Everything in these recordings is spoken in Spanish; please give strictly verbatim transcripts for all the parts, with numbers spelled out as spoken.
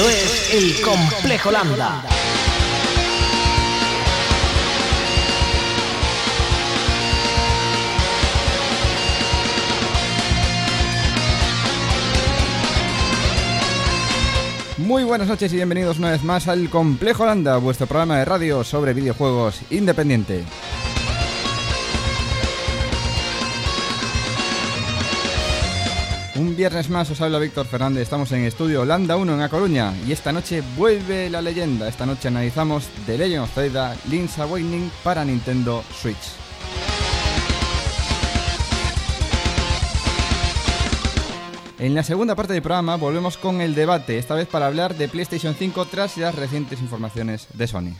Esto es El Complejo Lambda. Muy buenas noches y bienvenidos una vez más al Complejo Lambda, vuestro programa de radio sobre videojuegos independiente. Un viernes más os habla Víctor Fernández, estamos en Estudio Lambda uno en A Coruña y esta noche vuelve la leyenda. Esta noche analizamos The Legend of Zelda Link's Awakening para Nintendo Switch. En la segunda parte del programa volvemos con el debate, esta vez para hablar de PlayStation cinco tras las recientes informaciones de Sony.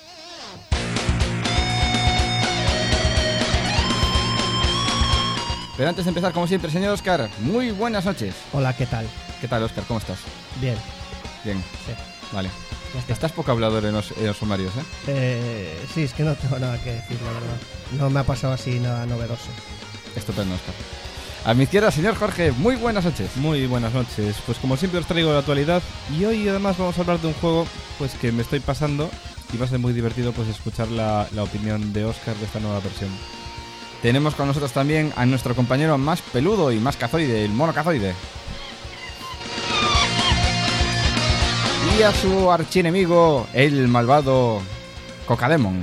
Pero antes de empezar, como siempre, señor Óscar, muy buenas noches. Hola, ¿qué tal? ¿Qué tal, Óscar? ¿Cómo estás? Bien. Bien. Sí. Vale. Estás poco hablador en los, en los sumarios, ¿eh? ¿eh? Sí, es que no tengo nada que decir, la verdad. No me ha pasado así nada novedoso. Estupendo, Óscar. A mi izquierda, señor Jorge, muy buenas noches. Muy buenas noches. Pues como siempre os traigo la actualidad y hoy además vamos a hablar de un juego pues que me estoy pasando y va a ser muy divertido pues escuchar la, la opinión de Óscar de esta nueva versión. Tenemos con nosotros también a nuestro compañero más peludo y más cazoide, el mono cazoide. Y a su archienemigo, el malvado Cocademon.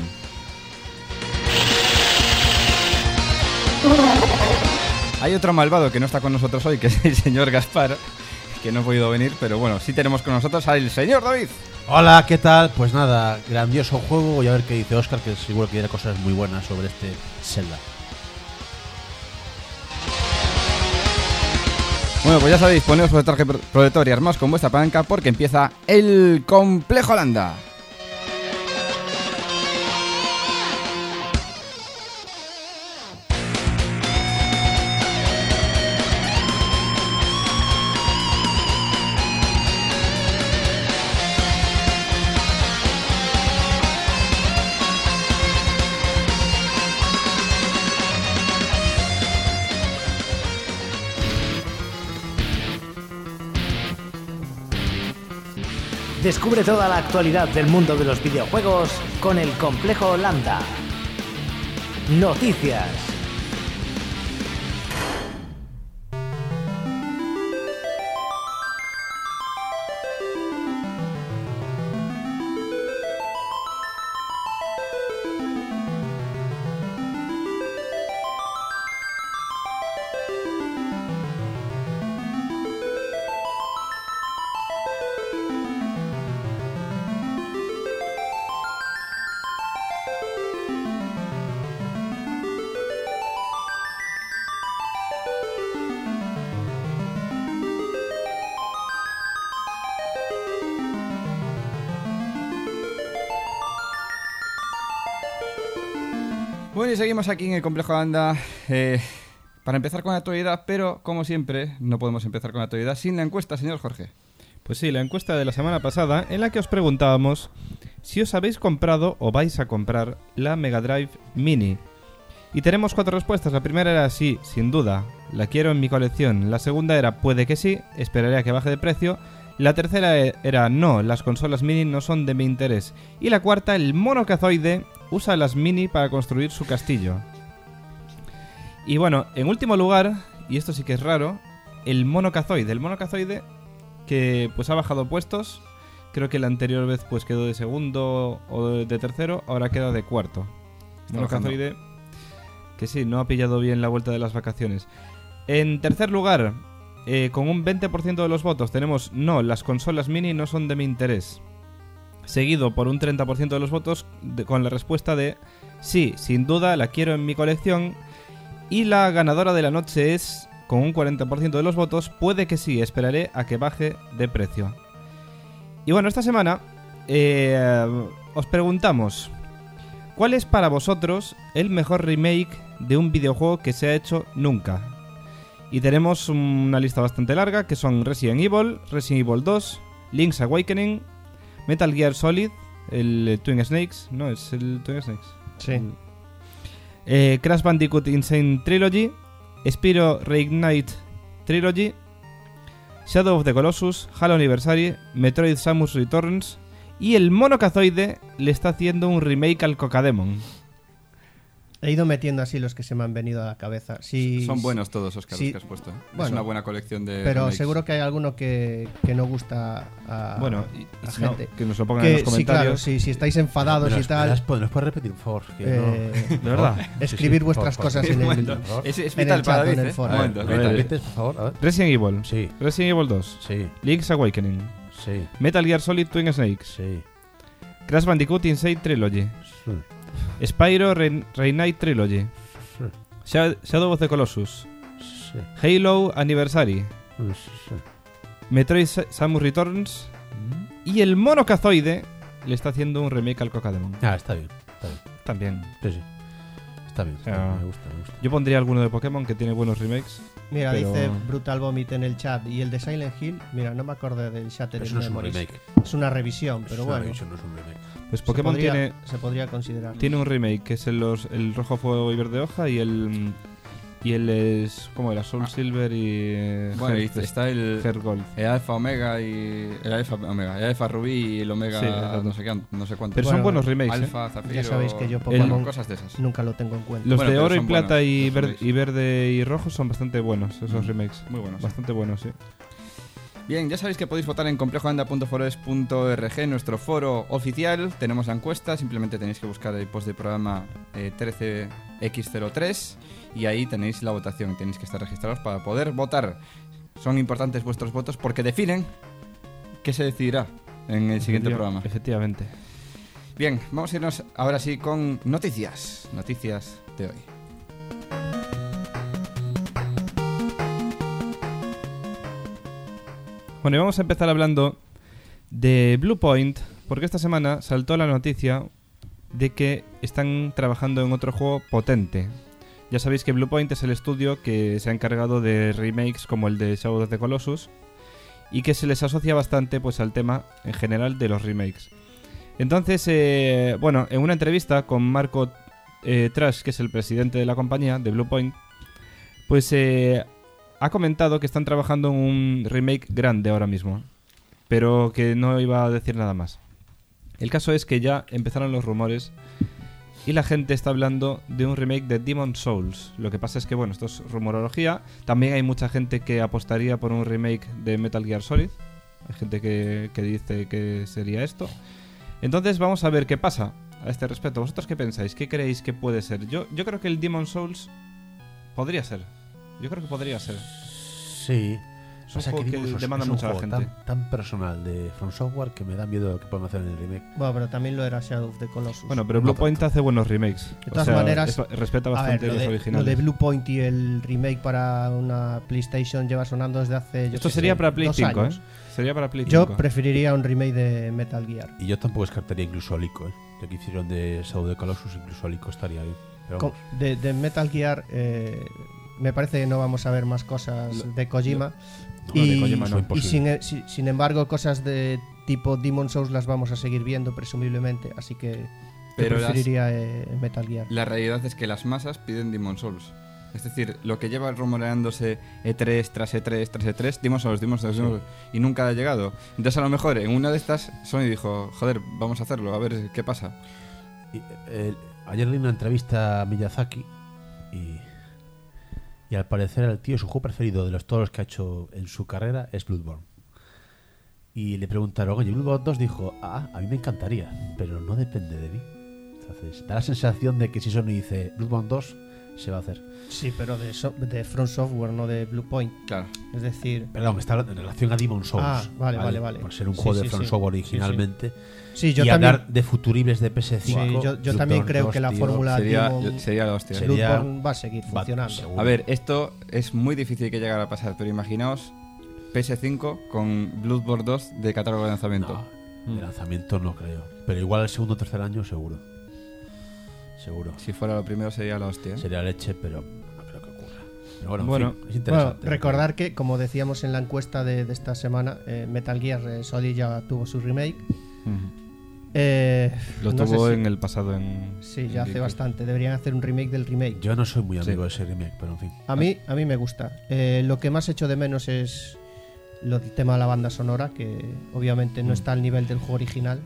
Hay otro malvado que no está con nosotros hoy, que es el señor Gaspar, que no ha podido venir, pero bueno, sí tenemos con nosotros al señor David. Hola, ¿qué tal? Pues nada, grandioso juego. Voy a ver qué dice Óscar, que seguro que dirá cosas muy buenas sobre este Zelda. Bueno, pues ya sabéis, poneos vuestro traje protector y armaos con vuestra palanca porque empieza el Complejo Lambda. Descubre toda la actualidad del mundo de los videojuegos con El Complejo Lambda. Noticias. Bueno, y seguimos aquí en el Complejo Lambda eh, para empezar con la actualidad, pero como siempre no podemos empezar con la actualidad sin la encuesta, señor Jorge. Pues sí, la encuesta de la semana pasada en la que os preguntábamos si os habéis comprado o vais a comprar la Mega Drive Mini. Y tenemos cuatro respuestas. La primera era sí, sin duda, la quiero en mi colección. La segunda era puede que sí, esperaré a que baje de precio. La tercera era no, las consolas mini no son de mi interés. Y la cuarta, el mono cazoide usa las mini para construir su castillo. Y bueno, en último lugar, y esto sí que es raro, el mono cazoide. El mono cazoide que pues ha bajado puestos. Creo que la anterior vez pues quedó de segundo o de tercero, ahora queda de cuarto. Mono cazoide que sí, no ha pillado bien la vuelta de las vacaciones. En tercer lugar, Eh, con un veinte por ciento de los votos tenemos no, las consolas mini no son de mi interés. Seguido por un treinta por ciento de los votos de, con la respuesta de sí, sin duda, la quiero en mi colección. Y la ganadora de la noche es, con un cuarenta por ciento de los votos, puede que sí, esperaré a que baje de precio. Y bueno, esta semana eh, os preguntamos, ¿cuál es para vosotros el mejor remake de un videojuego que se ha hecho nunca? Y tenemos una lista bastante larga, que son Resident Evil, Resident Evil dos, Link's Awakening, Metal Gear Solid, el Twin Snakes, ¿no? ¿Es el Twin Snakes? Sí. El, eh, Crash Bandicoot Insane Trilogy, Spyro Reignite Trilogy, Shadow of the Colossus, Halo Anniversary, Metroid Samus Returns y el Mono Cazoide le está haciendo un remake al Cocademon. He ido metiendo así los que se me han venido a la cabeza. Sí, Son buenos todos, Óscar, sí, los que has puesto. bueno, es una buena colección de pero remakes. seguro que hay alguno que, que no gusta a, Bueno, y, y a si no, gente. que nos lo pongan Que, en los sí, claro, comentarios. si, si estáis enfadados ¿Me y las- tal, me las puedes- ¿me las puedes repetir, por favor? Que eh, no- ¿De verdad? Sí, escribir sí, vuestras por favor. cosas en Un el, momento. Por favor. Es, es en vital el para chat, David, en el ¿eh? foro. Un momento, ¿Me vital. las repites, por favor? A ver. Resident Evil. Sí, Resident Evil dos. sí, Link's Awakening. sí, Metal Gear Solid Twin Snakes. sí. Crash Bandicoot Inside Trilogy. Sí, Spyro Re- Reignight Trilogy. sí, Sha- Shadow of the Colossus. sí, Halo Anniversary. sí. Metroid Sa- Samus Returns. Y el Mono Cazoide le está haciendo un remake al Cocademon. Ah, está bien, está bien. También. Sí, sí. Está bien, está Ah. bien, me gusta, me gusta. Yo pondría alguno de Pokémon que tiene buenos remakes. mira, pero- dice Brutal Vomit en el chat. Y el de Silent Hill, mira, no me acordé del Shattered Eso no es un Memories. remake. Es una revisión, pero Es una bueno. revisión, no es un remake. Pues se Pokémon podría- tiene, se podría considerar. tiene un remake que es el, los- el rojo fuego y verde hoja y el y el es ¿cómo era? Soul Ah. Silver y eh, Bueno, y Heart- está el, Heart Gold. el Alfa Omega y el Alfa Omega, el Alfa Rubí y el Omega Sí, exacto. no sé qué, no sé cuánto. Pero Bueno, son buenos remakes. ¿eh? Alfa, Zafiro, Ya sabéis que yo bueno, Pokémon cosas de esas. nunca lo tengo en cuenta. Los Bueno, de pero oro y son plata buenos, y, los verde, remakes. y verde y rojo son bastante buenos esos Mm. remakes. Muy buenos. Bastante buenos, sí. Bien, ya sabéis que podéis votar en complejoanda punto forest punto org, nuestro foro oficial. Tenemos la encuesta, simplemente tenéis que buscar el post de programa eh, trece equis cero tres y ahí tenéis la votación. Tenéis que estar registrados para poder votar. Son importantes vuestros votos porque definen qué se decidirá en el siguiente Efectiva- programa. Efectivamente. Bien, vamos a irnos ahora sí con noticias. Noticias de hoy. Bueno, y vamos a empezar hablando de Bluepoint, porque esta semana saltó la noticia de que están trabajando en otro juego potente. Ya sabéis que Bluepoint es el estudio que se ha encargado de remakes como el de Shadow of the Colossus y que se les asocia bastante pues al tema en general de los remakes. Entonces, eh, bueno, en una entrevista con Marco eh, Trash, que es el presidente de la compañía, de Bluepoint, pues eh, ha comentado que están trabajando en un remake grande ahora mismo, pero que no iba a decir nada más. El caso es que ya empezaron los rumores y la gente está hablando de un remake de Demon's Souls. Lo que pasa es que, bueno, esto es rumorología. También hay mucha gente que apostaría por un remake de Metal Gear Solid. Hay gente que, que dice que sería esto. Entonces vamos a ver qué pasa a este respecto. ¿Vosotros qué pensáis? ¿Qué creéis que puede ser? Yo, yo creo que el Demon's Souls podría ser. Yo creo que podría ser. Sí. Es un Pasa juego que Demon's Souls demanda es un mucho a la juego gente. Tan, tan personal de From Software que me da miedo lo que pueden hacer en el remake. Bueno, pero también lo era Shadow of the Colossus. Bueno, pero No Bluepoint tanto. hace buenos remakes. De todas O sea, maneras, es- respeta a ver, bastante lo los de, lo originales. de Bluepoint y el remake para una PlayStation lleva sonando desde hace. Yo Esto qué sería sé, para Play dos cinco, ¿eh? años. Sería para Play Yo cinco. preferiría un remake de Metal Gear. Y yo tampoco descartaría incluso a Lico, ¿eh? Lo que hicieron de Shadow of the Colossus, incluso a Lico estaría bien. Pero Co- vamos. De, de Metal Gear, eh, me parece que no vamos a ver más cosas Lo- de Kojima. No, y de Kojima no. y imposible. sin, e- si- sin embargo, cosas de tipo Demon's Souls las vamos a seguir viendo, presumiblemente. Así que yo Pero las- preferiría eh, Metal Gear. La realidad es que las masas piden Demon's Souls. Es decir, lo que lleva rumoreándose E tres tras E tres tras E tres, Demon's Souls, Demon's Souls, Demon's Souls, y nunca ha llegado. Entonces a lo mejor en una de estas Sony dijo, joder, vamos a hacerlo, a ver qué pasa. Y, eh, ayer leí una entrevista a Miyazaki y, y al parecer el tío, su juego preferido de los todos los que ha hecho en su carrera es Bloodborne. Y le preguntaron, oye, Bloodborne dos, dijo, ah, a mí me encantaría, pero no depende de mí. Entonces, da la sensación de que si Sony dice Bloodborne dos, se va a hacer. Sí, pero de, so- de From Software, no de Bluepoint. Claro. Es decir, Perdón, está hablando en relación a Demon's Souls. Ah, vale, vale, vale. Por ser un Sí, juego sí, de From sí. Software Sí, sí. originalmente. sí, yo y también, hablar de futuribles de P S cinco. sí, yo, yo Bloodborne también creo dos, que la tío, fórmula Sería, Demon- sería la hostia. Sería- Bloodborne va a seguir va- funcionando. seguro. A ver, esto es muy difícil que llegara a pasar, pero imaginaos P S cinco con Bloodborne dos de catálogo de lanzamiento. No, de lanzamiento no creo. Pero igual el segundo o tercer año seguro. Seguro. Si fuera lo primero sería la hostia. ¿eh? Sería leche, pero no creo que ocurra. Pero bueno, en Bueno, fin, es Bueno, interesante. recordar que, como decíamos en la encuesta de, de esta semana, eh, Metal Gear eh, Solid ya tuvo su remake. Ujú. Eh, Lo no sé tuvo si- en el pasado en... Sí, ya en hace GameCube. bastante. Deberían hacer un remake del remake. Yo no soy muy amigo Sí. de ese remake, pero en fin. A mí, a mí me gusta. Eh, lo que más echo de menos es lo del tema de la banda sonora, que obviamente no Mm. está al nivel del juego original.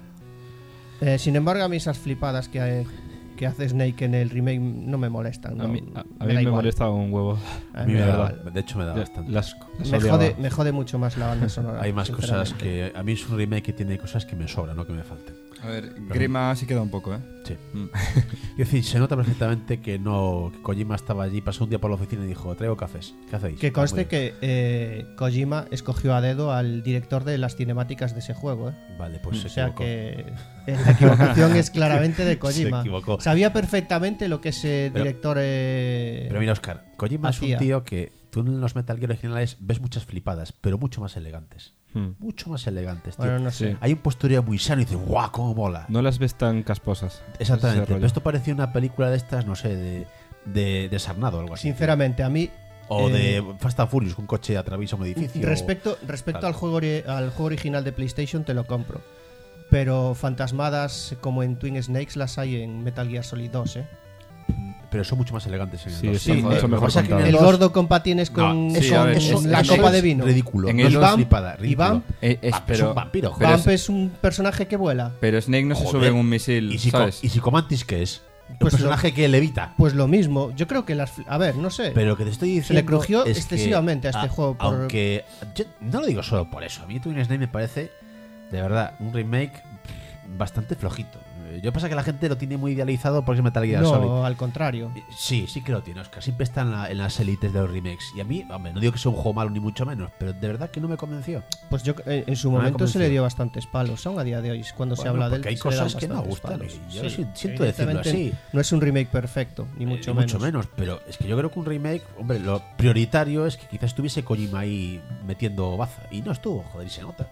Eh, sin embargo, a mí esas flipadas que, eh, que hace Snake en el remake no me molestan. A no, mí, a, a me mí da me igual. molesta un huevo. A A mí mí me me da da, igual. de hecho me da Ya, bastante. Las, las Me odiaba. jode, me jode mucho más la banda sonora. Hay más cosas sinceramente. que a mí es un remake que tiene cosas que me sobran, no que me falten. A ver, Grima sí queda un poco, ¿eh? Sí. Mm. Es decir, se nota perfectamente que no que Kojima estaba allí, pasó un día por la oficina y dijo, traigo cafés, ¿qué hacéis? Que Ah, conste muy bien. que eh, Kojima escogió a dedo al director de las cinemáticas de ese juego. ¿eh? Vale, pues se O sea equivocó. que eh, la equivocación es claramente de Kojima. Se equivocó. Sabía perfectamente lo que ese Pero- director. eh, Pero mira, Oscar, Kojima es hacía. un tío que tú en los Metal Gear originales ves muchas flipadas, pero mucho más elegantes. Hmm. Mucho más elegantes, tío. bueno, no sé. Sí. Hay un postureo muy sano y dices, ¡guau, cómo mola! No las ves tan casposas. Exactamente. Ese rollo. Pero esto parecía una película de estas, no sé, de, de, de Sarnado o algo así. Sinceramente, a mí. O eh, de Fast and Furious, que un coche atraviesa un edificio. Respecto, respecto Claro. al, juego, ori- al juego original de PlayStation, te lo compro. Pero fantasmadas como en Twin Snakes las hay en Metal Gear Solid dos. ¿eh? Pero son mucho más elegantes en el Sí, dos. está Sí, mucho eh, mejor pasa que en contado. El dos- gordo con patines con, No, sí, con- a ver, con es- la es- copa es de vino. Ridículo. En no el es dos- una flipada, y ridículo. Vamp, Eh, es- Vamp es pero, un vampiro. pero, Vamp es un personaje que vuela. pero Snake no se Joder. sube en un misil, ¿Y, Psycho- ¿sabes? ¿Y Psychomantis qué es? Un Pues personaje que levita. Pues lo mismo. Yo creo que las. A ver, no sé. Pero lo que te estoy diciendo Se le crujió es que, excesivamente a este juego por- Aunque yo no lo digo solo por eso. A mí Twin Snake me parece, de verdad, un remake pff, bastante flojito. Yo pasa que la gente lo tiene muy idealizado porque es Metal Gear Solid. no, al contrario. Sí, sí que lo tiene, Oscar. Siempre está en, la- en las élites de los remakes. Y a mí, hombre, no digo que sea un juego malo ni mucho menos, pero de verdad que no me convenció. Pues yo eh, en su No me momento se convenció. le dio bastantes palos. Aún a día de hoy, cuando se Bueno, habla de él, porque hay se le dan cosas que no bastantes gustan, palos. y yo Sí, si- siento decirlo evidentemente así. No es un remake perfecto, ni mucho Eh, menos. Mucho menos, pero es que yo creo que un remake, hombre, lo prioritario es que quizás estuviese Kojima ahí metiendo baza. Y no estuvo, joder, y se nota.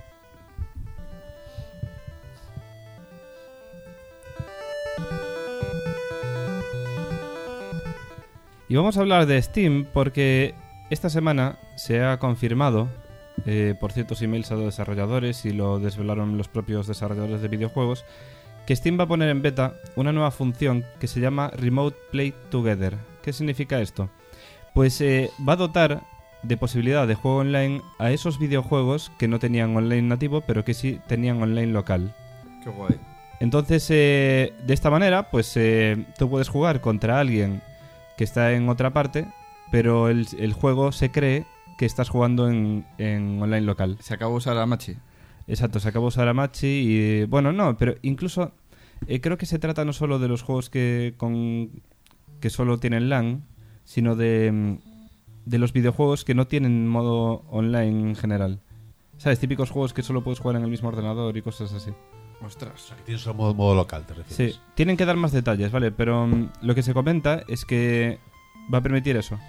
Y vamos a hablar de Steam porque esta semana se ha confirmado eh, por ciertos emails a los desarrolladores y lo desvelaron los propios desarrolladores de videojuegos que Steam va a poner en beta una nueva función que se llama Remote Play Together. ¿Qué significa esto? Pues eh, va a dotar de posibilidad de juego online a esos videojuegos que no tenían online nativo pero que sí tenían online local. Qué guay. Entonces, eh, de esta manera, pues eh, tú puedes jugar contra alguien que está en otra parte, pero el, el juego se cree que estás jugando en, en online local. Se acaba de usar a Machi. Exacto, se acaba de usar a Machi y... Bueno, no, pero incluso eh, creo que se trata no solo de los juegos que, con, que solo tienen LAN, sino de, mm, de los videojuegos que no tienen modo online en general. ¿Sabes? Típicos juegos que solo puedes jugar en el mismo ordenador y cosas así. Ostras. Que tienes solo modo, modo local, te refieres. Sí, tienen que dar más detalles, ¿vale? Pero mm, lo que se comenta es que va a permitir eso.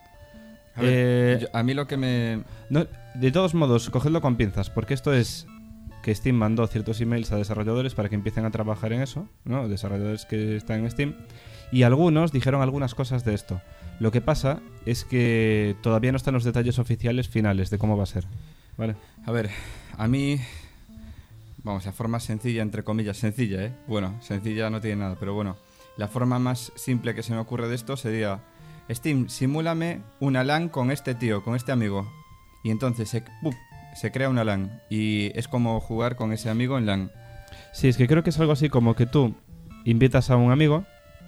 A, ver, Eh, yo- a mí lo que me... No, de todos modos, cogedlo con pinzas, porque esto es que Steam mandó ciertos emails a desarrolladores para que empiecen a trabajar en eso, ¿no? Desarrolladores que están en Steam. Y algunos dijeron algunas cosas de esto. Lo que pasa es que todavía no están los detalles oficiales finales de cómo va a ser, ¿vale? A ver, a mí... Vamos, la forma sencilla, entre comillas, sencilla, ¿eh? Bueno, sencilla no tiene nada, pero bueno. La forma más simple que se me ocurre de esto sería... Steam, simúlame una LAN con este tío, con este amigo. Y entonces se, ¡pum!, se crea una LAN. Y es como jugar con ese amigo en LAN. Sí, es que creo que es algo así como que tú invitas a un amigo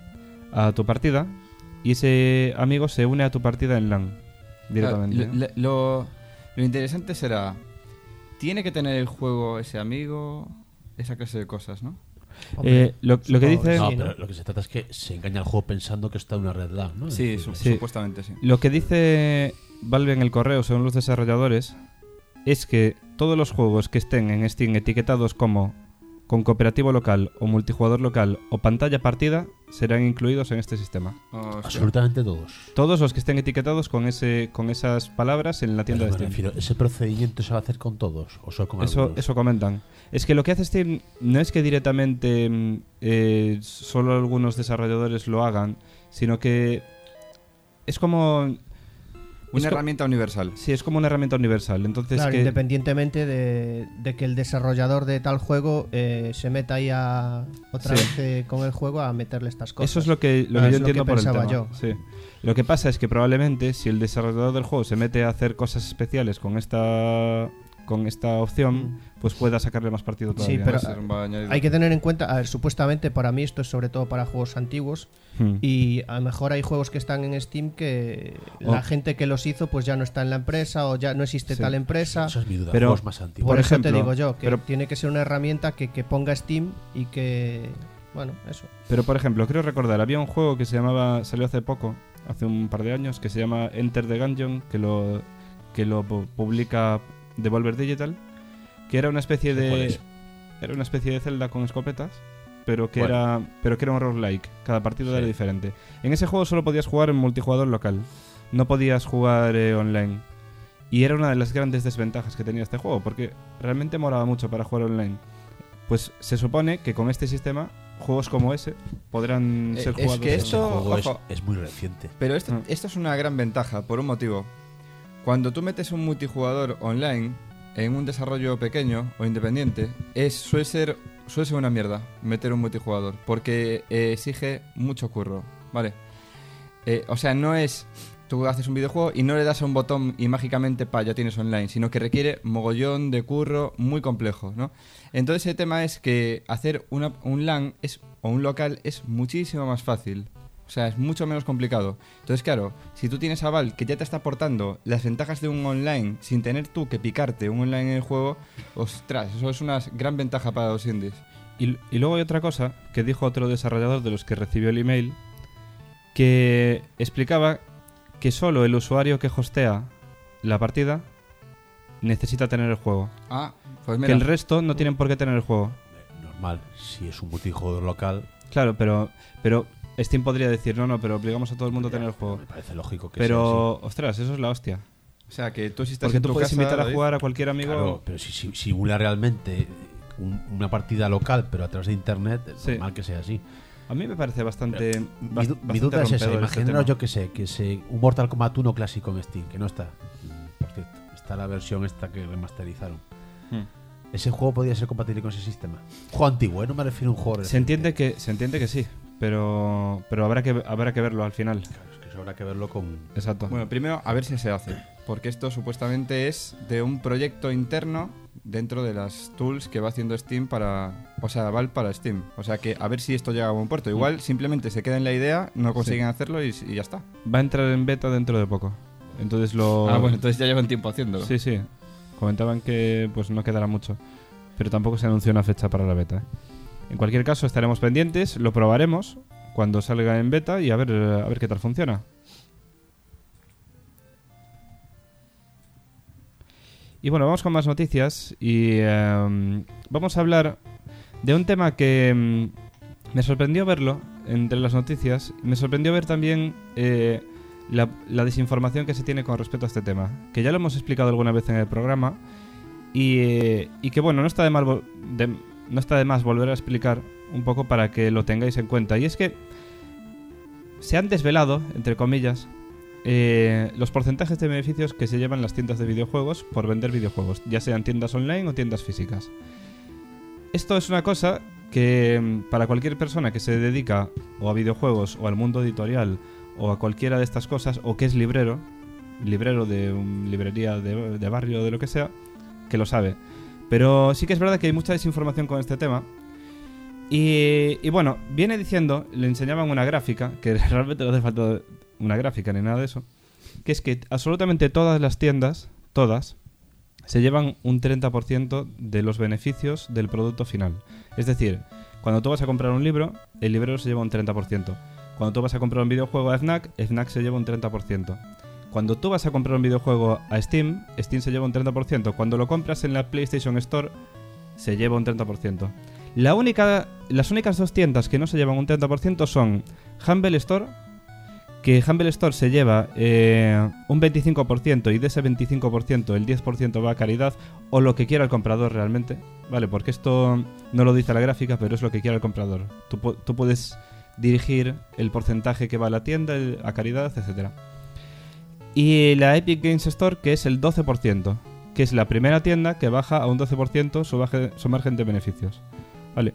a tu partida y ese amigo se une a tu partida en LAN directamente. Ah, lo, lo- lo interesante será... ¿Tiene que tener el juego ese amigo? Esa clase de cosas, ¿no? Hombre, Eh, lo, lo que supongo dice... No, Sí, ¿no? pero lo que se trata es que se engaña al juego pensando que está en una red LAN, ¿no? Es Sí, decir, su- Sí. supuestamente sí. Lo que dice Valve en el correo, según los desarrolladores, es que todos los juegos que estén en Steam etiquetados como con cooperativo local o multijugador local o pantalla partida serán incluidos en este sistema. Hostia. absolutamente todos. Todos los que estén etiquetados con ese con esas palabras en la tienda Pero de me Steam. refiero, ¿ese procedimiento se va a hacer con todos o solo con Eso, algunos? eso comentan. Es que lo que hace Steam no es que directamente mm, eh, solo algunos desarrolladores lo hagan, sino que es como... Una co- herramienta universal. Sí, es como una herramienta universal. Entonces, Claro, que, independientemente de, de que el desarrollador de tal juego eh, se meta ahí a, otra Sí. vez eh, con el juego a meterle estas cosas. eso es lo que, lo Ah, que yo es lo que entiendo por el pensaba tema. yo. Sí. Lo que pasa es que probablemente si el desarrollador del juego se mete a hacer cosas especiales con esta con esta opción, pues pueda sacarle más partido todavía. Sí, pero Va a ser un valor añadido. hay que tener en cuenta, a ver, supuestamente para mí esto es sobre todo para juegos antiguos Hmm. y a lo mejor hay juegos que están en Steam que Oh. la gente que los hizo pues ya no está en la empresa o ya no existe Sí. tal empresa. Eso es mi duda. Pero- Juegos más antiguos. Por, por eso te ejemplo, digo yo, que pero- tiene que ser una herramienta que, que ponga Steam y que... Bueno, eso. Pero por ejemplo, creo recordar, había un juego que se llamaba, salió hace poco, hace un par de años, que se llama Enter the Gungeon, que lo que lo pu- publica Devolver Digital, que era una especie ¿Cuál de es? era una especie de Zelda con escopetas, pero que Bueno. era pero que era un roguelike, cada partido era Sí. diferente. En ese juego solo podías jugar en multijugador local, no podías jugar eh, online. Y era una de las grandes desventajas que tenía este juego, porque realmente molaba mucho para jugar online. Pues se supone que con este sistema juegos como ese podrán Eh, ser es jugados. que Ese esto- juego es, ojo. es muy reciente. Pero esto, Mm. esto es una gran ventaja, por un motivo. Cuando tú metes un multijugador online en un desarrollo pequeño o independiente, es, suele, ser, suele ser una mierda meter un multijugador, porque eh, exige mucho curro, ¿vale? Eh, o sea, no es... Tú haces un videojuego y no le das a un botón y mágicamente pa, ya tienes online, sino que requiere mogollón de curro muy complejo, ¿no? Entonces el tema es que hacer una, un LAN es, o un local es muchísimo más fácil. O sea, es mucho menos complicado. Entonces, claro, si tú tienes a Valve que ya te está aportando las ventajas de un online sin tener tú que picarte un online en el juego, ostras, eso es una gran ventaja para los indies. Y, y luego hay otra cosa que dijo otro desarrollador de los que recibió el email, que explicaba que solo el usuario que hostea la partida necesita tener el juego. Ah, pues Que mira. el resto no tienen por qué tener el juego. Eh, Normal, si es un multijugador local. Claro, pero pero Steam podría decir, no, no, pero obligamos a todo el mundo a tener el juego. Me parece lógico que Pero, ostras, eso es la hostia. O sea, que tú si estás Porque en tú tu puedes casa, invitar a David, jugar a cualquier sea amigo. así. Claro, pero si, si simula realmente un- una partida local, pero a través de internet, es Sí. normal que sea así. A mí me parece bastante. Mi, bas- du- mi bastante duda es esa. rompedor este Imaginaros, tema. yo que sé, que se, un Mortal Kombat uno clásico en Steam, que no está. Mm, Por cierto, está la versión esta que remasterizaron. Hmm. Ese juego podría ser compatible con ese sistema. Juego antiguo, ¿eh? No me refiero a un juego Se reciente. entiende que se entiende que sí, pero pero habrá que habrá que verlo al final. Claro, es que eso habrá que verlo con. Exacto. Bueno, primero a ver si se hace, porque esto supuestamente es de un proyecto interno dentro de las tools que va haciendo Steam para, o sea, Valve para Steam. O sea que a ver si esto llega a buen puerto. Igual simplemente se queda en la idea, no consiguen hacerlo y, y ya está. Va a entrar en beta dentro de poco. Entonces lo Ah, bueno, entonces ya llevan tiempo haciéndolo. Sí, sí. Comentaban que pues no quedará mucho, pero tampoco se anunció una fecha para la beta. ¿eh? En cualquier caso, estaremos pendientes, lo probaremos cuando salga en beta y a ver a ver qué tal funciona. Y bueno, vamos con más noticias y em, vamos a hablar de un tema que em, me sorprendió verlo entre las noticias. Me sorprendió ver también eh, la, la desinformación que se tiene con respecto a este tema, que ya lo hemos explicado alguna vez en el programa y, eh, y que bueno, no está de mal vo- de- no está de más volver a explicar un poco para que lo tengáis en cuenta. Y es que se han desvelado, entre comillas, eh, los porcentajes de beneficios que se llevan las tiendas de videojuegos por vender videojuegos, ya sean tiendas online o tiendas físicas. Esto es una cosa que mm, para cualquier persona que se dedica o a videojuegos o al mundo editorial o a cualquiera de estas cosas, o que es librero, librero de una librería de, de barrio o de lo que sea, que lo sabe. Pero sí que es verdad que hay mucha desinformación con este tema. Y, y bueno, viene diciendo, le enseñaban una gráfica, que realmente no hace falta una gráfica ni nada de eso, que es que absolutamente todas las tiendas, todas, se llevan un treinta por ciento de los beneficios del producto final. Es decir, cuando tú vas a comprar un libro, el librero se lleva un treinta por ciento. Cuando tú vas a comprar un videojuego a Fnac, Fnac se lleva un treinta por ciento. Cuando tú vas a comprar un videojuego a Steam, Steam se lleva un treinta por ciento. Cuando lo compras en la PlayStation Store, se lleva un treinta por ciento. La única, las únicas dos tiendas que no se llevan un treinta por ciento son Humble Store, que Humble Store se lleva eh, un veinticinco por ciento y de ese veinticinco por ciento el diez por ciento va a caridad o lo que quiera el comprador realmente, ¿vale? Porque esto no lo dice la gráfica, pero es lo que quiera el comprador. Tú, pu- tú puedes dirigir el porcentaje que va a la tienda, el- a caridad, etcétera. Y la Epic Games Store, que es el doce por ciento, que es la primera tienda que baja a un doce por ciento su, baje, su margen de beneficios. Vale.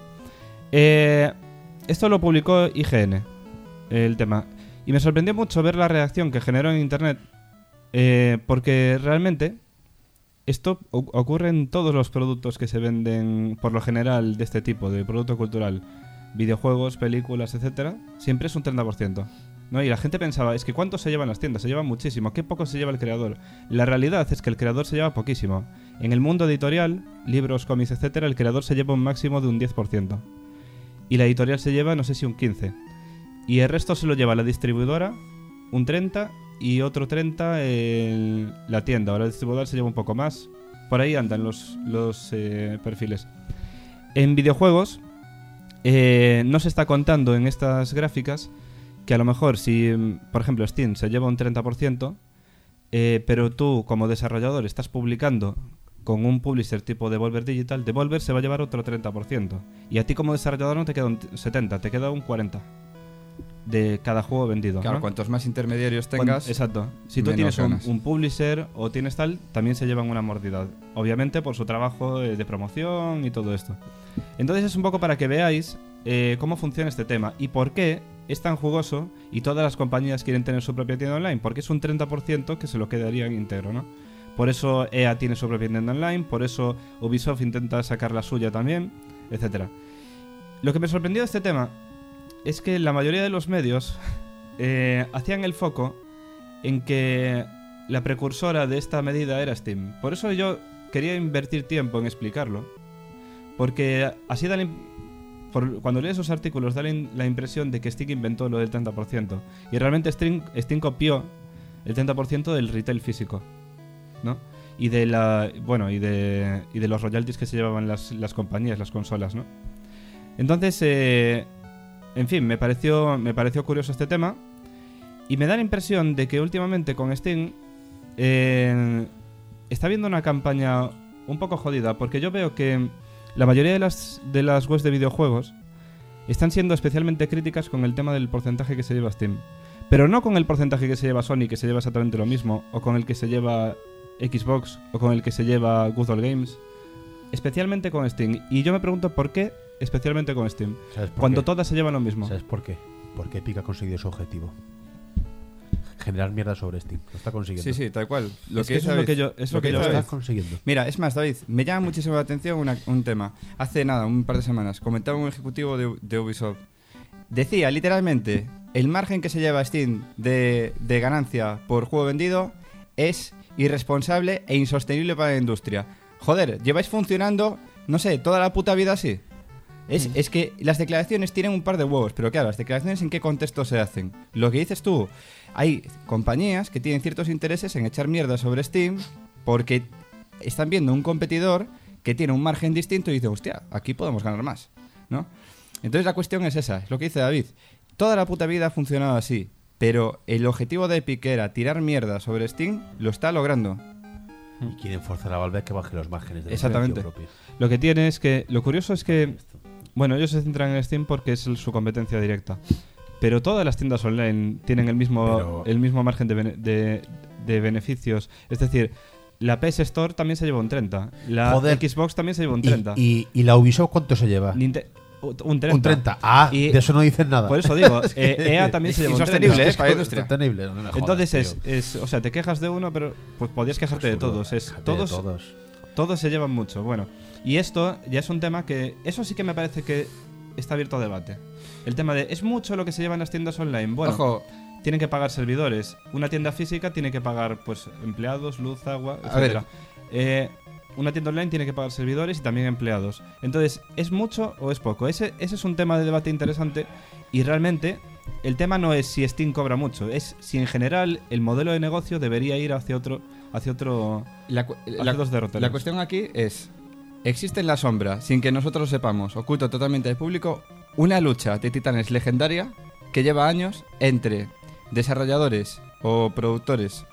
Eh, esto lo publicó I G N, el tema. Y me sorprendió mucho ver la reacción que generó en internet, eh, porque realmente esto o- ocurre en todos los productos que se venden por lo general de este tipo, de producto cultural. Videojuegos, películas, etcétera. Siempre es un treinta por ciento. ¿No? Y la gente pensaba, es que ¿cuánto se llevan las tiendas? Se lleva muchísimo. ¿Qué poco se lleva el creador? La realidad es que el creador se lleva poquísimo. En el mundo editorial, libros, cómics, etcétera, el creador se lleva un máximo de un diez por ciento. Y la editorial se lleva, no sé si un quince por ciento. Y el resto se lo lleva la distribuidora, un treinta por ciento, y otro treinta por ciento el- la tienda. Ahora la distribuidora se lleva un poco más. Por ahí andan los, los eh, perfiles. En videojuegos, eh, no se está contando en estas gráficas que a lo mejor si, mm, por ejemplo, Steam se lleva un treinta por ciento, eh, pero tú como desarrollador estás publicando con un publisher tipo Devolver Digital, Devolver se va a llevar otro treinta por ciento. Y a ti como desarrollador no te queda un t- setenta por ciento, te queda un cuarenta por ciento de cada juego vendido. Claro, ¿no? cuantos más intermediarios Cuan- tengas, Exacto. Si tú menos tienes un, ganas. un publisher o tienes tal, también se llevan una mordida. Obviamente por su trabajo eh, de promoción y todo esto. Entonces es un poco para que veáis eh, cómo funciona este tema y por qué es tan jugoso y todas las compañías quieren tener su propia tienda online. Porque es un treinta por ciento que se lo quedaría íntegro, ¿no? Por eso E A tiene su propia tienda online, por eso Ubisoft intenta sacar la suya también, etcétera. Lo que me sorprendió de este tema es que la mayoría de los medios eh, hacían el foco en que la precursora de esta medida era Steam. Por eso yo quería invertir tiempo en explicarlo. Porque así da la im- por- cuando lees esos artículos da la, in- la impresión de que Steam inventó lo del treinta por ciento. Y realmente Steam, Steam copió el treinta por ciento del retail físico, ¿no? Y de la bueno y de, y de los royalties que se llevaban las, las compañías, las consolas, ¿no? Entonces, eh, en fin, me pareció, me pareció curioso este tema. Y me da la impresión de que últimamente con Steam eh, está habiendo una campaña un poco jodida. Porque yo veo que la mayoría de las, de las webs de videojuegos están siendo especialmente críticas con el tema del porcentaje que se lleva Steam. Pero no con el porcentaje que se lleva Sony, que se lleva exactamente lo mismo, o con el que se lleva Xbox, o con el que se lleva Good Old Games. Especialmente con Steam. Y yo me pregunto por qué especialmente con Steam. ¿Sabes por Cuando qué? todas se llevan lo mismo. ¿Sabes por qué? Porque Epic ha conseguido su objetivo. Generar mierda sobre Steam. Lo está consiguiendo. sí, sí, tal cual. Lo Es que que eso es lo que yo- es lo que dice yo Lo veo. David. está consiguiendo. Mira, es más, David, me llama muchísimo la atención una- un tema. Hace nada, un par de semanas, comentaba un ejecutivo de, de Ubisoft. Decía, literalmente, el margen que se lleva Steam de, de ganancia por juego vendido es irresponsable e insostenible para la industria. Joder, lleváis funcionando, no sé, toda la puta vida así. Es, es que las declaraciones tienen un par de huevos, pero claro, las declaraciones en qué contexto se hacen. Lo que dices tú, hay compañías que tienen ciertos intereses en echar mierda sobre Steam porque están viendo un competidor que tiene un margen distinto y dicen, hostia, aquí podemos ganar más, ¿no? Entonces la cuestión es esa, es lo que dice David. Toda la puta vida ha funcionado así, pero el objetivo de Epic, que era tirar mierda sobre Steam, lo está logrando. Y quieren forzar a Valve a que baje los márgenes de Exactamente. negocio propio. Lo que tiene es que... Lo curioso es que... Bueno, ellos se centran en Steam porque es el- su competencia directa. Pero todas las tiendas online tienen el mismo, Pero- el mismo margen de, bene- de, de beneficios. Es decir, la P S Store también se lleva un treinta. La Joder. Xbox también se lleva un Y, treinta. y, y la Ubisoft cuánto se lleva? Ninte- un treinta. Un treinta. Ah, Y- de eso no dicen nada. Por eso digo, eh, E A también se lleva un Insostenible, treinta. ¿eh? Para la industria. Sostenible, no me jodas, Entonces es, tío. es... O sea, te quejas de uno, pero pues podías quejarte de Absurdo, todos. Es, déjate de todos, todos. Todos se llevan mucho, bueno. Y esto ya es un tema que... Eso sí que me parece que está abierto a debate. El tema de... ¿Es mucho lo que se llevan las tiendas online? Bueno, Ojo, tienen que pagar servidores. Una tienda física tiene que pagar, pues, empleados, luz, agua, A ver. etcétera. Eh, una tienda online tiene que pagar servidores y también empleados. Entonces, ¿es mucho o es poco? Ese, ese es un tema de debate interesante y realmente el tema no es si Steam cobra mucho, es si en general el modelo de negocio debería ir hacia otro... Hacia otro la, cu- hacia la- dos derroteros. la cuestión aquí es, existe en la sombra, sin que nosotros sepamos, oculto totalmente al público, una lucha de titanes legendaria que lleva años entre desarrolladores o productores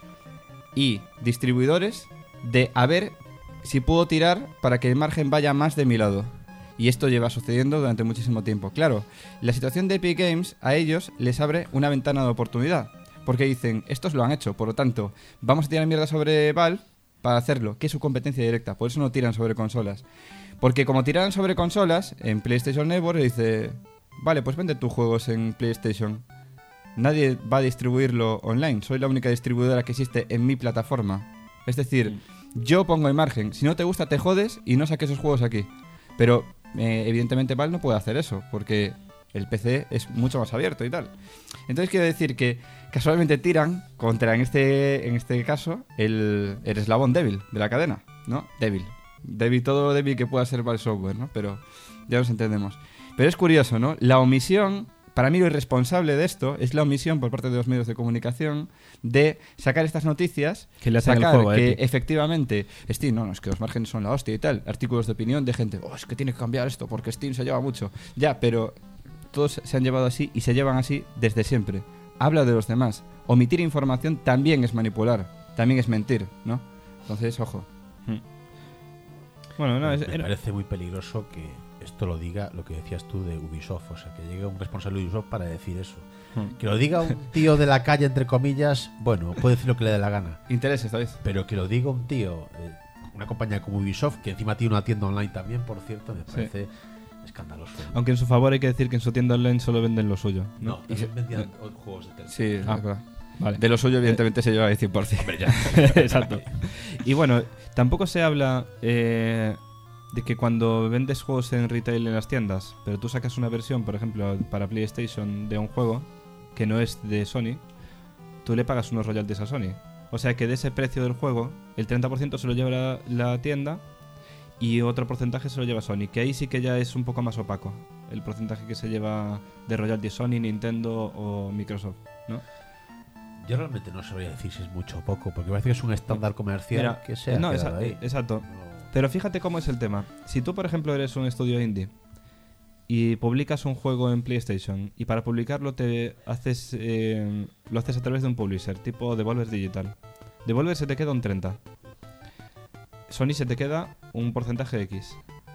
y distribuidores de a ver si puedo tirar para que el margen vaya más de mi lado. Y esto lleva sucediendo durante muchísimo tiempo. Claro, la situación de Epic Games a ellos les abre una ventana de oportunidad. Porque dicen, estos lo han hecho, por lo tanto, vamos a tirar mierda sobre Valve para hacerlo, que es su competencia directa. Por eso no tiran sobre consolas. Porque como tiraran sobre consolas, en PlayStation Network dice, vale, pues vende tus juegos en PlayStation. Nadie va a distribuirlo online. Soy la única distribuidora que existe en mi plataforma. Es decir, yo pongo el margen. Si no te gusta, te jodes y no saques esos juegos aquí. Pero, eh, evidentemente, Valve no puede hacer eso, porque el P C es mucho más abierto y tal. Entonces quiero decir que casualmente tiran contra, en este en este caso, el, el eslabón débil de la cadena, ¿no? Débil. Débil, todo lo débil que pueda ser Valve Software, ¿no? Pero ya nos entendemos. Pero es curioso, ¿no? La omisión, para mí lo irresponsable de esto es la omisión por parte de los medios de comunicación de sacar estas noticias, que le hacen sacar el juego, que Epic. efectivamente Steam, no, no, es que los márgenes son la hostia y tal, artículos de opinión de gente, oh, es que tiene que cambiar esto porque Steam se lleva mucho. Ya, pero todos se han llevado así y se llevan así desde siempre. Habla de los demás. Omitir información también es manipular, también es mentir, ¿no? Entonces, ojo. Bueno, no, es, Me era- parece muy peligroso que esto lo diga lo que decías tú de Ubisoft, o sea, que llegue un responsable de Ubisoft para decir eso. Hmm. Que lo diga un tío de la calle, entre comillas, bueno, puede decir lo que le dé la gana. Interés esta vez. Pero que lo diga un tío, eh, una compañía como Ubisoft, que encima tiene una tienda online también, por cierto, me parece escandaloso. Aunque en su favor hay que decir que en su tienda online solo venden lo suyo. No, Y se- también vendían juegos de teléfono. Sí, Ah, es verdad. Vale. De lo suyo, evidentemente, se lleva el cien por ciento. Exacto. Y bueno, tampoco se habla eh, de que cuando vendes juegos en retail en las tiendas, pero tú sacas una versión, por ejemplo, para PlayStation de un juego que no es de Sony, tú le pagas unos royalties a Sony. O sea que de ese precio del juego, el treinta por ciento se lo lleva la, la tienda y otro porcentaje se lo lleva Sony, que ahí sí que ya es un poco más opaco, el porcentaje que se lleva de royalties Sony, Nintendo o Microsoft, ¿no? Yo realmente no sabría decir si es mucho o poco, porque parece que es un estándar comercial Mira, que se ha no, quedado esa- ahí. exacto. No- Pero fíjate cómo es el tema. Si tú, por ejemplo, eres un estudio indie y publicas un juego en PlayStation y para publicarlo te haces eh, lo haces a través de un publisher, tipo Devolver Digital. Devolver se te queda un treinta. Sony se te queda un porcentaje X.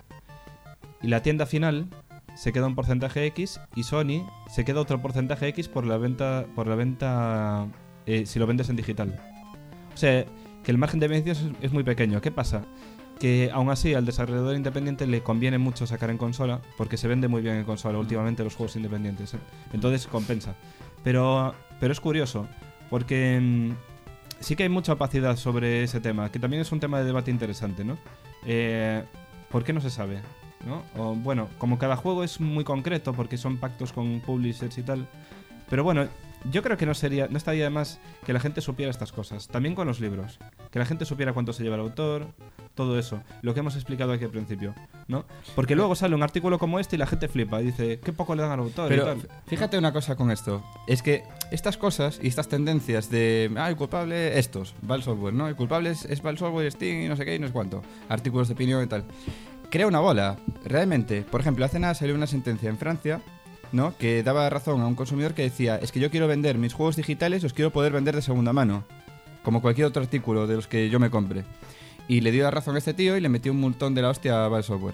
Y la tienda final se queda un porcentaje X y Sony se queda otro porcentaje X por la venta por la venta eh, si lo vendes en digital. O sea, que el margen de beneficios es, es muy pequeño. ¿Qué pasa? Que aún así al desarrollador independiente le conviene mucho sacar en consola porque se vende muy bien en consola últimamente los juegos independientes, ¿eh? Entonces compensa. Pero, pero es curioso porque mm, sí que hay mucha opacidad sobre ese tema, que también es un tema de debate interesante, ¿no? Eh, ¿Por qué no se sabe? ¿No? O, bueno, como cada juego es muy concreto porque son pactos con publishers y tal. Pero bueno, yo creo que no sería, no estaría de más que la gente supiera estas cosas. También con los libros. Que la gente supiera cuánto se lleva el autor, todo eso. Lo que hemos explicado aquí al principio, ¿no? Porque luego sale un artículo como este y la gente flipa y dice, ¿qué poco le dan al autor? y Pero tal. f- fíjate una cosa con esto. Es que estas cosas y estas tendencias de, ah, el culpable estos, Valve Software, ¿no? El culpable es, es Valve Software, Steam y no sé qué y no sé cuánto. Artículos de opinión y tal. Crea una bola. Realmente, por ejemplo, hace nada salió una sentencia en Francia, ¿no? Que daba razón a un consumidor que decía, es que yo quiero vender mis juegos digitales, los quiero poder vender de segunda mano, como cualquier otro artículo de los que yo me compre. Y le dio la razón a este tío y le metió un multón de la hostia a Valve Software.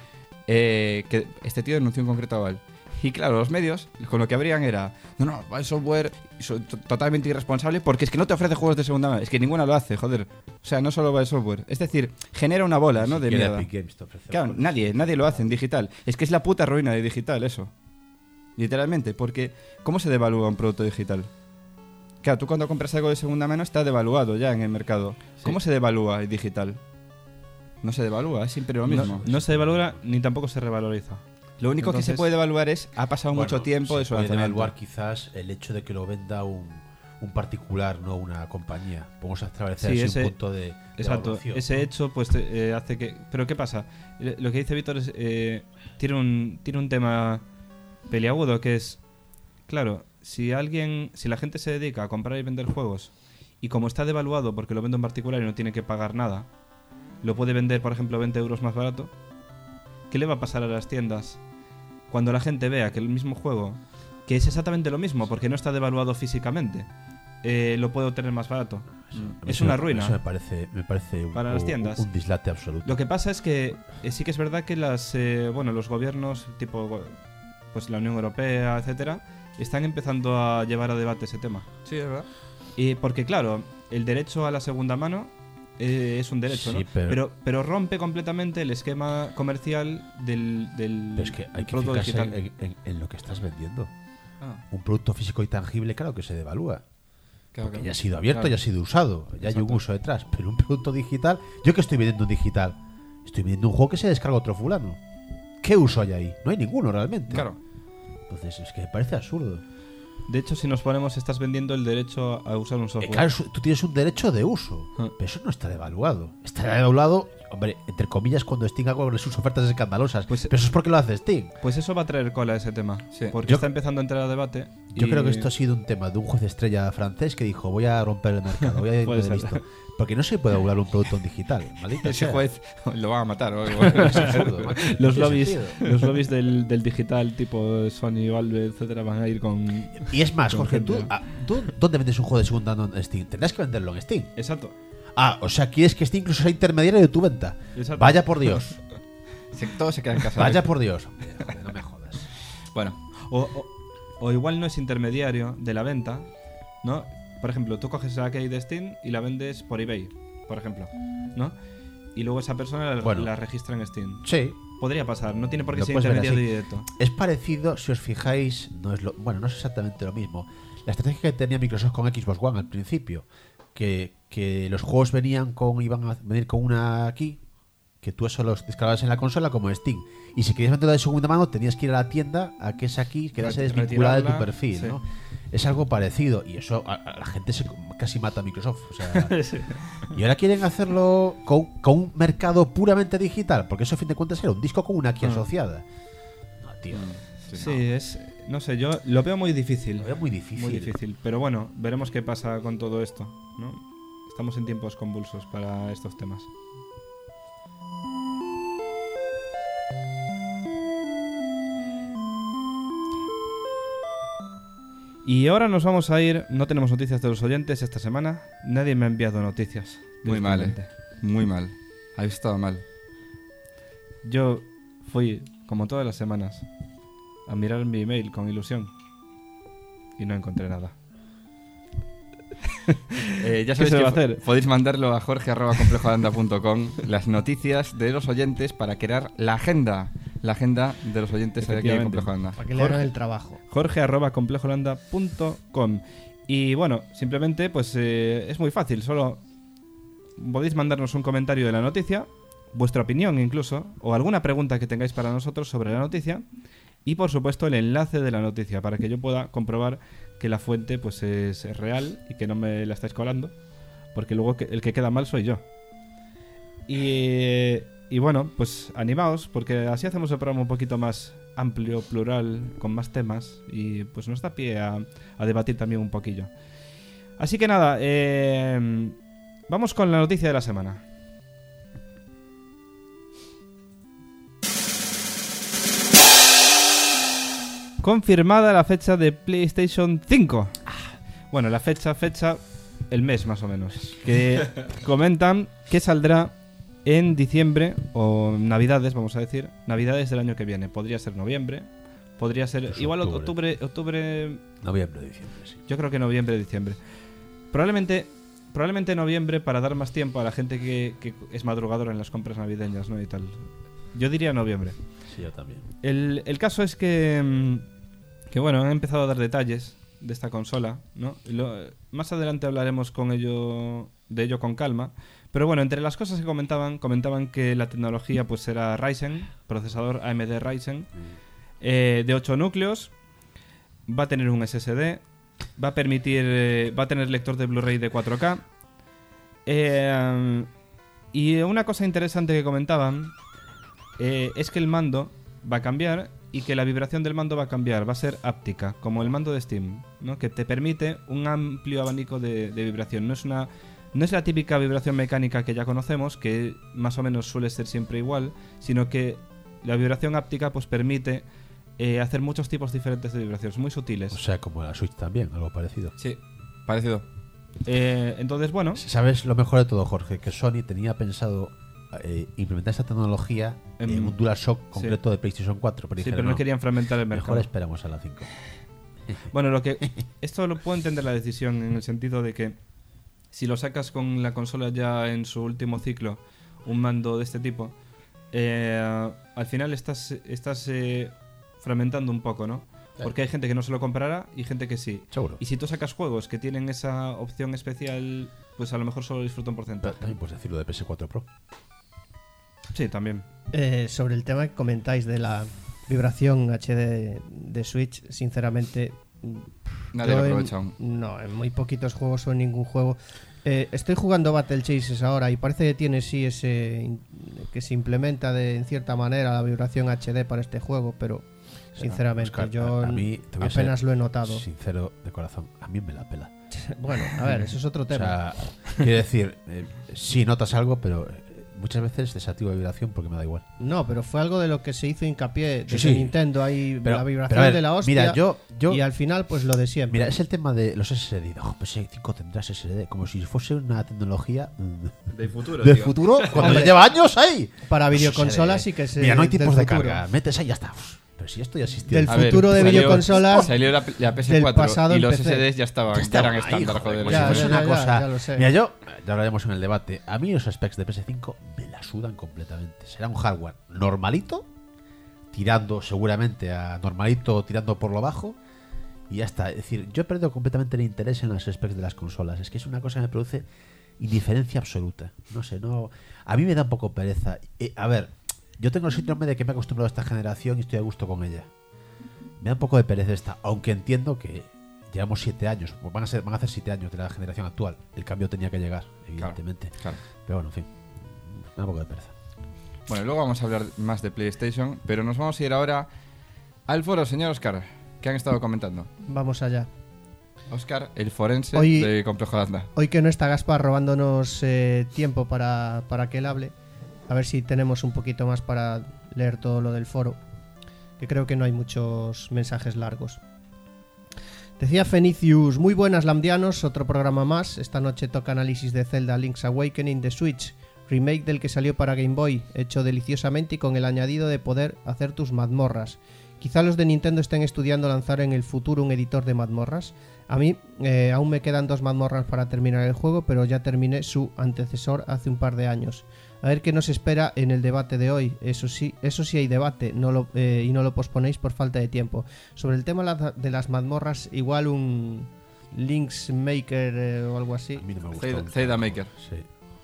Eh, que este tío denunció en concreto a Valve. Y claro, los medios con lo que habrían era, no, no, Valve Software es totalmente irresponsable porque es que no te ofrece juegos de segunda mano. Es que ninguna lo hace, joder. O sea, no solo Valve Software. Es decir, genera una bola, ¿no? De Siquiera mierda. Epic Games te ofrece Claro, juegos. nadie, nadie lo hace en digital. Es que es la puta ruina de digital eso. Literalmente, porque ¿cómo se devalúa un producto digital? Claro, tú cuando compras algo de segunda mano está devaluado ya en el mercado. ¿Cómo se devalúa el digital? No se devalúa, es siempre lo mismo. No, no se devalora ni tampoco se revaloriza. Lo único que Entonces- se puede devaluar es, ha pasado Bueno, mucho tiempo de su se puede lanzamiento. evaluar quizás el hecho de que lo venda un, un particular, no una compañía. Podemos establecer Sí, así ese- un punto de, de Exacto, evaluación, ese ¿no? hecho pues te- eh, hace que... Pero ¿qué pasa? Eh, Lo que dice Víctor es, eh, tiene, un, tiene un tema peliagudo que es, claro, si alguien, si la gente se dedica a comprar y vender juegos y como está devaluado porque lo vende en particular y no tiene que pagar nada, lo puede vender, por ejemplo, veinte euros más barato, ¿qué le va a pasar a las tiendas cuando la gente vea que el mismo juego, que es exactamente lo mismo porque no está devaluado físicamente, eh, lo puede obtener más barato? A mí Es eso una me- ruina. Eso me parece, me parece un, Para las un- tiendas. un dislate absoluto. Lo que pasa es que eh, sí que es verdad que las eh, bueno los gobiernos tipo pues la Unión Europea, etcétera, están empezando a llevar a debate ese tema. Sí, es verdad. Y porque, claro, el derecho a la segunda mano eh, es un derecho, Sí, ¿no? pero- Pero, pero rompe completamente el esquema comercial del, del Pero es que hay que producto fijarse digital. en, en- en lo que estás vendiendo. Ah, Un producto físico y tangible, claro que se devalúa. claro, Porque claro. ya ha sido abierto, Claro. ya ha sido usado, ya hay un Exacto. uso detrás. Pero un producto digital, ¿yo qué estoy vendiendo un digital? Estoy vendiendo un juego que se descarga otro fulano. ¿Qué uso hay ahí? No hay ninguno realmente. Claro. Entonces, es que me parece absurdo. De hecho, si nos ponemos, estás vendiendo el derecho a usar un Eh, software. claro, su- tú tienes un derecho de uso, Ah. pero eso no está devaluado. Está devaluado, hombre, entre comillas, cuando Steam haga sus ofertas escandalosas. Pues- pero eso es porque lo hace Steam. Pues eso va a traer cola ese tema. Sí. Porque Yo- está empezando a entrar a debate. Yo y- creo que esto ha sido un tema de un juez de estrella francés que dijo: voy a romper el mercado, voy a ir Puede de ser. listo. Porque no se puede evaluar un producto en digital. maldita Ese sea. juez lo va a matar o algo. Es absurdo, macho. Los No tiene lobbies, sentido. los lobbies del, del digital tipo Sony, Valve, etcétera, van a ir con... Y es más, Con Jorge, ¿tú, gente. ah, ¿tú dónde vendes un juego de segunda mano en Steam? Tendrás que venderlo en Steam. Exacto. Ah, o sea, quieres que Steam incluso sea intermediario de tu venta. Exacto. Vaya por Dios. Se- todo se queda en casa. Vaya por Dios. Hombre, joder, no me jodas. Bueno, O, o- o igual no es intermediario de la venta, ¿no? Por ejemplo, tú coges la key de Steam y la vendes por eBay, por ejemplo, ¿no? Y luego esa persona la, Bueno. la registra en Steam. Sí. Podría pasar, no tiene por qué Lo ser puedes ver intermediario así. directo. Es parecido, si os fijáis, no es lo, bueno, no es exactamente lo mismo. La estrategia que tenía Microsoft con Xbox One al principio, que, que los juegos venían con, iban a venir con una key, que tú eso los descargabas en la consola como Steam. Y si querías venderlo de segunda mano, tenías que ir a la tienda a que esa key quedase Ret- desvinculada de tu retirarla, perfil, sí. ¿no? Es algo parecido y eso a, a la gente se casi mata a Microsoft. O sea, Sí. y ahora quieren hacerlo con, con un mercado puramente digital, porque eso a fin de cuentas era un disco con una key Ah. asociada. No, tío. sí, Sí, es... No sé, yo lo veo muy difícil. Lo veo muy difícil. Muy difícil. Pero bueno, veremos qué pasa con todo esto, ¿no? Estamos en tiempos convulsos para estos temas. Y ahora nos vamos a ir. No tenemos noticias de los oyentes esta semana. Nadie me ha enviado noticias. Muy mal, ¿eh? tristemente. Muy mal. Habéis estado mal. Yo fui, como todas las semanas, a mirar mi email con ilusión. Y no encontré nada. Eh, ya ¿Qué sabéis se que va a po- hacer? podéis mandarlo a jorge arroba complejo de anda punto com las noticias de los oyentes para crear la agenda. La agenda de los oyentes de aquí en Efectivamente. Complejo de Anda. Para que le hagan el trabajo. Jorge arroba complejolanda punto com. Y bueno, simplemente pues eh, es muy fácil. Solo podéis mandarnos un comentario de la noticia, vuestra opinión incluso, o alguna pregunta que tengáis para nosotros sobre la noticia. Y por supuesto el enlace de la noticia para que yo pueda comprobar que la fuente pues es real y que no me la estáis colando, porque luego que- el que queda mal soy yo. Y, y bueno, pues animaos, porque así hacemos el programa un poquito más amplio, plural, con más temas, y pues nos da pie a, a debatir también un poquillo. Así que nada, eh, vamos con la noticia de la semana. Confirmada la fecha de PlayStation cinco. Bueno, la fecha, fecha, el mes más o menos. Que comentan que saldrá en diciembre o navidades, vamos a decir, navidades del año que viene. Podría ser noviembre, podría ser Pues igual octubre. octubre, octubre, Noviembre, diciembre, sí. yo creo que noviembre, diciembre. Probablemente, probablemente noviembre para dar más tiempo a la gente que, que es madrugadora en las compras navideñas, ¿no? Y tal. Yo diría noviembre. Sí, yo también. El, el caso es que, mm, que, bueno, han empezado a dar detalles de esta consola, ¿no? Y lo- más adelante hablaremos con ello, de ello con calma. Pero bueno, entre las cosas que comentaban, comentaban que la tecnología pues era Ryzen, procesador A M D Ryzen, eh, de ocho núcleos, va a tener un S S D, va a permitir, eh, va a tener lector de Blu-ray de cuatro K. Eh, y una cosa interesante que comentaban eh, es que el mando va a cambiar y que la vibración del mando va a cambiar, va a ser áptica, como el mando de Steam, ¿no? Que te permite un amplio abanico de, de vibración. No es una, no es la típica vibración mecánica que ya conocemos, que más o menos suele ser siempre igual, sino que la vibración áptica pues permite eh, hacer muchos tipos diferentes de vibraciones, muy sutiles. O sea, como la Switch también, algo parecido. Sí, parecido. Eh, entonces, bueno, ¿Sabes lo mejor de todo, Jorge? Que Sony tenía pensado eh, implementar esta tecnología en, En- un DualShock concreto de PlayStation cuatro, pero sí, dijeron, pero no no, querían fragmentar el mejor mercado. esperamos a la cinco. Bueno, lo que esto lo puedo entender la decisión en el sentido de que si lo sacas con la consola ya en su último ciclo, un mando de este tipo, eh, al final estás, estás eh, fragmentando un poco, ¿no? Porque hay gente que no se lo comprará y gente que sí. Seguro. Y si tú sacas juegos que tienen esa opción especial, pues a lo mejor solo disfruta un porcentaje. Pero también puedes decirlo de P S cuatro Pro. Sí, también. Eh, sobre el tema que comentáis de la vibración H D de Switch, sinceramente Nadie yo lo en- aprovecha aún. No, en muy poquitos juegos o en ningún juego. Eh, estoy jugando Battle Chasers ahora y parece que tiene sí ese que se implementa de en cierta manera la vibración H D para este juego, pero sinceramente Oscar, yo a- a mí, te voy a apenas ser lo he notado. Sincero de corazón, a mí me la pela. Bueno, a ver, eso es otro O tema. sea, quiero decir, eh, sí notas algo, pero eh, muchas veces desactivo la vibración porque me da igual. No, pero fue algo de lo que se hizo hincapié desde Sí, sí. Nintendo, ahí Pero, la pero vibración a ver, de la hostia. mira, yo, yo y al final, pues lo de siempre. mira, es el tema de los S S D. Oh, pues P S cinco tendrás S S D, como si fuese una tecnología mm, De futuro, del futuro, cuando Hombre. lleva años ahí. Para Pues videoconsolas S S D. sí que se. Mira, no hay del tipos de futuro. carga, metes ahí y ya está. Uf, pero si esto ya existía. Del A ver, futuro de salió- videoconsolas Salió la, la P S del cuatro pasado y los en P C. S Ds ya estaban, Ya ya estaban eran ahí, estándar, joder, joder. como Ya, si ya, fuese ya, una ya, cosa. ya lo sé. Mira, yo, ya hablaremos en el debate. A mí los specs de P S cinco me la sudan completamente. Será un hardware normalito, tirando seguramente a normalito, tirando por lo bajo, y ya está. Es decir, yo he perdido completamente el interés en los specs de las consolas. Es que es una cosa que me produce indiferencia absoluta. No sé, no. A mí me da un poco pereza. Eh, a ver, yo tengo el síndrome de que me he acostumbrado a esta generación y estoy a gusto con ella. Me da un poco de pereza esta, aunque entiendo que llevamos siete años, pues van a ser, van a hacer siete años de la generación actual. El cambio tenía que llegar, evidentemente. Claro. Pero bueno, en fin, me da un poco de pereza. Bueno, luego vamos a hablar más de PlayStation, pero nos vamos a ir ahora al foro, señor Oscar, que han estado comentando. Vamos allá. Oscar, el forense Hoy- de Complejo Landa. Hoy que no está Gaspar robándonos eh, tiempo para, para que él hable, a ver si tenemos un poquito más para leer todo lo del foro, que creo que no hay muchos mensajes largos. Decía Fenicius, muy buenas lamdianos, otro programa más. Esta noche toca análisis de Zelda Link's Awakening de Switch, remake del que salió para Game Boy, hecho deliciosamente y con el añadido de poder hacer tus mazmorras. Quizá los de Nintendo estén estudiando lanzar en el futuro un editor de mazmorras. A mí eh, aún me quedan dos mazmorras para terminar el juego, pero ya terminé su antecesor hace un par de años. A ver qué nos espera en el debate de hoy. Eso sí, eso sí hay debate, no lo, eh, y no lo posponéis por falta de tiempo. Sobre el tema la- de las mazmorras, igual un Link's Maker eh, o algo así. A mí no me gusta. Zelda- un Zelda carajo. Maker. Sí.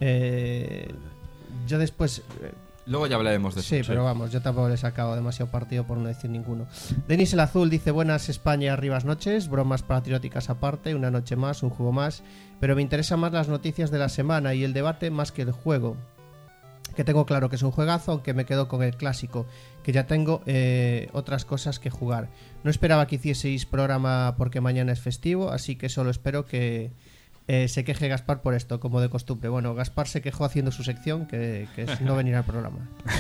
Eh, yo después... eh, Luego ya hablaremos de eso. Sí, pero vamos, yo tampoco le he sacado demasiado partido por no decir ninguno. Denis el Azul dice, buenas España, arribas noches, bromas patrióticas aparte, una noche más, un juego más, pero me interesan más las noticias de la semana y el debate más que el juego, que tengo claro que es un juegazo, aunque me quedo con el clásico, que ya tengo eh, otras cosas que jugar. No esperaba que hicieseis programa porque mañana es festivo, así que solo espero que... Eh, se queje Gaspar por esto, como de costumbre. Bueno, Gaspar se quejó haciendo su sección, que, que es no venir al programa.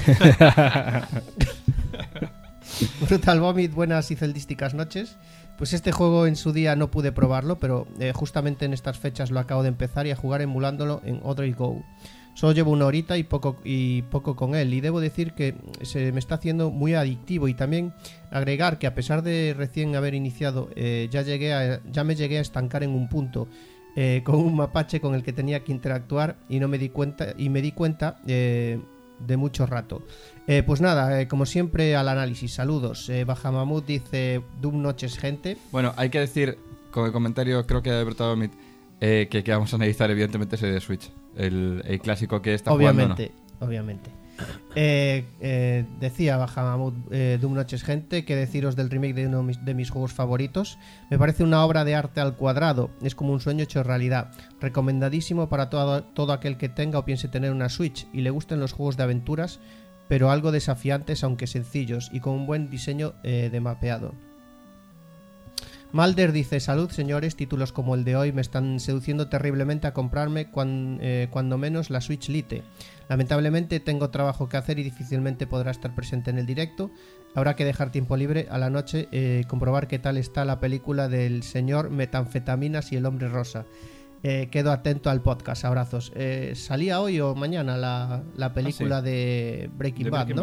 Brutal Vomit, buenas y celdísticas noches. Pues este juego en su día no pude probarlo, pero eh, justamente en estas fechas lo acabo de empezar y a jugar emulándolo en Odroid Go. Solo llevo una horita y poco, y poco con él, y debo decir que se me está haciendo muy adictivo, y también agregar que a pesar de recién haber iniciado, eh, ya, llegué a, ya me llegué a estancar en un punto eh, con un mapache con el que tenía que interactuar y no me di cuenta y me di cuenta eh, de mucho rato. Eh, pues nada, eh, como siempre al análisis, saludos. eh, Bajamamut dice Doom noches gente. Bueno, hay que decir, con el comentario creo que de Brutal Vomit, eh, que, que vamos a analizar evidentemente ese de Switch. El, el clásico que está Obviamente, jugando, ¿no? obviamente. Eh, eh, decía Bajamamut eh, Doom noches gente, que deciros del remake de uno de mis, de mis juegos favoritos. Me parece una obra de arte al cuadrado, es como un sueño hecho realidad. Recomendadísimo para todo, todo aquel que tenga o piense tener una Switch y le gusten los juegos de aventuras, pero algo desafiantes aunque sencillos y con un buen diseño eh, de mapeado. Malder dice, salud señores, títulos como el de hoy me están seduciendo terriblemente a comprarme cuan, eh, cuando menos la Switch Lite. Lamentablemente tengo trabajo que hacer y difícilmente podrá estar presente en el directo. Habrá que dejar tiempo libre a la noche, eh, comprobar qué tal está la película del señor Metanfetaminas y el hombre rosa. Eh, quedo atento al podcast, abrazos. Eh, ¿Salía hoy o mañana la, la película Ah, sí. de Breaking De Bad, Breaking no? Bad.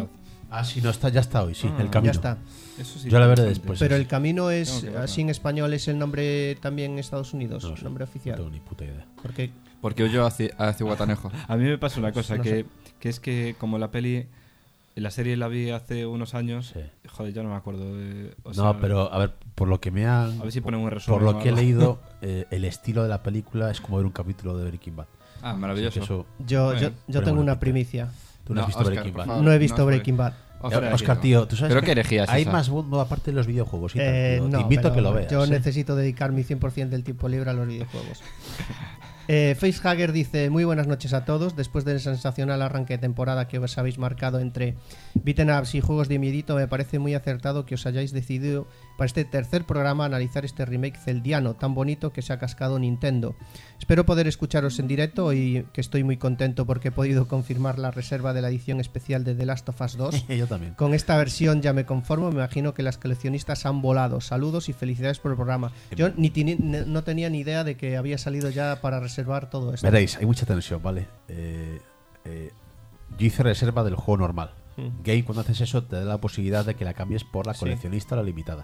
Ah, sí, no está, ya está hoy, sí, Ah, el camino. Ya está. Eso sí. Yo la veré bastante. después. Pero sí, el camino es, Tengo que verlo. así en español, es el nombre también en Estados Unidos, No lo sé, nombre No oficial. tengo ni puta idea. Porque Porque yo hace, hace guatanejo. A mí me pasa una cosa, No que, que es que como la peli, la serie la vi hace unos años, Sí. joder, ya no me acuerdo. De, o No, sea, pero a ver, por lo que me han. A ver si ponen un resumen Por o lo que he algo. leído, eh, el estilo de la película es como ver un capítulo de Breaking Bad. Ah, Así maravilloso. que eso, yo, Bueno, yo, yo ponemos tengo la una pinta. primicia. tú no has No, visto Óscar, Breaking por Bad. favor. No he no, visto joder. Breaking Bad. Oscar, Eh, Oscar, tío, tú sabes ¿Pero que qué herejías hay esa? más mundo aparte de los videojuegos. y tal, Eh, tío. no, Te invito a pero que lo veas. Yo ¿eh? necesito dedicar mi cien por ciento del tiempo libre a los videojuegos. Eh, Facehugger dice: muy buenas noches a todos. Después del sensacional arranque de temporada que os habéis marcado entre beaten ups y juegos de miedito, me parece muy acertado que os hayáis decidido para este tercer programa analizar este remake celdiano tan bonito que se ha cascado Nintendo. Espero poder escucharos en directo y que estoy muy contento porque he podido confirmar la reserva de la edición especial de The Last of Us dos. Yo también. Con esta versión ya me conformo, me imagino que las coleccionistas han volado. Saludos y felicidades por el programa. Yo ni tini- ne- no tenía ni idea de que había salido ya para reservar todo esto. Veréis, hay mucha tensión, ¿vale? Eh, eh, yo hice reserva del juego normal. Mm. Game, cuando haces eso, te da la posibilidad de que la cambies por la Sí. coleccionista o la limitada.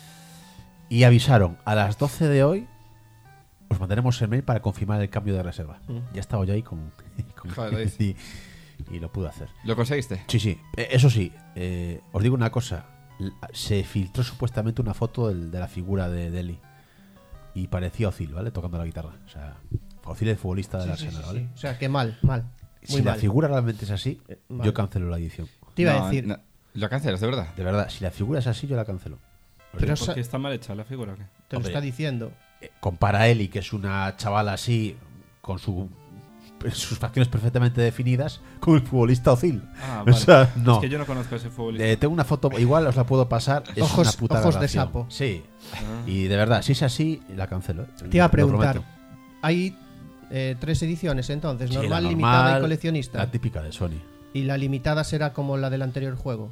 Y avisaron, a las doce de hoy os mandaremos el mail para confirmar el cambio de reserva. Mm. Ya estaba yo ahí con, con- Joder. y, y lo pude hacer. ¿Lo conseguiste? Sí, sí. Eh, Eso sí, eh, os digo una cosa. L- Se filtró supuestamente una foto del- de la figura de Deli. Y parecía Ozil, ¿vale? Tocando la guitarra. O sea, Ozil es futbolista de Sí, la sí, Arsenal, sí, ¿vale? sí. O sea, que mal, mal. Muy Si la mal. figura realmente es así, mal. yo cancelo la edición. Te iba a No, decir, no. ¿Lo cancelas, de verdad? De verdad, si la figura es así, yo la cancelo. Os Pero digo, sa- ¿Por qué está mal hecha la figura o qué? te lo hombre. está diciendo. eh, compara a Eli, que es una chavala así, con su, sus facciones perfectamente definidas, con el futbolista Ozil. Ah, O vale. sea, no. Es que yo no conozco a ese futbolista. Eh, tengo una foto, igual os la puedo pasar. Es Ojos- una puta ojos de aberración. sapo. Sí. Ah. Y de verdad, si es así, la cancelo. ¿eh? Te iba a Lo preguntar. prometo. Hay eh, tres ediciones entonces, Sí, la normal, normal, limitada y coleccionista. La típica de Sony. ¿Y la limitada será como la del anterior juego?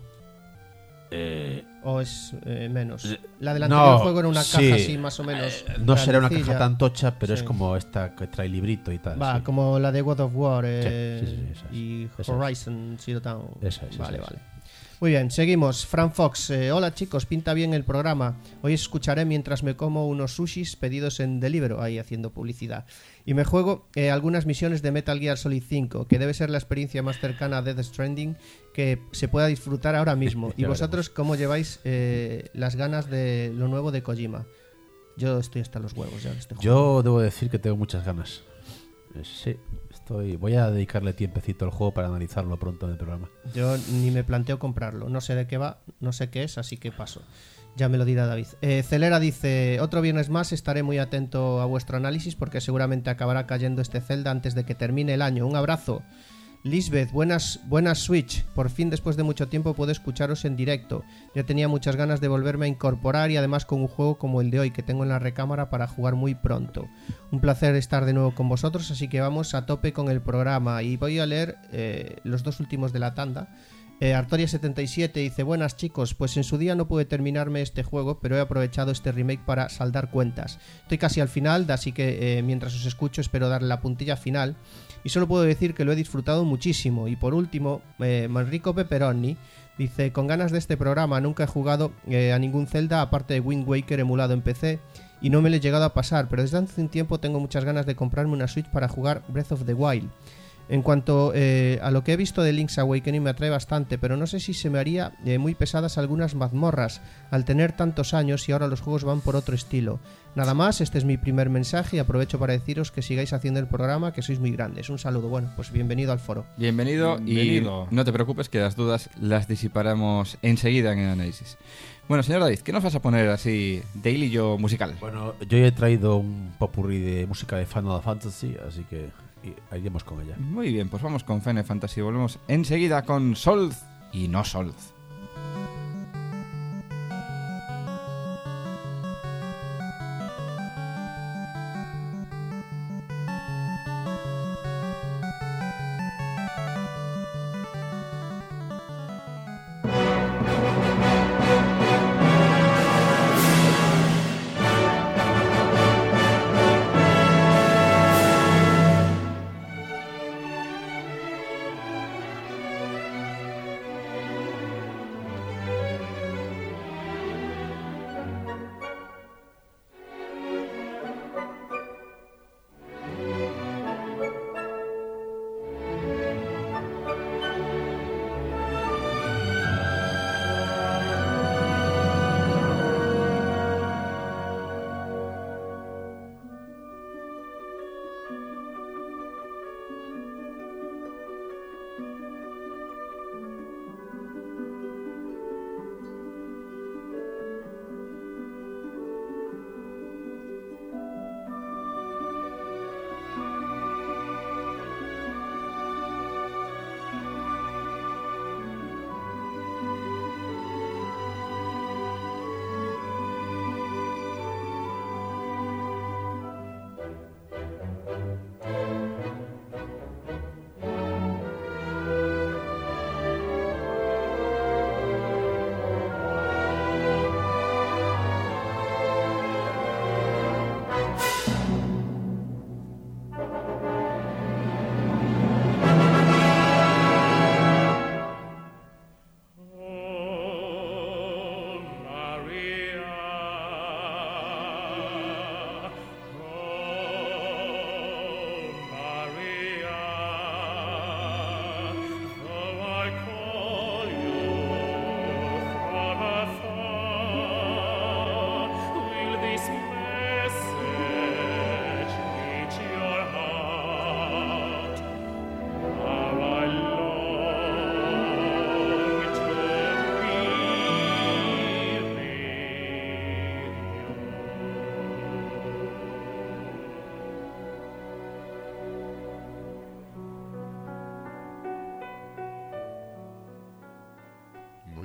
Eh, ¿O es eh, menos? Eh, La del no, anterior juego era una caja sí. así más o menos. eh, no será una grandecilla. caja tan tocha, pero Sí. es como esta que trae librito y tal. Va, sí. como la de God of War eh, Sí, sí, sí, esa es. y Esa es. Horizon Zero Dawn. Esa es, esa Vale, es. vale. Muy bien, seguimos. Fran Fox, eh, hola chicos, pinta bien el programa. Hoy escucharé mientras me como unos sushis pedidos en Deliveroo, ahí haciendo publicidad. Y me juego eh, algunas misiones de Metal Gear Solid cinco, que debe ser la experiencia más cercana a Death Stranding que se pueda disfrutar ahora mismo. ¿Y Ya vosotros cómo lleváis eh, las ganas de lo nuevo de Kojima? Yo estoy hasta los huevos ya de este juego. Yo debo decir que tengo muchas ganas. Eh, Sí, estoy. Voy a dedicarle tiempecito al juego para analizarlo pronto en el programa. Yo ni me planteo comprarlo. No sé de qué va, no sé qué es, así que paso. Ya me lo dirá David. Eh, Celera dice: otro viernes más estaré muy atento a vuestro análisis porque seguramente acabará cayendo este Zelda antes de que termine el año. Un abrazo. Lisbeth, buenas, buenas Switch. Por fin, después de mucho tiempo, puedo escucharos en directo. Ya tenía muchas ganas de volverme a incorporar y además con un juego como el de hoy que tengo en la recámara para jugar muy pronto. Un placer estar de nuevo con vosotros, así que vamos a tope con el programa. Y voy a leer eh, los dos últimos de la tanda. Eh, Artoria setenta y siete dice: buenas chicos, pues en su día no pude terminarme este juego, pero he aprovechado este remake para saldar cuentas. Estoy casi al final, así que eh, mientras os escucho espero darle la puntilla final. Y solo puedo decir que lo he disfrutado muchísimo. Y por último, eh, Manrico Pepperoni dice: con ganas de este programa, nunca he jugado eh, a ningún Zelda aparte de Wind Waker emulado en P C y no me lo he llegado a pasar, pero desde hace un tiempo tengo muchas ganas de comprarme una Switch para jugar Breath of the Wild. En cuanto eh, a lo que he visto de Link's Awakening me atrae bastante, pero no sé si se me haría eh, muy pesadas algunas mazmorras al tener tantos años y ahora los juegos van por otro estilo. Nada más, este es mi primer mensaje y aprovecho para deciros que sigáis haciendo el programa, que sois muy grandes. Un saludo, bueno, pues bienvenido al foro. Bienvenido, Bienvenido. y no te preocupes que las dudas las disiparemos enseguida en el análisis. Bueno, señor David, ¿qué nos vas a poner así de hilillo musical? Bueno, yo ya he traído un popurrí de música de Final Fantasy, así que y- iremos con ella. Muy bien, pues vamos con Final Fantasy. Volvemos enseguida con Solz y no Solz.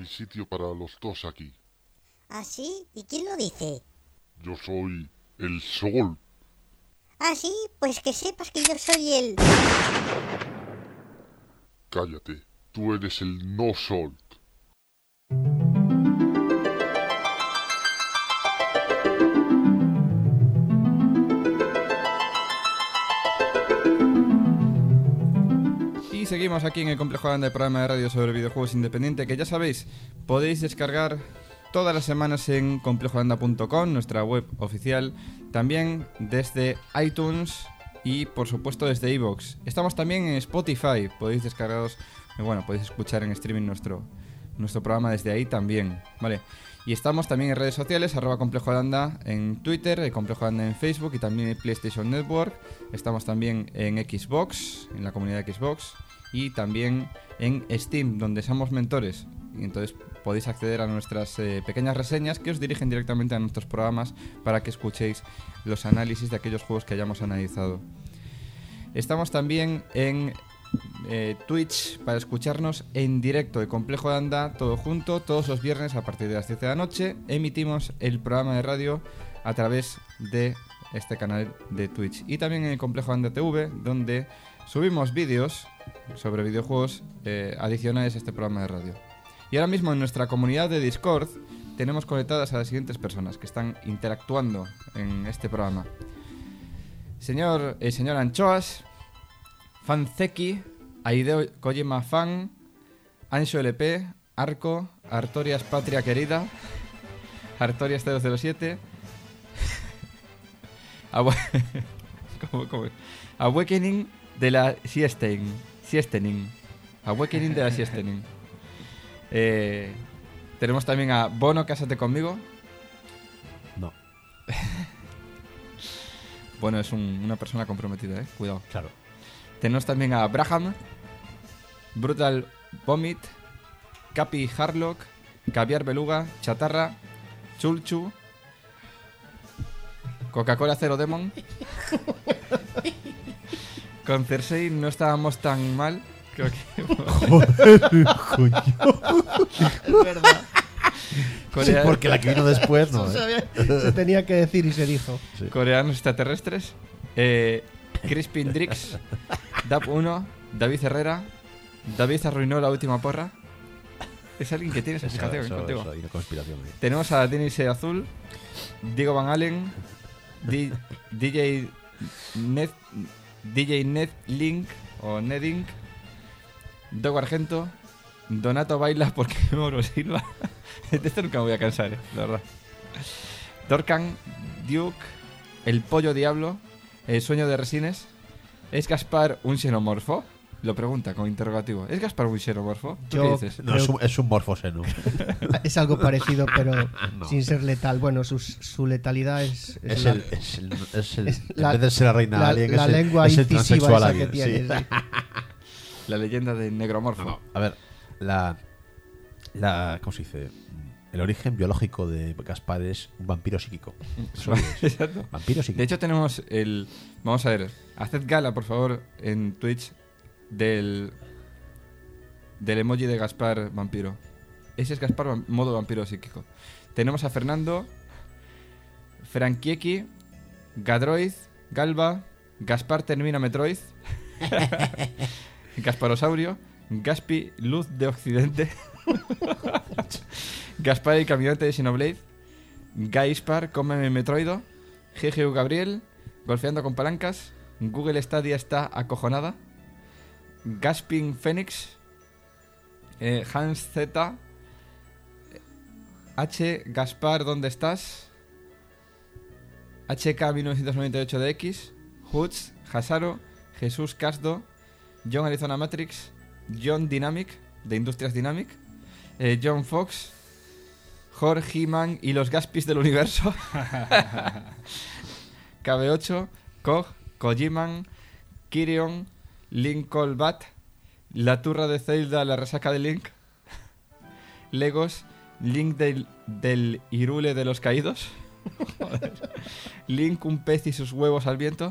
sitio para los dos aquí. ¿Ah, sí? ¿Y quién lo dice? Yo soy el sol. ¿Ah, sí? Pues que sepas que yo soy el... Cállate, tú eres el no sol. Y seguimos aquí en el Complejo Landa, el programa de radio sobre videojuegos independiente, que ya sabéis, podéis descargar todas las semanas en complejo landa punto com, nuestra web oficial, también desde iTunes y por supuesto desde iVoox. Estamos también en Spotify, podéis descargaros, bueno, podéis escuchar en streaming nuestro, nuestro programa desde ahí también, ¿vale? Y estamos también en redes sociales, arroba Complejo Landa en Twitter, el Complejo Landa en Facebook y también en PlayStation Network. Estamos también en Xbox, en la comunidad de Xbox, y también en Steam, donde somos mentores. Y entonces podéis acceder a nuestras eh, pequeñas reseñas que os dirigen directamente a nuestros programas para que escuchéis los análisis de aquellos juegos que hayamos analizado. Estamos también en eh, Twitch para escucharnos en directo, el Complejo Landa, todo junto, todos los viernes a partir de las diez de la noche. Emitimos el programa de radio a través de este canal de Twitch. Y también en el Complejo Landa T V, donde subimos vídeos sobre videojuegos eh, adicionales a este programa de radio. Y ahora mismo en nuestra comunidad de Discord tenemos conectadas a las siguientes personas que están interactuando en este programa. Señor, el señor Anchoas, Fanzeki, Aideo Kojima Fan, Ancho L P, Arco, Artorias Patria Querida, Artorias cero cero siete, Awe- ¿Cómo, cómo? Awakening de la Siestening, Siestening, Awakening de la Siestening. Eh, tenemos también a Bono, Cásate Conmigo. No, Bueno, es un- una persona comprometida, eh, cuidado. claro. Tenemos también a Braham, Brutal Vomit, Capi Harlock, Caviar Beluga, Chatarra, Chulchu, Coca-Cola Zero Demon. Con Cersei no estábamos tan mal. Creo que. Es verdad. Corea- Porque la que vino después no. Se, ¿eh? sabía- se tenía que decir y se dijo. Coreanos extraterrestres. Eh, Crispin Drix, Dab uno, David Herrera. David arruinó la última porra. Es alguien que tiene esa Eso, fijación eso, contigo. eso, hay una conspiración ahí. Tenemos a Denis Azul, Diego Van Allen, D- DJ Ned, D J Ned Link o Nedink, Dogo Argento, Donato Baila porque Mauro Silva. De esto nunca me voy a cansar, eh, la verdad. Dorcan, Duke, El Pollo Diablo, El Sueño de Resines. ¿Es Gaspar un xenomorfo? Lo pregunta con interrogativo. ¿Es Gaspar un xenomorfo? ¿Tú Yo- qué dices? No, es un, es un morfoseno. Es algo parecido, pero No. sin ser letal. Bueno, su, su letalidad es, es Es la, el, es el, es el- es en la- vez de ser la reina la- alien, la es el, lengua es el incisiva transexual esa alien. que tiene. sí. sí. La leyenda del negromorfo. No, a ver, la, la. ¿Cómo se dice? El origen biológico de Gaspar es un vampiro psíquico. Eso es. Exacto. Vampiro psíquico. De hecho tenemos el... Vamos a ver. Haced gala, por favor, en Twitch del... Del emoji de Gaspar vampiro. Ese es Gaspar vam- modo vampiro psíquico. Tenemos a Fernando, Frankieki, Gadroid, Galba, Gaspar termina Metroid, Gasparosaurio, Gaspi, Luz de Occidente, Gaspar el caminante de Xenoblade, Gaispar, cómeme Metroido, G G U Gabriel, Golfeando con palancas, Google Stadia está acojonada, Gasping Phoenix, eh, Hans Z, H. Gaspar, ¿dónde estás? H K mil novecientos noventa y ocho de X, Hutz, Hasaro, Jesús Casdo, John Arizona Matrix, John Dynamic, de Industrias Dynamic, eh, John Fox, Jorge He-Man y los Gaspis del universo, K B ocho, Kog, Kojiman, Kirion, Link Colbat, La Turra de Zelda, La Resaca de Link, Legos, Link del, del Irule de los Caídos, Joder. Link, un pez y sus huevos al viento,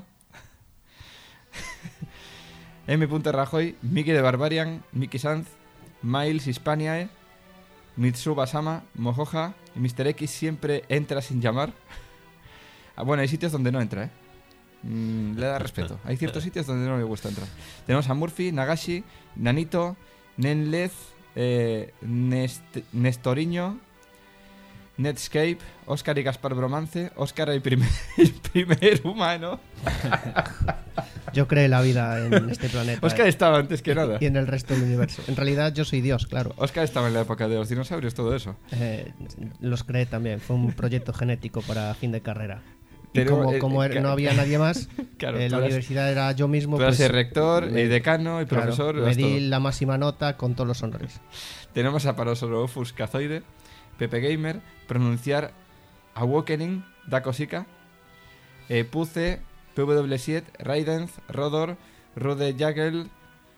M. Rajoy, Mickey de Barbarian, Mickey Sanz, Miles Hispaniae, Mitsuba-sama, Mojoja, mister X siempre entra sin llamar. Ah, bueno, hay sitios donde no entra, ¿eh? Mm, le da respeto. Hay ciertos sitios donde no le gusta entrar. Tenemos a Murphy, Nagashi, Nanito, Nenlez, eh, Nest- Nestoriño, Netscape, Oscar y Gaspar Bromance, Oscar el primer, el primer humano. Yo creé la vida en este planeta. Oscar eh, estaba antes que nada. y en el resto del universo. En realidad yo soy Dios, claro. Oscar estaba en la época de los dinosaurios, todo eso. Eh, los creé también. Fue un proyecto genético para fin de carrera. Y Pero, como, eh, como eh, era- no había nadie más, Claro, eh, tú la eras- universidad era yo mismo. Tú eras pues, el rector, me- el decano y claro, profesor. me eras di todo. la máxima nota con todos los honores. Tenemos a Parasaurolophus cazoide, Pepe Gamer, pronunciar Awakening, da cosica, eh, Puce, P W siete, Raidens, Rodor, Rode Jagel,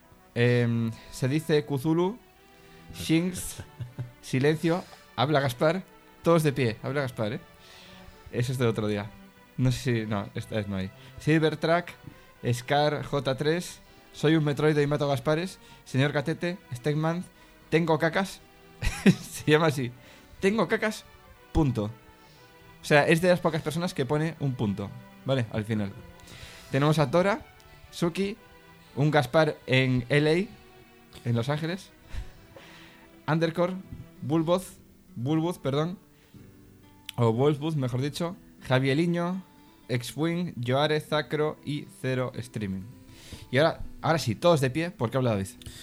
eh, se dice Cthulhu, Shinx, Silencio, habla Gaspar, todos de pie, habla Gaspar, ¿eh? Eso es del otro día. No sé si... No, esta vez no hay. Silvertrack, Scar J tres, soy un Metroide y mato Gaspares, señor Catete, Stegman, tengo cacas, se llama así, tengo cacas, punto. O sea, es de las pocas personas que pone un punto, ¿vale? Al final. Tenemos a Tora, Suki, un Gaspar en L A, en Los Ángeles, Undercore, Bulboz, Bulbuz, perdón, o Wolfbuz, mejor dicho, Javieliño, X-Wing, Joare, Zacro y Zero Streaming. Y ahora, ahora sí, todos de pie, porque habla David.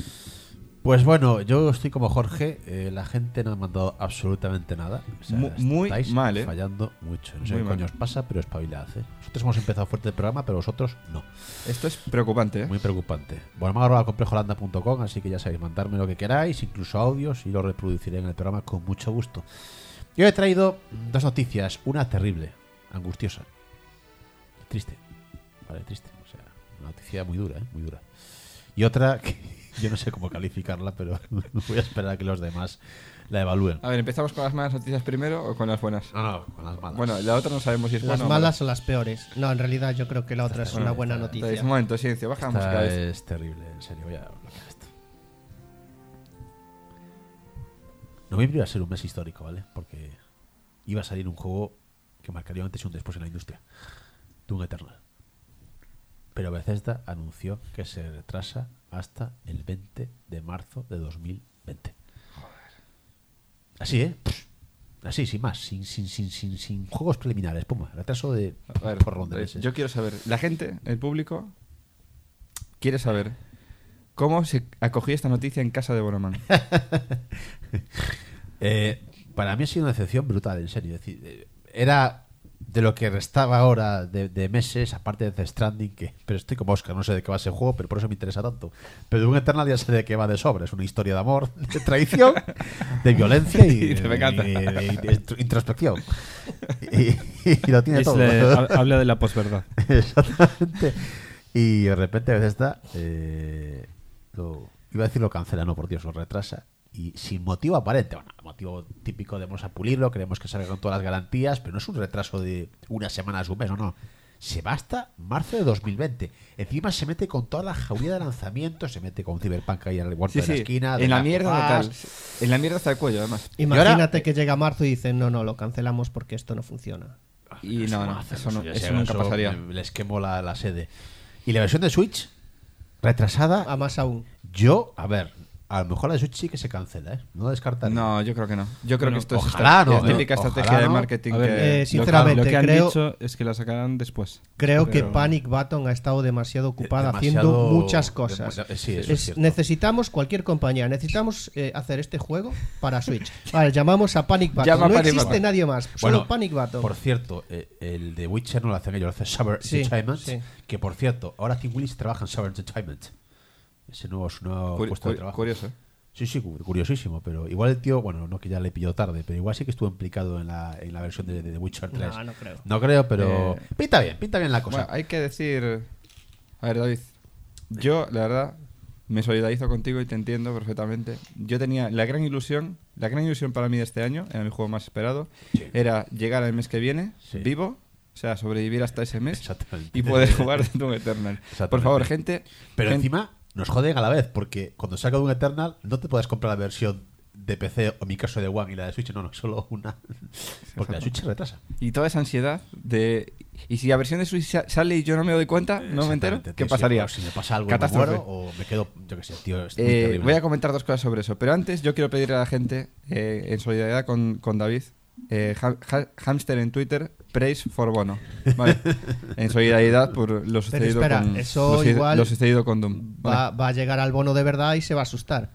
Pues bueno, yo estoy como Jorge, eh, la gente no me ha mandado absolutamente nada. O sea, Mu- muy estáis mal, ¿eh? fallando mucho. No sé Muy qué mal. coño os pasa, pero espabilad, ¿eh? Nosotros hemos empezado fuerte el programa, pero vosotros no. Esto es preocupante, ¿eh? Muy preocupante. Bueno, me agarro al complejolanda punto com, así que ya sabéis, mandarme lo que queráis, incluso audios, y lo reproduciré en el programa con mucho gusto. Yo he traído dos noticias, una terrible, angustiosa, triste, vale, triste, o sea, una noticia muy dura, ¿eh? Muy dura. Y otra que yo no sé cómo calificarla, pero voy a esperar a que los demás la evalúen. A ver, ¿empezamos con las malas noticias primero o con las buenas? No, no, con las malas. Bueno, la otra no sabemos si es Las buena o malas o las peores. No, en realidad yo creo que la otra es Bueno, una buena mala. noticia. Un momento, silencio, baja la música. Esta David. es terrible, en serio, voy a bloquear esto. Noviembre iba a ser un mes histórico, ¿vale? Porque iba a salir un juego que marcaría un antes y un después en la industria. Doom Eternal. Pero Bethesda anunció que se retrasa hasta el veinte de marzo de dos mil veinte. Así, ¿eh? Así, sin más, sin, sin, sin, sin, sin juegos preliminares. Puma, retraso de A ver, porrón de eh, meses. yo quiero saber, la gente, el público, quiere saber cómo se acogió esta noticia en casa de Bonoman. Eh, para mí ha sido una decepción brutal, en serio. Es decir, eh, era de lo que restaba ahora de, de meses, aparte de The Stranding, que, pero estoy como Oscar, no sé de qué va ese juego, pero por eso me interesa tanto. Pero de un Eternal ya sé de qué va de sobra. Es una historia de amor, de traición, de violencia y, Sí, me encanta. y- y- y de introspección. Y, y lo tiene Es todo. le- ha- habla de la posverdad. Exactamente. Y de repente a veces está eh, lo, iba a decir lo cancela, no, por Dios, lo retrasa y sin motivo aparente. Bueno, motivo típico de vamos a pulirlo, queremos que salga con todas las garantías, pero no es un retraso de unas semanas, un mes, no, no. Se va hasta marzo de dos mil veinte. Encima se mete con toda la jauría de lanzamiento, se mete con Cyberpunk ahí al borde Sí, de la sí, esquina. de en la Last of mierda Us. total. En la mierda hasta el cuello, además. Imagínate Y ahora- que llega marzo y dicen, no, no, lo cancelamos porque esto no funciona. Y Eso no, no, hacen, eso, no, ya eso sé, nunca eso pasaría. me- Les quemo la, la sede. Y la versión de Switch, retrasada. A más aún. Yo, a ver, a lo mejor la de Switch sí que se cancela, ¿eh? No descartar. No, yo creo que no. Yo creo Bueno, que esto es ojalá esta- no, la típica eh, ojalá estrategia de no. marketing A ver, que... Eh, lo- sinceramente, lo que han creo- dicho es que la sacarán después. Creo que Pero- Panic Button ha estado demasiado ocupada demasiado- haciendo muchas cosas. dem- sí, eso es Es- cierto. necesitamos, cualquier compañía, necesitamos eh, hacer este juego para Switch. Vale, llamamos a Panic Button. Llama a no Panic existe Button. nadie más, solo Panic Button. Por cierto, eh, el de Witcher no lo hacen ellos, lo hace Sovereign Sí, Entertainment. sí. Que por cierto, ahora Tim Willis trabaja en Sovereign Entertainment. Ese nuevo, su nuevo Curi- puesto de curi- trabajo. curioso, ¿eh? Sí, sí, cu- curiosísimo. Pero igual el tío, bueno, no que ya le pilló tarde, pero igual sí que estuvo implicado en la, en la versión de, de The Witcher tres. No, no creo. No creo, pero Eh, pinta bien, pinta bien la cosa. Bueno, hay que decir... A ver, David, yo, la verdad, me solidarizo contigo y te entiendo perfectamente. Yo tenía la gran ilusión, la gran ilusión para mí de este año, era mi juego más esperado, Sí. era llegar al mes que viene, Sí. vivo, o sea, sobrevivir hasta ese mes Exactamente. y poder jugar Doom Eternal. Exactamente. Por favor, gente... Pero gente- encima nos joden a la vez, porque cuando saca un Eternal no te puedes comprar la versión de P C, o en mi caso de One y la de Switch, no, no, solo una. Porque la Switch se retrasa. Y toda esa ansiedad de... ¿Y si la versión de Switch sa- sale y yo no me doy cuenta? ¿No me entero? Exactamente, ¿Qué tío, pasaría? Si, si me pasa algo y me Catástrofe. muero, o me quedo, yo qué sé, tío, es muy Eh, terrible. voy a comentar dos cosas sobre eso. Pero antes yo quiero pedirle a la gente, eh, en solidaridad con, con David, eh, ha- ha- hamster en Twitter, praise for Bono. ¿Vale? En solidaridad por lo sucedido, espera, con, eso lo, suce- igual lo sucedido con Doom. ¿vale? Va, va a llegar al bono de verdad y se va a asustar.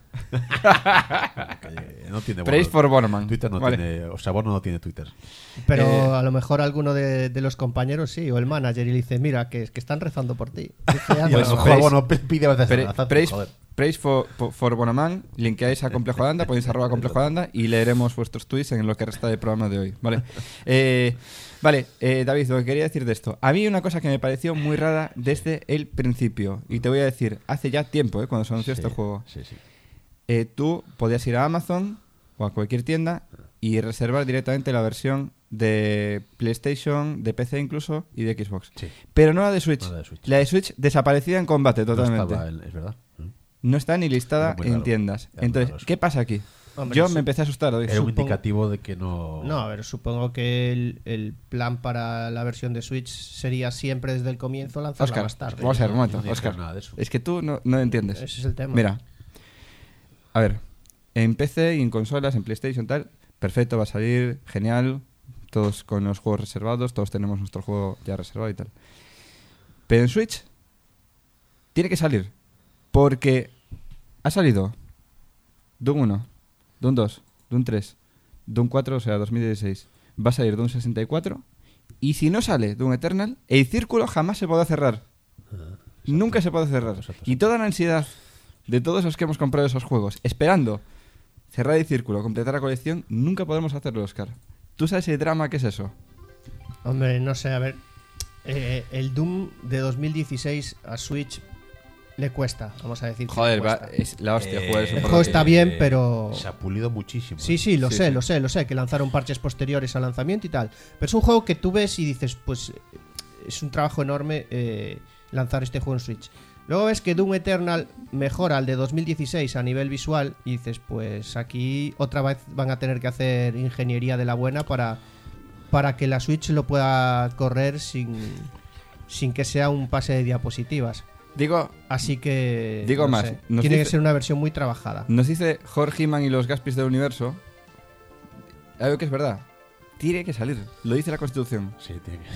Que no tiene Praise Bono. for Bono, man. Twitter no Vale. tiene, o sea, Bono no tiene Twitter. Pero Eh, a lo mejor alguno de, de los compañeros sí, o el manager, y le dice, mira, que, que están rezando por ti. Dice, "Anda". Y a lo Pues, mejor praise- Bono pide a veces Pre- abrazarte, praise, joder. praise for, for, for Bonoman, linkeáis a Complejo Holanda, ponéis arroba Complejo Holanda y leeremos vuestros tweets en lo que resta del programa de hoy. Vale, eh, vale eh, David, lo que quería decir de esto. A mí una cosa que me pareció muy rara desde el principio, y te voy a decir, hace ya tiempo, eh, cuando se anunció Sí, este juego, Sí, sí. eh, tú podías ir a Amazon o a cualquier tienda y reservar directamente la versión de PlayStation, de P C incluso, y de Xbox. Sí. Pero no la de Switch. No la de Switch. La de Switch desaparecida en combate totalmente. No estaba en- es verdad. ¿Mm? No está ni listada Era muy en raro. tiendas. Era muy Entonces, raro eso. ¿qué pasa aquí? Hombre, Yo su- me empecé a asustar. David. Era un Supongo- indicativo de que no. No, a ver, supongo que el, el plan para la versión de Switch sería siempre desde el comienzo lanzarla Oscar, más tarde. vamos a ver, un momento. No dijeron Oscar, nada de eso. es que tú no, no entiendes. Ese es el tema. Mira, a ver, en P C y en consolas, en PlayStation tal, perfecto, va a salir, genial, todos con los juegos reservados, todos tenemos nuestro juego ya reservado y tal. Pero en Switch tiene que salir, porque ha salido Doom uno, Doom dos, Doom tres, Doom cuatro, o sea, dos mil dieciséis. Va a salir Doom sesenta y cuatro. Y si no sale Doom Eternal, el círculo jamás se podrá cerrar. Nunca se puede cerrar. Exacto, Y toda la ansiedad de todos los que hemos comprado esos juegos, esperando cerrar el círculo, completar la colección, nunca podemos hacerlo, Oscar. ¿Tú sabes el drama que es eso? Hombre, no sé, a ver. eh, el Doom de dos mil dieciséis a Switch le cuesta, vamos a decir. que le Joder, va, cuesta. es la hostia Eh, jugar eso. El por juego la- está bien, pero- Se ha pulido muchísimo. Sí, sí, lo Sí, sé, sí. lo sé, lo sé, que lanzaron parches posteriores al lanzamiento y tal. Pero es un juego que tú ves y dices, pues eh, es un trabajo enorme eh, lanzar este juego en Switch. Luego ves que Doom Eternal mejora al de dos mil dieciséis a nivel visual y dices, pues aquí otra vez van a tener que hacer ingeniería de la buena para, para que la Switch lo pueda correr sin, sin que sea un pase de diapositivas. Digo, Así que... Digo no más, sé, nos tiene dice- que ser una versión muy trabajada. nos dice Jorge Iman y los Gaspis del universo algo que es verdad. Tiene que salir. Lo dice la Constitución. Sí, tiene que.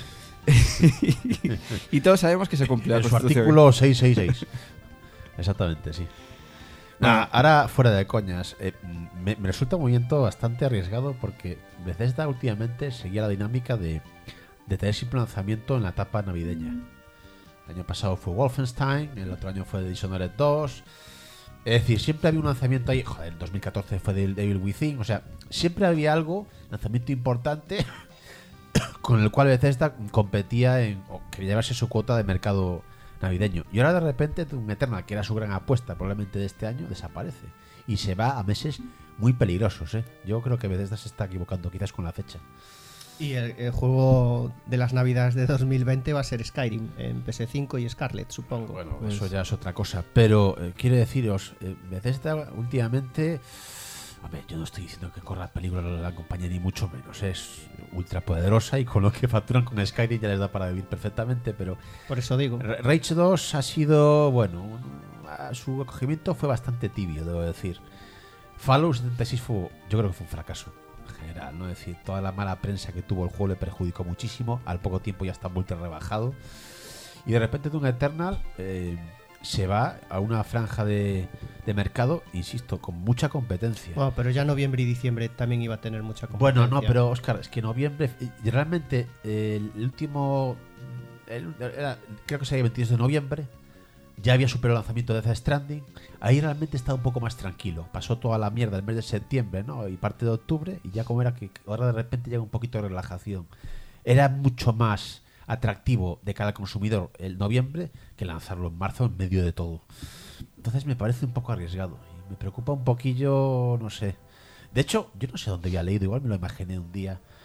Y todos sabemos que se cumple la En su Constitución. artículo seiscientos sesenta y seis. Exactamente, sí. Nada, ahora, fuera de coñas, eh, me, me resulta un movimiento bastante arriesgado porque Bethesda últimamente seguía la dinámica de, de tener siempre un lanzamiento en la etapa navideña. El año pasado fue Wolfenstein, el otro año fue Dishonored dos. Es decir, siempre había un lanzamiento ahí. Joder, en dos mil catorce fue Devil Devil Within. O sea, siempre había algo, lanzamiento importante, con el cual Bethesda competía en, o quería llevarse su cuota de mercado navideño. Y ahora de repente Doom Eternal, que era su gran apuesta probablemente de este año, desaparece. Y se va a meses muy peligrosos, ¿eh? Yo creo que Bethesda se está equivocando quizás con la fecha. Y el, el juego de las navidades de dos mil veinte va a ser Skyrim en P S cinco y Scarlet, supongo. Bueno, Pues- eso ya es otra cosa. Pero eh, quiero deciros, eh, Bethesda últimamente... A ver, yo no estoy diciendo que corra peligro la compañía ni mucho menos. Es ultra poderosa y con lo que facturan con Skyrim ya les da para vivir perfectamente, pero... Por eso digo. Ra- Rage dos ha sido, bueno, un- a- su acogimiento fue bastante tibio, debo decir. Fallout setenta y seis fue, yo creo que fue un fracaso en general, ¿no? Es decir, toda la mala prensa que tuvo el juego le perjudicó muchísimo. Al poco tiempo ya está ultra rebajado. Y de repente Doom Eternal eh, se va a una franja de, de mercado, insisto, con mucha competencia. Bueno, pero ya noviembre y diciembre también iba a tener mucha competencia. Bueno, no, pero Oscar, es que noviembre, eh, realmente eh, el último, el- era- creo que sería el veintidós de noviembre, ya había superado el lanzamiento de Death Stranding. Ahí realmente estaba un poco más tranquilo. Pasó toda la mierda el mes de septiembre, ¿no? Y parte de octubre, y ya como era que ahora de repente llega un poquito de relajación. Era mucho más atractivo de cara al consumidor el noviembre que lanzarlo en marzo en medio de todo. Entonces me parece un poco arriesgado y me preocupa un poquillo, no sé. De hecho, yo no sé dónde había leído, igual me lo imaginé un día,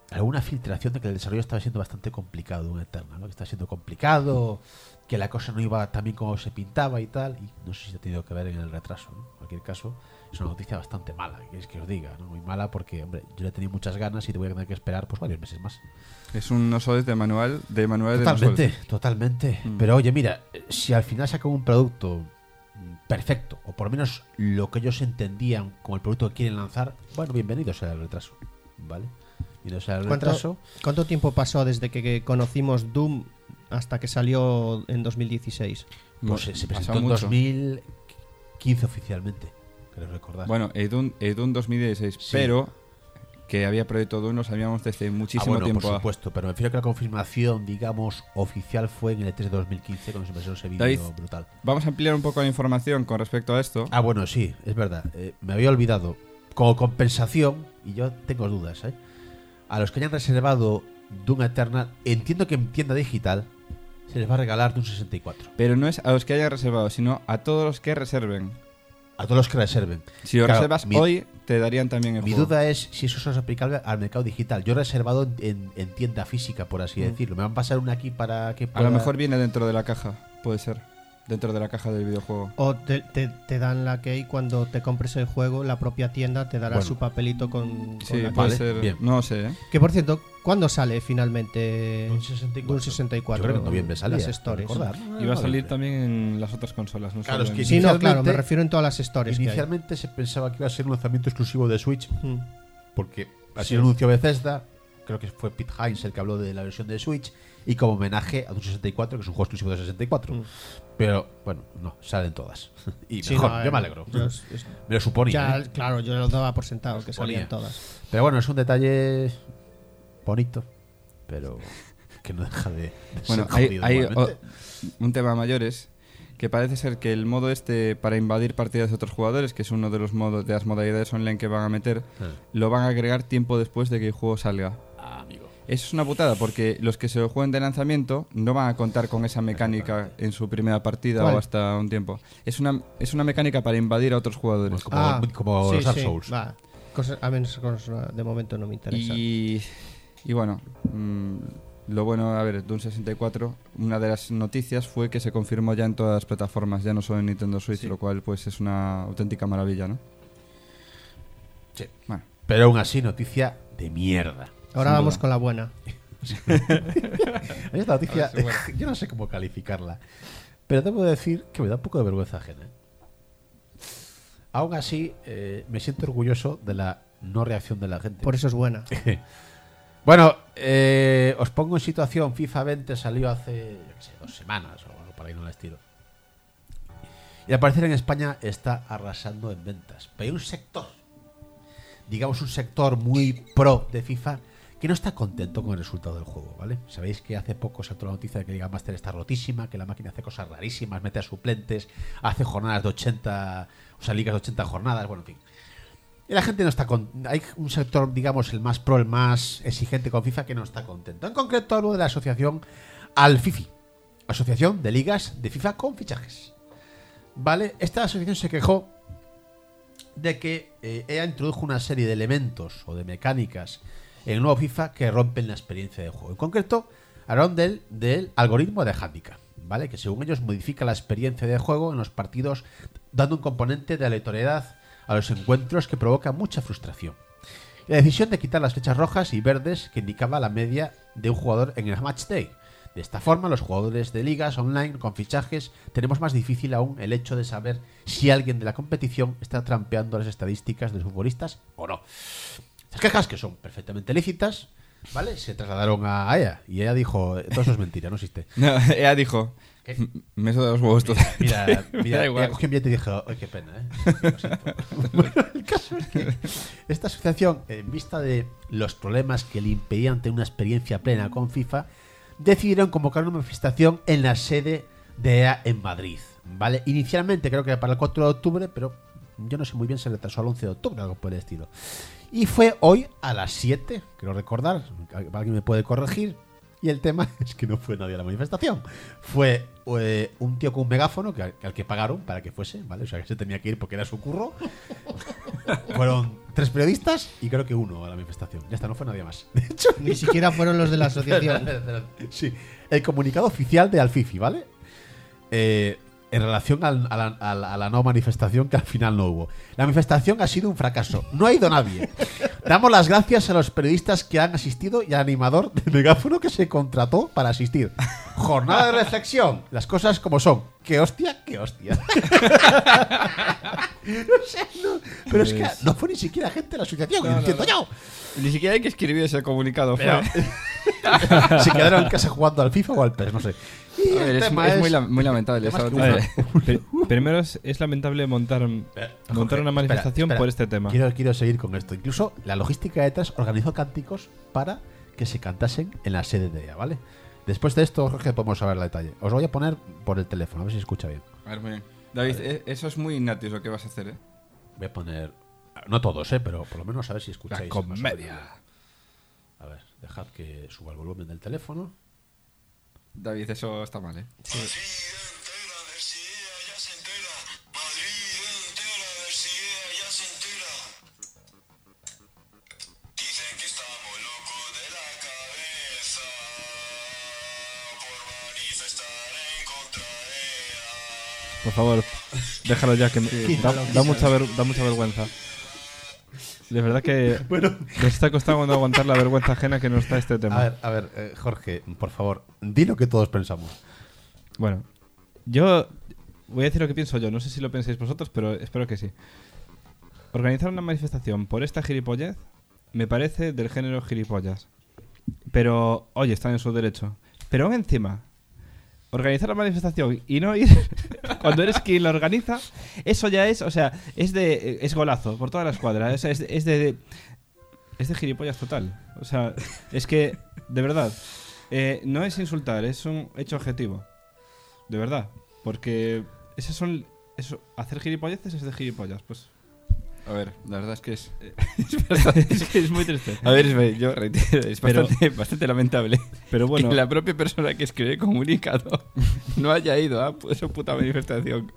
alguna filtración de que el desarrollo estaba siendo bastante complicado, un Eternal, ¿no? Que estaba siendo complicado, que la cosa no iba tan bien como se pintaba y tal, y no sé si ha tenido que ver en el retraso, ¿no? En cualquier caso, es una noticia bastante mala, que es que os diga, ¿no? Muy mala porque, hombre, yo le he tenido muchas ganas y te voy a tener que esperar pues varios meses más. Es un no soles de manual, de manuales de no Totalmente, soles. totalmente. Mm. Pero oye, mira, si al final sacan un producto perfecto, o por lo menos lo que ellos entendían como el producto que quieren lanzar, bueno, bienvenido sea el retraso, ¿vale? Bienvenido sea el ¿Cuánto, retraso. ¿Cuánto tiempo pasó desde que, que conocimos Doom hasta que salió en dos mil dieciséis? Pues se, se Pasó presentó en mucho. dos mil quince oficialmente, creo recordar. Bueno, Edun, Edun dos mil dieciséis, Sí. pero que había proyecto Doom lo sabíamos desde Ah, muchísimo bueno, tiempo. por a- supuesto, pero me refiero a que la confirmación, digamos, oficial fue en el E tres de dos mil quince cuando se presentó ese vídeo David. brutal. Vamos a ampliar un poco la información con respecto a esto. Ah, bueno, sí, es verdad. Eh, me había olvidado. Como compensación, y yo tengo dudas, ¿eh? A los que hayan reservado Doom Eternal, entiendo que en tienda digital se les va a regalar Doom sesenta y cuatro. Pero no es a los que hayan reservado, sino a todos los que reserven. A todos los que reserven. Si lo Claro, reservas mi- hoy, te darían también el Mi juego. duda es si eso es aplicable al mercado digital. Yo he reservado en, en- en tienda física, por así decirlo. ¿Me van a pasar una aquí para que A pueda... lo mejor viene dentro de la caja, puede ser. Dentro de la caja del videojuego. O te, te, te dan la key cuando te compres el juego, la propia tienda te dará Bueno. su papelito con, con Sí, la puede Vale, ser. bien. No sé, ¿eh? Que por cierto, ¿cuándo sale finalmente Doom sesenta y cuatro. Doom sesenta y cuatro? Yo creo que en noviembre salía. Las creo stories. recordar. Y va a noviembre. salir también en las otras consolas, no Claro, solo es que en- Sí, no, claro, me Inicialmente- refiero en todas las stories que hay. Inicialmente se pensaba que iba a ser un lanzamiento exclusivo de Switch, Mm. porque así lo anunció Bethesda. Creo que fue Pete Hines el que habló de la versión de Switch, y como homenaje a Doom sesenta y cuatro, que es un juego exclusivo de sesenta y cuatro. Mm. Pero bueno, no, salen todas. Y Sí, mejor, no, yo eh, me alegro. yo es- es- Me lo suponía. ya, ¿eh? claro, yo lo daba por sentado que Suponía. salían todas. Pero bueno, es un detalle bonito, pero que no deja de, de Bueno, ser hay, jodido hay igualmente. o- un tema mayor es que parece ser que el modo este para invadir partidas de otros jugadores, que es uno de los modos de las modalidades online que van a meter, Ah. lo van a agregar tiempo después de que el juego salga. Ah, amigo. Eso es una putada, porque los que se lo jueguen de lanzamiento no van a contar con esa mecánica en su primera partida ¿Cuál? o hasta un tiempo. Es una, es una mecánica para invadir a otros jugadores. Como, Ah, como sí, los Dark sí, Souls. va. Cosas- a mí esas cosas de momento no me interesan. Y, y bueno, mm, lo bueno, a ver, Doom sesenta y cuatro, una de las noticias fue que se confirmó ya en todas las plataformas, ya no solo en Nintendo Switch, Sí. lo cual pues es una auténtica maravilla, ¿no? Sí. Bueno, Pero aún así, noticia de mierda. Ahora sin vamos duda. con la buena. Esta noticia, yo no sé cómo calificarla, pero debo decir que me da un poco de vergüenza ajena. Aún así, eh, me siento orgulloso de la no reacción de la gente. Por eso es buena. Bueno, eh, os pongo en situación. FIFA veinte salió hace, yo qué sé, dos semanas o algo para ahí, no la estiro. Y al parecer en España está arrasando en ventas. Pero hay un sector, digamos un sector muy pro de FIFA, que no está contento con el resultado del juego, ¿vale? Sabéis que hace poco saltó la noticia de que Liga Master está rotísima, que la máquina hace cosas rarísimas, mete a suplentes, hace jornadas de ochenta, o sea, ligas de ochenta jornadas, bueno, en fin. Y la gente no está con... Hay un sector, digamos, el más pro, el más exigente con FIFA, que no está contento. En concreto hablo de la asociación Alfifi, Asociación de Ligas de FIFA con Fichajes. ¿Vale? Esta asociación se quejó de que eh, ella introdujo una serie de elementos o de mecánicas en el nuevo FIFA que rompen la experiencia de juego. En concreto, hablaron del, del algoritmo de handicap, ¿vale? Que según ellos modifica la experiencia de juego en los partidos, dando un componente de aleatoriedad a los encuentros que provoca mucha frustración. Y la decisión de quitar las flechas rojas y verdes que indicaba la media de un jugador en el match day. De esta forma, los jugadores de ligas online con fichajes tenemos más difícil aún el hecho de saber si alguien de la competición está trampeando las estadísticas de los futbolistas o no. Estas quejas, que son perfectamente lícitas, ¿vale? Se trasladaron a ella y ella dijo, todo eso es mentira, no existe. no, ella dijo, ¿Qué? "M- me suda los huevos todo". Mira, Me mira, da igual. ella cogió un billete y dije, ay, qué pena, ¿eh? Lo siento. Bueno, el caso es que esta asociación, en vista de los problemas que le impedían tener una experiencia plena con FIFA, decidieron convocar una manifestación en la sede de E A en Madrid, ¿vale? Inicialmente creo que era para el cuatro de octubre, pero yo no sé muy bien, se retrasó al once de octubre, algo por el estilo. Y fue hoy a las siete, creo recordar, alguien me puede corregir. Y el tema es que no fue nadie a la manifestación. Fue eh, un tío con un megáfono que, al que pagaron para que fuese, ¿vale? O sea, que se tenía que ir porque era su curro. Fueron tres periodistas y creo que uno a la manifestación. Ya está, no fue nadie más. De hecho, Ni siquiera fueron los de la asociación. sí, el comunicado oficial de Alfifi, ¿vale? Eh, en relación al- a, la, a la- a la no manifestación que al final no hubo. La manifestación ha sido un fracaso. No ha ido nadie. Damos las gracias a los periodistas que han asistido y al animador de megáfono que se contrató para asistir. Jornada de reflexión. Las cosas como son. ¡Qué hostia, qué hostia! No sé, no. Pero es que no fue ni siquiera gente de la asociación, No, no, entiendo no. yo. Ni siquiera hay que escribir ese comunicado. Fue. Pero- Se quedaron en casa jugando al FIFA o al P E S, no sé. Y A ver, el es, tema es es- muy, la- muy lamentable. Además esa que A noticia. ver, pri- primero es, es lamentable montar, montar Jorge, una manifestación espera, por espera. este tema. Quiero, quiero seguir con esto. Incluso la logística detrás organizó cánticos para que se cantasen en la sede de ella, ¿vale? Después de esto, Jorge, podemos saber el detalle. Os voy a poner por el teléfono, a ver si se escucha bien. A ver, muy bien. David, eh, eso es muy innato lo que vas a hacer, ¿eh? Voy a poner... No todos, ¿eh? Pero por lo menos a ver si La escucháis. comedia. A ver, dejad que suba el volumen del teléfono. David, eso está mal, ¿eh? Dicen que estamos locos de la cabeza por manifestar en contra de ella. Por favor, déjalo ya, que me- da, Quítalo, da quítalo. mucha ver- da mucha vergüenza. De verdad que nos está costando aguantar la vergüenza ajena que nos da este tema. A ver, a ver, eh, Jorge, por favor, di lo que todos pensamos. Bueno, yo voy a decir lo que pienso yo. No sé si lo pensáis vosotros, pero espero que sí. Organizar una manifestación por esta gilipollez me parece del género gilipollas. Pero, oye, están en su derecho. Pero aún encima, organizar la manifestación y no ir cuando eres quien la organiza, eso ya es, o sea, es de es golazo por toda la escuadra. Es, es, es de es de gilipollas total. O sea, es que, de verdad, eh, no es insultar, es un hecho objetivo. De verdad. Porque esas son. Eso, hacer gilipolleces es de gilipollas, pues. A ver, la verdad es que es. es bastante- Es que es muy triste. A ver, es- yo reitero, es Pero- bastante, bastante lamentable Pero bueno, que la propia persona que escribe el comunicado no haya ido a pu- su puta manifestación.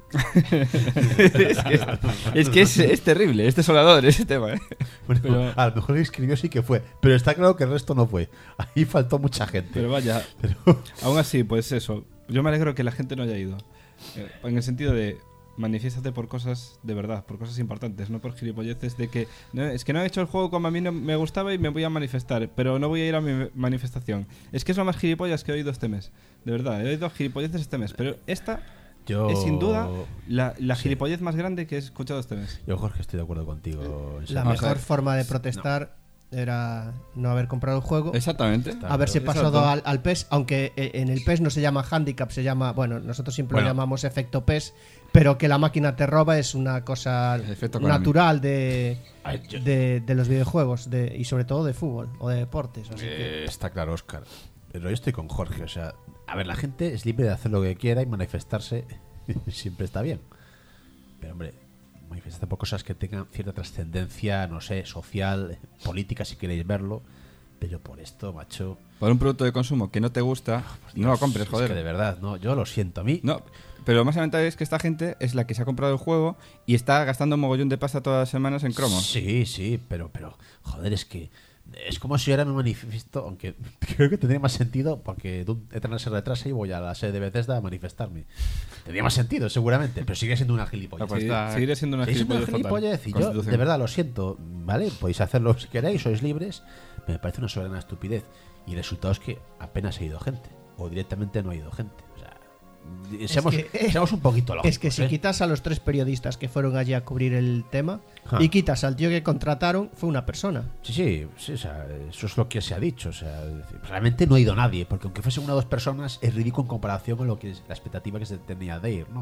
es que, es, es, que es, es terrible, es desolador ese tema. ¿eh? Bueno, Pero- a lo mejor el escribió sí que fue, pero está claro que el resto no fue. Ahí faltó mucha gente. pero vaya. Pero- Aún así, pues eso. Yo me alegro que la gente no haya ido. Eh, En el sentido de. Manifiéstate por cosas de verdad, por cosas importantes, no por gilipolleces de que no, es que no he hecho el juego como a mí no me gustaba y me voy a manifestar, pero no voy a ir a mi manifestación. Es que es lo más gilipollas que he oído este mes, de verdad, he oído gilipolleces este mes, pero esta Yo, es sin duda la, la Sí. gilipollez más grande que he escuchado este mes. Yo, Jorge, estoy de acuerdo contigo. en La serio. Vamos a mejor ver. forma de protestar era no haber comprado el juego, Exactamente. Está- haberse Exacto. pasado al, al P E S, aunque eh, en el P E S no se llama handicap, se llama, bueno, nosotros siempre Bueno. lo llamamos efecto P E S, pero que la máquina te roba es una cosa El efecto Konami. natural de, Ay, yo- de, de los videojuegos de, y sobre todo de fútbol o de deportes. Así que Eh, está claro, Oscar. Pero yo estoy con Jorge. O sea, a ver, la gente es libre de hacer lo que quiera y manifestarse siempre está bien. Pero, hombre, manifestarse por cosas que tengan cierta trascendencia, no sé, social, política, si queréis verlo. Pero por esto, macho. Por un producto de consumo que no te gusta, no lo compres, Es joder. que de verdad, no, yo lo siento. A mí, No, pero lo más lamentable es que esta gente es la que se ha comprado el juego y está gastando un mogollón de pasta todas las semanas en cromos. Sí, sí, pero, pero, joder, es que es como si ahora me manifiesto, aunque creo que tendría más sentido porque Doom Eternal se retrasa y voy a la sede de Bethesda a manifestarme. Tendría más sentido, seguramente, pero sigue siendo una gilipollas. Ah, pues Sí, está- seguiré siendo una Es una gilipollez total. gilipollez y yo, Constitución. de verdad, lo siento, ¿vale? Podéis hacerlo si queréis, sois libres. Me parece una soberana estupidez. Y el resultado es que apenas ha ido gente, o directamente no ha ido gente. O sea, seamos, que- eh, seamos un poquito lógicos. es que si ¿eh? quitas a los tres periodistas que fueron allí a cubrir el tema Ja. y quitas al tío que contrataron, fue una persona. Sí, sí, sí, o sea, eso es lo que se ha dicho. O sea, realmente no ha ido nadie, porque aunque fuesen una o dos personas, es ridículo en comparación con lo que es la expectativa que se tenía de ir, ¿no?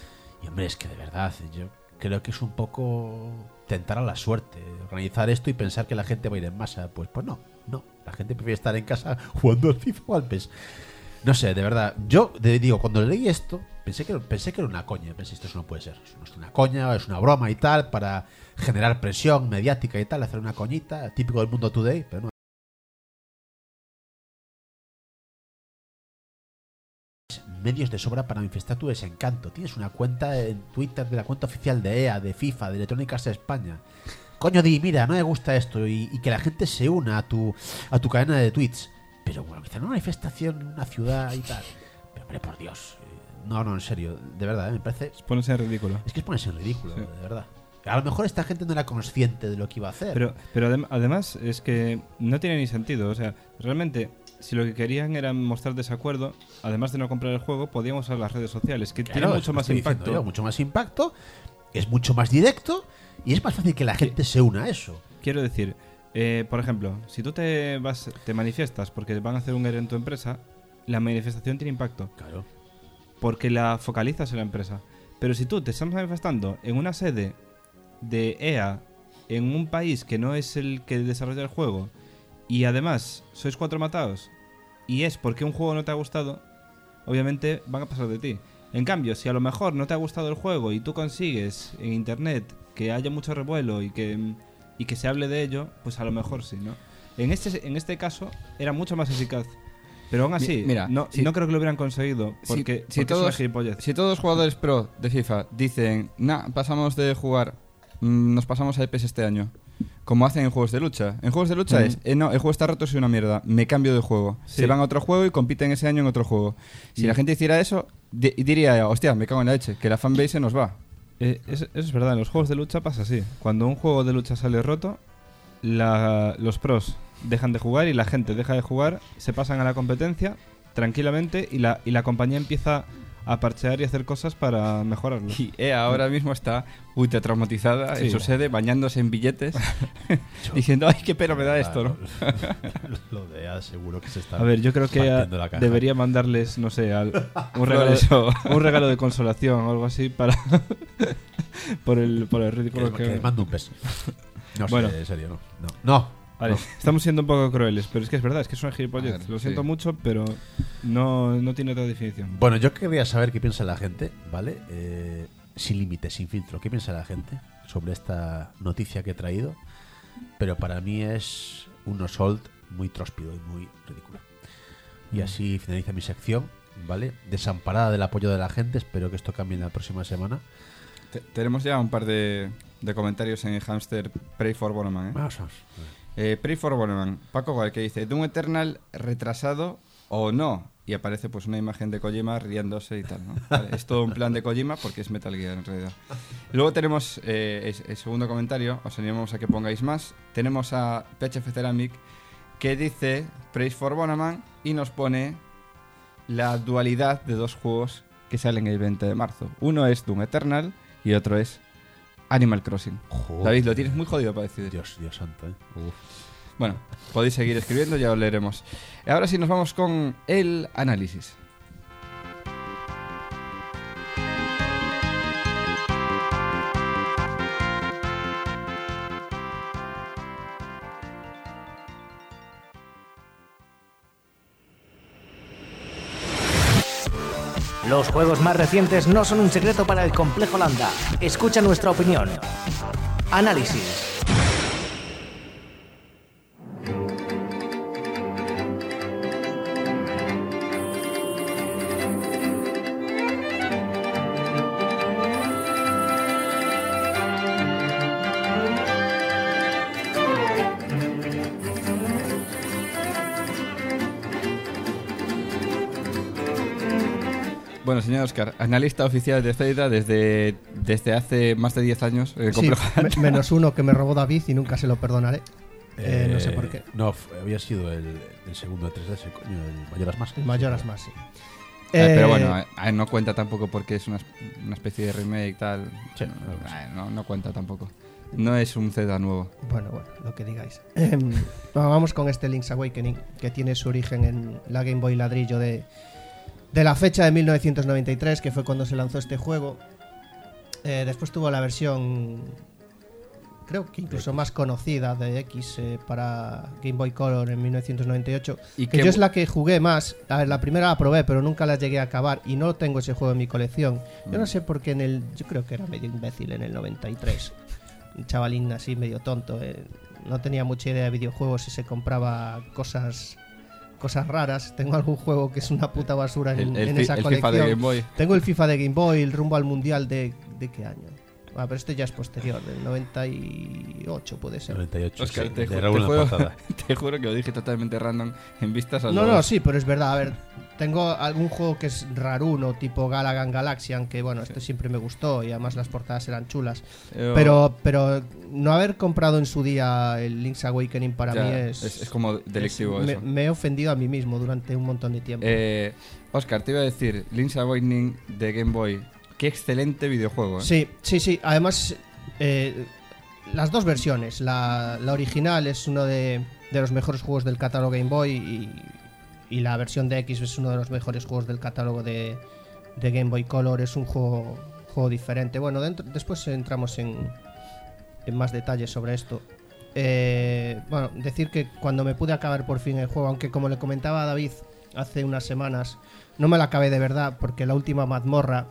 Y hombre, es que de verdad, yo creo que es un poco tentar a la suerte, organizar esto y pensar que la gente va a ir en masa. Pues, pues no, no. La gente prefiere estar en casa jugando al FIFA o al P E S. No sé, de verdad. Yo de- digo, cuando leí esto, pensé que, pensé que era una coña. Pensé, esto no puede ser. Esto no es una coña, es una broma y tal, para generar presión mediática y tal, hacer una coñita, típico del mundo today, pero no. medios de sobra para manifestar tu desencanto. Tienes una cuenta en Twitter de la cuenta oficial de E A, de FIFA, de Electronic Arts España. Coño, di, mira, no me gusta esto y, y que la gente se una a tu a tu cadena de tweets. Pero bueno, quizá una manifestación en una ciudad y tal. Pero hombre, por Dios. No, no, en serio, de verdad, ¿eh? Me parece... Es ponerse en ridículo. Es que es ponerse en ridículo, Sí. de verdad. A lo mejor esta gente no era consciente de lo que iba a hacer. Pero, pero adem- además es que no tiene ni sentido. O sea, realmente, si lo que querían era mostrar desacuerdo, además de no comprar el juego, podían usar las redes sociales, que Claro, tiene es mucho lo que más estoy diciendo impacto. yo, mucho más impacto, es mucho más directo y es más fácil que la gente se una a eso. Quiero decir, eh, por ejemplo, si tú te vas, te manifiestas porque van a hacer un E R E en tu empresa, la manifestación tiene impacto. Claro. Porque la focalizas en la empresa. Pero si tú te estás manifestando en una sede de E A en un país que no es el que desarrolla el juego y además sois cuatro matados y es porque un juego no te ha gustado, obviamente van a pasar de ti. En cambio, si a lo mejor no te ha gustado el juego y tú consigues en internet que haya mucho revuelo y que, y que se hable de ello, pues a lo mejor sí, ¿no? En este, en este caso era mucho más eficaz. Pero aún así, Mi- mira, no, si- no creo que lo hubieran conseguido Si- porque, si, porque es una todos, gilipollez. si todos los jugadores pro de FIFA dicen, nah, pasamos de jugar, mm, nos pasamos a E P S este año, como hacen en juegos de lucha. En juegos de lucha Mm. es, eh, no, el juego está roto, soy una mierda, me cambio de juego. Sí. Se van a otro juego y compiten ese año en otro juego. Si Y- la gente hiciera eso, di- diría, hostia, me cago en la leche, que la fanbase se nos va. Eh, eso, eso es verdad, en los juegos de lucha pasa así. Cuando un juego de lucha sale roto, la- los pros dejan de jugar y la gente deja de jugar, se pasan a la competencia tranquilamente y la, y la compañía empieza a parchear y hacer cosas para mejorarlo. Y E A ahora mismo está ultra traumatizada Sí. en su sede, bañándose en billetes, diciendo, ay, qué pena me da esto, ¿no? Lo de E A seguro que se está A ver, yo creo que partiendo a- la caja. debería mandarles, no sé, al- un, regalo, Flores o- un regalo de consolación o algo así para por el por el Que, ridículo que que... les mando un peso. No Bueno. sé, en serio, no. No. no. Vale, estamos siendo un poco crueles, pero es que es verdad, es que es una gilipollez. A ver, Lo siento sí. mucho, pero no, no tiene otra definición. Bueno, yo querría saber qué piensa la gente, ¿vale? Eh, sin límites, sin filtro. ¿Qué piensa la gente sobre esta noticia que he traído? Pero para mí es un Ozold muy tróspido y muy ridículo. Y así finaliza mi sección, ¿vale? Desamparada del apoyo de la gente. Espero que esto cambie en la próxima semana. Te- tenemos ya un par de, de comentarios en Hamster Pray for Bonoman, ¿eh? Vamos, vamos. Eh, Pray for Bonoman, Paco Gal, que dice Doom Eternal retrasado o no, y aparece pues una imagen de Kojima riéndose y tal, ¿no? Vale, es todo un plan de Kojima porque es Metal Gear en realidad. Y luego tenemos eh, es- el segundo comentario, os animamos a que pongáis más. Tenemos a P H F Ceramic que dice Praise for Bonoman y nos pone la dualidad de dos juegos que salen el veinte de marzo. Uno es Doom Eternal y otro es Animal Crossing. Joder. David, lo tienes muy jodido para decidir. Dios, Dios santo, ¿eh? Bueno, podéis seguir escribiendo, ya os leeremos. Ahora sí nos vamos con el análisis. Los juegos más recientes no son un secreto para el complejo Lambda. Escucha nuestra opinión. Análisis. Bueno, señor Oscar, analista oficial de Zelda desde, desde hace más de diez años. en el Sí, complejo me- menos uno que me robó David y nunca se lo perdonaré. Eh, no sé por qué. No, f- había sido el, el segundo de tres D S, coño, el Mayoras Más. El Mayoras más, sí. Eh, pero Eh, bueno, eh, no cuenta tampoco porque es una, una especie de remake y tal. Sí, no, algo así. eh, no, no cuenta tampoco. No es un Zelda nuevo. Bueno, bueno, lo que digáis. Em, bueno, vamos con este Link's Awakening, que tiene su origen en la Game Boy ladrillo de, de la fecha de mil novecientos noventa y tres, que fue cuando se lanzó este juego. Eh, después tuvo la versión, creo que incluso más conocida, de X eh, para Game Boy Color en mil novecientos noventa y ocho. ¿Y Que qué yo es bu- la que jugué más. A ver, la primera la probé, pero nunca la llegué a acabar y no tengo ese juego en mi colección. Yo no sé por qué en el... Yo creo que era medio imbécil en el noventa y tres. Un chavalín así medio tonto. eh, No tenía mucha idea de videojuegos y se compraba cosas cosas raras. Tengo algún juego que es una puta basura en, El, el en fi- esa el colección. FIFA de Game Boy. Tengo el FIFA de Game Boy, el rumbo al mundial de... ¿De qué año? Ah, pero este ya es posterior, del noventa y ocho puede ser. noventa y ocho, Oscar, sí, te, de ju- te Raúl en la juro, portada. te juro que lo dije totalmente random en vistas a No, los- no, sí, pero es verdad. A ver, tengo algún juego que es raruno, tipo Galagan Galaxian, que bueno, este siempre me gustó y además las portadas eran chulas. Eh, Pero, pero no haber comprado en su día el Link's Awakening para ya, mí es, es, es como delictivo es- me, eso. me he ofendido a mí mismo durante un montón de tiempo. Eh, Oscar, te iba a decir, Link's Awakening de Game Boy. Qué excelente videojuego, ¿eh? Sí, sí, sí. Además, eh, las dos versiones. La, la original es uno de, de los mejores juegos del catálogo Game Boy y, y la versión de X es uno de los mejores juegos del catálogo de, de Game Boy Color. Es un juego, juego diferente. Bueno, dentro, después entramos en, en más detalles sobre esto. Eh, bueno, decir que cuando me pude acabar por fin el juego, aunque como le comentaba a David hace unas semanas, no me lo acabé de verdad porque la última mazmorra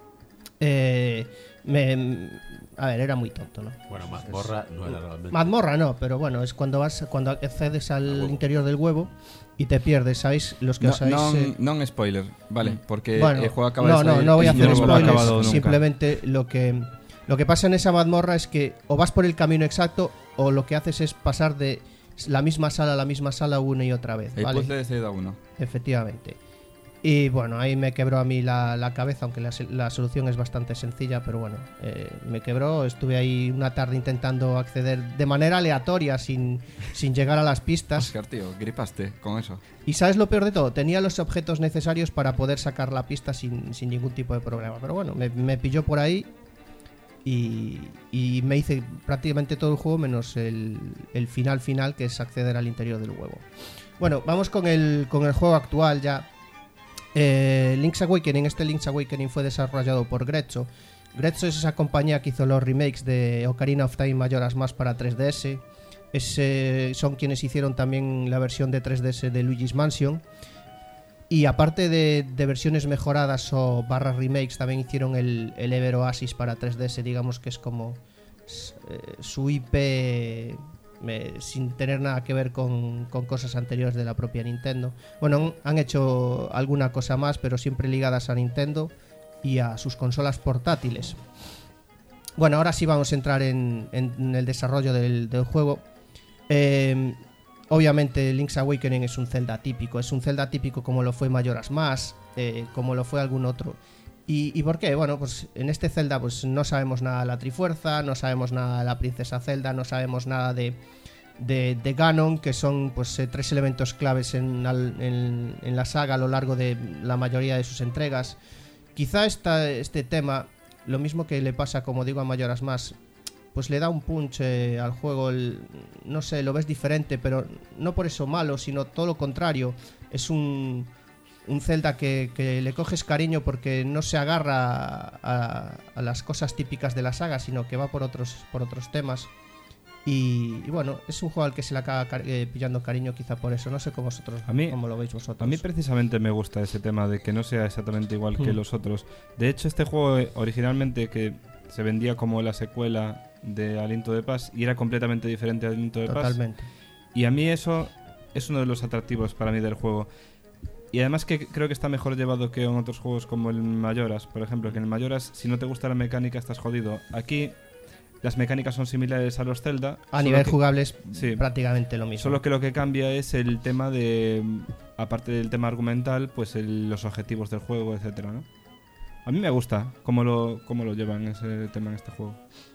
eh, me, a ver, era muy tonto, ¿no? Bueno, mazmorra no era realmente. Mazmorra no, pero bueno, es cuando vas cuando accedes al interior del huevo y te pierdes, ¿sabéis? Los que No, os sabéis non, eh, non spoiler, vale, porque bueno, el juego acaba no, de no, salir no voy a y yo hacer no me lo he spoilers, acabado nunca. simplemente lo que lo que pasa en esa mazmorra es que o vas por el camino exacto o lo que haces es pasar de la misma sala a la misma sala una y otra vez, El ¿vale? puzzle de Zelda uno. Efectivamente. Y bueno, ahí me quebró a mí la, la cabeza, aunque la, la solución es bastante sencilla, pero bueno, eh, me quebró. Estuve ahí una tarde intentando acceder de manera aleatoria, sin, sin llegar a las pistas. Oscar, tío, gripaste con eso. Y ¿sabes lo peor de todo? Tenía los objetos necesarios para poder sacar la pista sin, sin ningún tipo de problema. Pero bueno, me, me pilló por ahí y, y me hice prácticamente todo el juego menos el, el final final, que es acceder al interior del huevo. Bueno, vamos con el, con el juego actual ya. Eh, Link's Awakening, este Link's Awakening fue desarrollado por Grezzo. Grezzo es esa compañía que hizo los remakes de Ocarina of Time Majora's Mask para tres D S. Es, eh, son quienes hicieron también la versión de tres D S de Luigi's Mansion. Y aparte de, de versiones mejoradas o barras remakes, también hicieron el, el Ever Oasis para tres D S, digamos que es como eh, su I P eh, sin tener nada que ver con, con cosas anteriores de la propia Nintendo. Bueno, han hecho alguna cosa más, pero siempre ligadas a Nintendo y a sus consolas portátiles. Bueno, ahora sí vamos a entrar en, en el desarrollo del, del juego. Eh, obviamente Link's Awakening es un Zelda típico, es un Zelda típico como lo fue Majora's Mask, eh, como lo fue algún otro. ¿Y, ¿Y por qué? Bueno, pues en este Zelda pues no sabemos nada de la Trifuerza, no sabemos nada de la Princesa Zelda, no sabemos nada de, de, de Ganon, que son pues eh, tres elementos claves en, en, en la saga a lo largo de la mayoría de sus entregas. Quizá esta, este tema, lo mismo que le pasa, como digo, a Majora's Mask, pues le da un punch eh, al juego, el, no sé, lo ves diferente, pero no por eso malo, sino todo lo contrario. Es un, un Zelda que, que le coges cariño porque no se agarra a, a, a las cosas típicas de la saga, sino que va por otros, por otros temas. Y, y bueno, es un juego al que se le acaba car eh, pillando cariño, quizá por eso. No sé cómo vosotros, A mí- cómo lo veis vosotros. A mí precisamente me gusta ese tema de que no sea exactamente igual que Hmm. los otros. De hecho, este juego eh, originalmente que se vendía como la secuela de Aliento de Paz y era completamente diferente a Aliento de Paz. Totalmente. Y a mí eso es uno de los atractivos para mí del juego. Y además que creo que está mejor llevado que en otros juegos como el Majora's, por ejemplo, que en el Majora's si no te gusta la mecánica estás jodido. Aquí las mecánicas son similares a los Zelda. A solo nivel que- jugable es sí. prácticamente lo mismo. Solo que lo que cambia es el tema de, aparte del tema argumental, pues el- los objetivos del juego, etcétera, ¿no? A mí me gusta cómo lo, cómo lo llevan ese tema en este juego.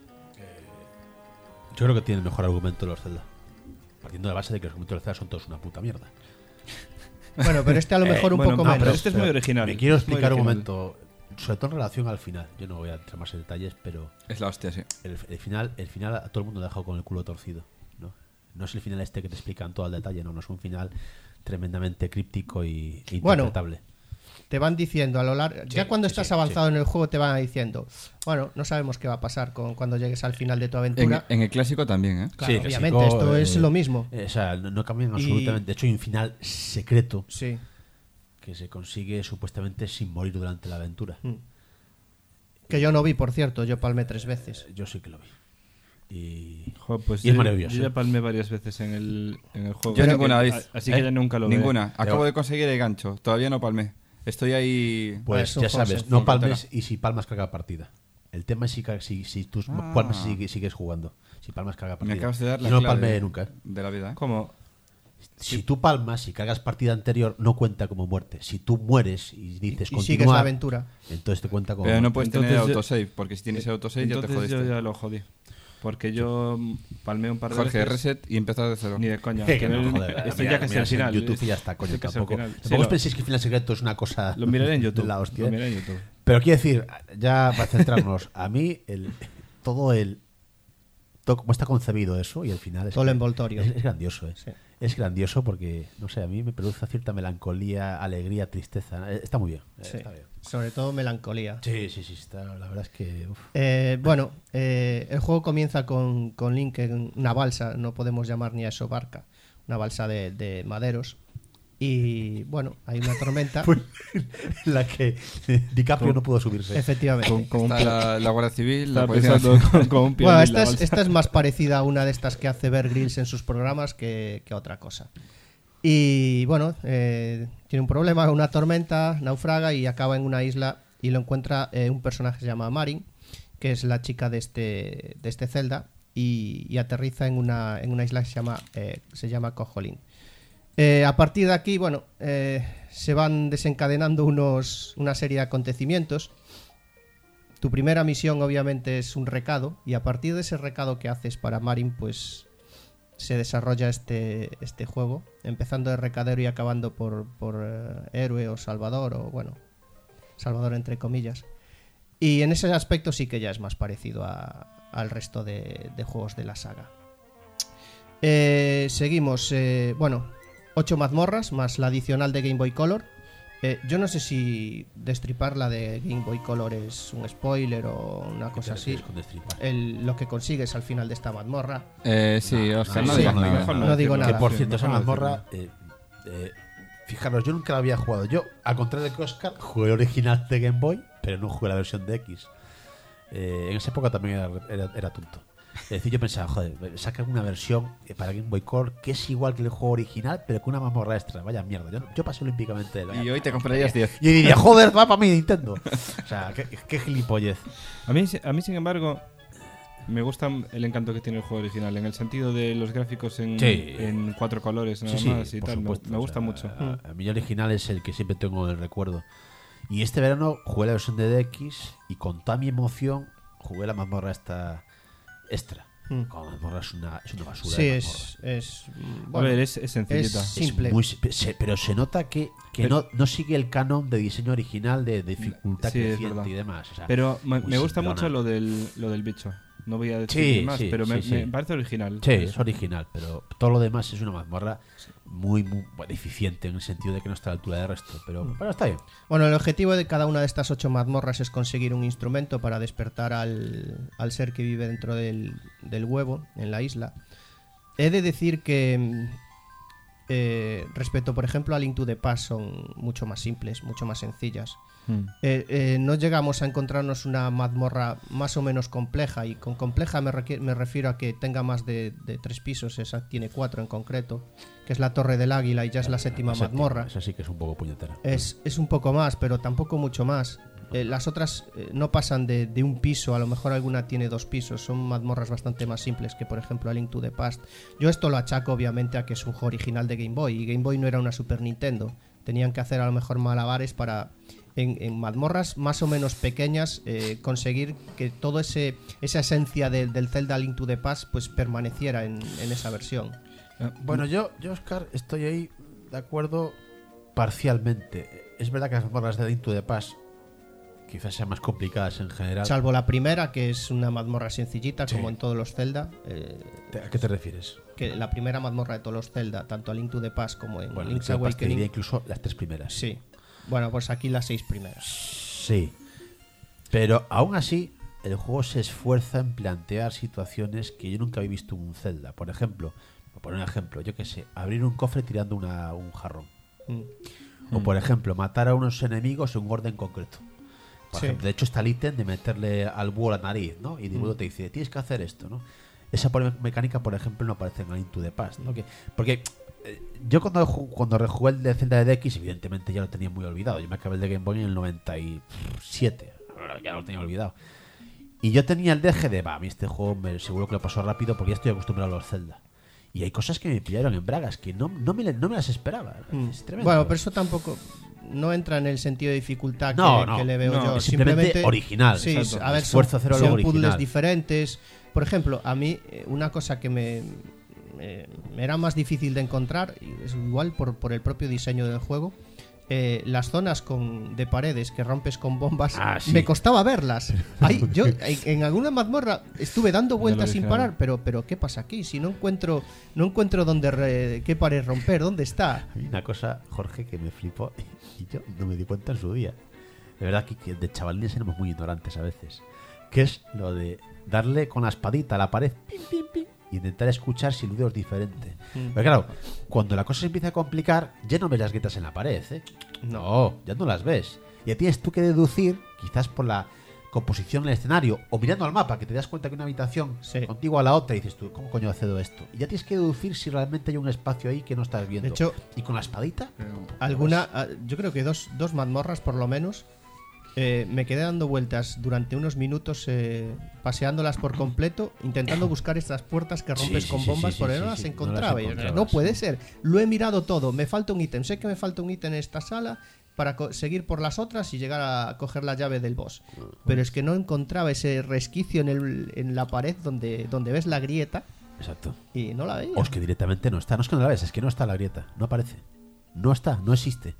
Yo creo que tiene el mejor argumento los Zelda. Partiendo de la base de que los argumentos de los Zelda son todos una puta mierda. Bueno, pero este a lo mejor Eh, un bueno, poco no, menos. pero este es muy Pero original. Me quiero es muy explicar un original. momento, sobre todo en relación al final. Yo no voy a entrar más en detalles, pero Es la hostia, sí. el, el final, el final a todo el mundo lo ha dejado con el culo torcido, ¿no? No es el final este que te explican todo al detalle, no, no es un final tremendamente críptico y e Bueno, interpretable. Te van diciendo a lo largo. Ya Sí, cuando sí, estás sí, avanzado en el juego, te van diciendo, bueno, no sabemos qué va a pasar con cuando llegues al final de tu En, aventura. en el clásico también, ¿eh? Claro, Sí, obviamente, clásico, esto es eh, lo mismo. Eh, o sea, no, no cambian Y- absolutamente. De hecho, hay un final secreto Sí. que se consigue supuestamente sin morir durante la aventura. Mm. Que yo no vi, por cierto, yo palmé tres veces. Yo sí que lo vi. y, Jo, pues y es yo, maravilloso. yo ya palmé varias veces en el, en el juego. Yo Así ninguna que- vez. a- Así que ¿Eh? ya nunca lo veré. Ninguna. Acabo Pero- de conseguir el gancho. Todavía no palmé. Estoy ahí. Pues Es un ya juego sabes, sencillo. no palmes y si palmas carga partida. El tema es si, ca- si, si tú Ah. palmas y sigue- sigues jugando. Si palmas carga Me partida. acabas de dar Y la no clave palme nunca. ¿eh? de la vida. ¿eh? ¿Cómo? Si tú palmas y cargas partida anterior, no cuenta como muerte. Si tú mueres y dices Y sigues continuar, la aventura. entonces te cuenta como Pero no muerte. puedes Entonces tener yo- autosave, porque si tienes autosave ya te Entonces yo jodiste. ya lo jodí. Porque yo palmé un par de Jorge, veces. reset y empezar de cero. Ni de coña. Que que no, no- joder, esto mira- ya que es el miras en final. YouTube y ya está, coño, Esto que es el tampoco. final. Sí, Tampoco os lo- penséis que el final secreto es una cosa Lo miraré en de YouTube. la hostia. Lo miraré en YouTube. Pero quiero decir, ya para centrarnos, a mí el, todo el todo cómo está concebido eso y el final es, Todo el envoltorio. es, es grandioso, ¿eh? Sí. Es grandioso porque, no sé, a mí me produce cierta melancolía, alegría, tristeza. Eh, Está muy bien. eh, Sí. Está bien. Sobre todo melancolía. Sí, sí, sí, está, la verdad es que... uf. Eh, bueno, eh, el juego comienza con, con Link en una balsa, no podemos llamar ni a eso barca, una balsa de, de maderos. Y bueno, hay una tormenta. Fue la que DiCaprio no pudo subirse. Efectivamente. Con, con un Está pie- la, la Guardia Civil, la Estaba Policía pensando Nacional. con, con un pie Bueno, en esta la es, bolsa. esta es más parecida a una de estas que hace Bear Grylls en sus programas que, que a otra cosa. Y bueno, eh, tiene un problema, una tormenta, naufraga y acaba en una isla y lo encuentra eh, un personaje que se llama Marin, que es la chica de este, de este Zelda, y, y aterriza en una, en una isla que se llama, eh, se llama Koholint. Eh, a partir de aquí, bueno, eh, se van desencadenando unos, una serie de acontecimientos. Tu primera misión obviamente es un recado y a partir de ese recado que haces para Marin, pues se desarrolla este, este juego, empezando de recadero y acabando por, por eh, héroe o salvador, o bueno, salvador entre comillas. Y en ese aspecto sí que ya es más parecido a- al resto de, de juegos de la saga. Eh, seguimos, eh, bueno, ocho mazmorras más la adicional de Game Boy Color. Eh, yo no sé si destripar la de Game Boy Color es un spoiler o una cosa así. Con destripar. El- lo que consigues al final de esta mazmorra. Eh, sí, Oscar, no, sí, digas no, nada. mejor No digo decirlo. nada. Que por Sí, cierto, esa mejor no mazmorra, eh, eh, fijaros, yo nunca la había jugado. Yo, al contrario que Oscar, jugué el original de Game Boy, pero no jugué la versión de X. Eh, en esa época también era, era, era tonto. Es decir, yo pensaba, joder, sacan una versión eh, para Game Boy Color que es igual que el juego original, pero con una mazmorra extra. Vaya mierda. Yo, yo pasé olímpicamente de la. Y hoy te comprarías diez. Y diría, joder, va para mí Nintendo. O sea, qué, qué gilipollez. A mí, a mí, sin embargo, me gusta el encanto que tiene el juego original, en el sentido de los gráficos en, Sí. en cuatro colores nada Sí, sí, más y por tal. Me- supuesto, me, o gusta sea, mucho. A, a mí el original es el que siempre tengo en el recuerdo. Y este verano jugué la versión de D X y con toda mi emoción jugué la mazmorra esta extra. Mm. Con la mazmorra es una, es una basura. Sí, de es, es mm, A bueno, ver, es, es sencillita. es- mazmorra. simple. Es muy se- se- pero se nota que, que Pero- no, no sigue el canon de diseño original de dificultad Sí, es creciente verdad. y demás. O sea, Pero me, muy me gusta simplona. mucho lo del, lo del bicho. No voy a decir Sí, más, sí, pero me, sí, sí. me parece original. Sí, es original, pero todo lo demás es una mazmorra muy, muy bueno, eficiente en el sentido de que no está a la altura del resto. Pero, Mm. pero está bien. Bueno, el objetivo de cada una de estas ocho mazmorras es conseguir un instrumento para despertar al, al ser que vive dentro del, del huevo en la isla. He de decir que mm, eh, respecto, por ejemplo, a Link to the Past, son mucho más simples, mucho más sencillas. Mm. Eh, eh, no llegamos a encontrarnos una mazmorra más o menos compleja, y con compleja me, requier- me refiero a que tenga más de, de tres pisos, esa tiene cuatro en concreto, que es la Torre del Águila y ya es la séptima La séptima, mazmorra. Esa sí que es un poco puñetera. Es, es un poco más, pero tampoco mucho más. Eh, las otras eh, no pasan de, de un piso, a lo mejor alguna tiene dos pisos, son mazmorras bastante más simples que por ejemplo a Link to the Past. Yo esto lo achaco obviamente a que es un juego original de Game Boy, y Game Boy no era una Super Nintendo. Tenían que hacer a lo mejor malabares para en, en mazmorras más o menos pequeñas eh, conseguir que todo ese esa esencia de- del Zelda Link to the Past pues permaneciera en, en esa versión. Bueno, yo, yo, Oscar, estoy ahí de acuerdo parcialmente. Es verdad que las mazmorras de Link to the Past quizás sean más complicadas en general. Salvo la primera, que es una mazmorra sencillita, Sí. como en todos los Zelda. eh, ¿Te- ¿A qué te refieres? que la primera mazmorra de todos los Zelda, tanto a Link to the Past como en Bueno, Link's Link to the Past te diría Awakening. incluso las tres primeras. Sí. Bueno, pues aquí las seis primeras. Sí. Pero aún así, el juego se esfuerza en plantear situaciones que yo nunca había visto en un Zelda. Por ejemplo, por poner un ejemplo, yo qué sé, abrir un cofre tirando una, un jarrón. Mm. O por ejemplo, matar a unos enemigos en un orden concreto. Por Sí. ejemplo, de hecho está el ítem de meterle al búho la nariz, ¿no? Y Dibudo te dice, tienes que hacer esto, ¿no? esa pole- mecánica, por ejemplo, no aparece en A Link to the Past, ¿no? Que, porque eh, yo cuando, ju- cuando rejugué el de Zelda de D X, evidentemente ya lo tenía muy olvidado. Yo me acabé el de Game Boy en el noventa y siete, ya lo tenía olvidado. Y yo tenía el deje de, va, a mí este juego me, seguro que lo pasó rápido porque ya estoy acostumbrado a los Zelda. Y hay cosas que me pillaron en bragas que no, no, me, no me las esperaba. Mm. Es tremendo. Bueno, pero eso tampoco no entra en el sentido de dificultad No, que, no, que le veo no, yo. es simplemente original, Sí, exacto. a ver, son, Esfuerzo cero a lo son original. puzzles diferentes. Por ejemplo, a mí eh, una cosa que me, me- me era más difícil de encontrar, y es igual por, por el propio diseño del juego, eh, las zonas con, de paredes que rompes con bombas, Ah, sí. me costaba verlas. Ahí, yo en, en alguna mazmorra estuve dando vueltas sin original. parar, pero, pero ¿qué pasa aquí? Si no encuentro, no encuentro dónde re- qué pared romper, ¿dónde está? Hay una cosa, Jorge, que me flipó y yo no me di cuenta en su día. De verdad que, que de chavalines éramos muy ignorantes a veces. Que es lo de darle con la espadita a la pared pim, pim, pim, y intentar escuchar silbidos diferentes. Mm. Pero claro, cuando la cosa se empieza a complicar, ya no ves las grietas en la pared, ¿eh? No, ya no las ves. Y ya tienes tú que deducir, quizás por la composición del escenario, o mirando al mapa, que te das cuenta que una habitación Sí. contigo a la otra y dices tú, ¿cómo coño accedo a esto? Y ya tienes que deducir si realmente hay un espacio ahí que no estás viendo. De hecho, y con la espadita, alguna, ah, yo creo que dos, dos mazmorras por lo menos, eh, me quedé dando vueltas durante unos minutos, eh, paseándolas por completo, intentando buscar estas puertas que Sí, rompes sí, con sí, bombas, sí, pero sí, no sí, las sí, no las encontraba. Y yo, encontrabas, no puede sí. ser. Lo he mirado todo. Me falta un ítem. Sé que me falta un ítem en esta sala para co- seguir por las otras y llegar a coger la llave del boss. Pero es que no encontraba ese resquicio en, el, en la pared donde, donde ves la grieta exacto. y no la veía. O es que directamente no está. No es que no la ves, es que no está la grieta. No aparece. No está, no existe.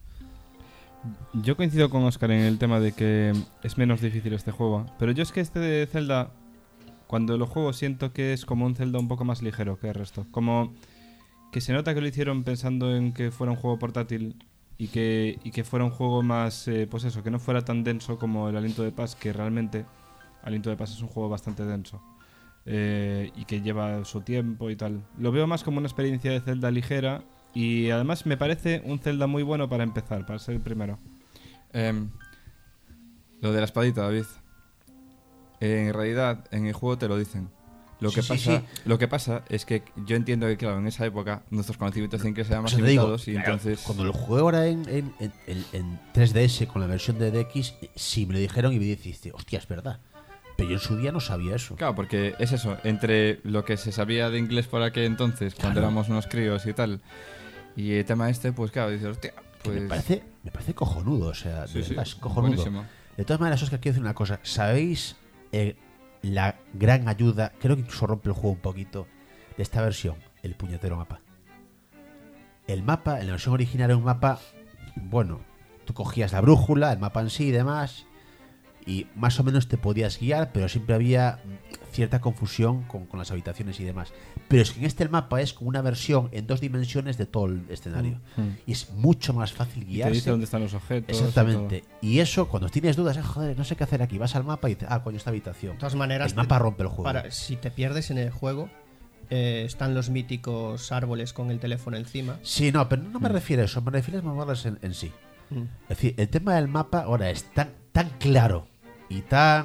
Yo coincido con Oscar en el tema de que es menos difícil este juego. Pero yo es que este de Zelda, cuando lo juego, siento que es como un Zelda un poco más ligero que el resto. Como que se nota que lo hicieron pensando en que fuera un juego portátil y que, y que fuera un juego más, eh, pues eso, que no fuera tan denso como el Aliento de Paz, que realmente Aliento de Paz es un juego bastante denso. Eh, y que lleva su tiempo y tal. Lo veo más como una experiencia de Zelda ligera. Y además me parece un Zelda muy bueno para empezar, para ser el primero. Em, lo de la espadita, David. En realidad, en el juego te lo dicen. Lo que, Sí, sí, pasa, sí. lo que pasa es que yo entiendo que, claro, en esa época nuestros conocimientos tienen que ser O más sea, te digo, limitados y claro, entonces... cuando lo jugué ahora en, en, en, en- en tres D S con la versión de D X, sí me lo dijeron y me dijiste, hostia, es verdad. Pero yo en su día no sabía eso. Claro, porque es eso, entre lo que se sabía de inglés por aquel entonces, cuando Claro. éramos unos críos y tal, y el tema este, pues claro, dices, hostia, Que pues... me parece, me parece cojonudo, o sea, Sí, de sí, verdad, es cojonudo. buenísimo. De todas maneras, Oscar, quiero decir una cosa. ¿Sabéis eh, la gran ayuda, creo que incluso rompe el juego un poquito, de esta versión? El puñetero mapa. El mapa, en la versión original era un mapa, bueno, tú cogías la brújula, el mapa en sí y demás, y más o menos te podías guiar, pero siempre había mm, cierta confusión con, con las habitaciones y demás. Pero es que en este el mapa es como una versión en dos dimensiones de todo el escenario. Mm. Y es mucho más fácil Y te guiarse. dice dónde están los objetos. y Exactamente. Y eso, cuando tienes dudas, eh, joder, no sé qué hacer aquí, vas al mapa y dices, ah, coño, esta habitación. De todas maneras, El mapa te- rompe el juego. para, si te pierdes en el juego, eh, están los míticos árboles con el teléfono encima. Sí, no, pero no me refiero a eso, me refiero a mazmorras en, en sí. Mm. Es decir, el tema del mapa ahora es tan, tan claro y tan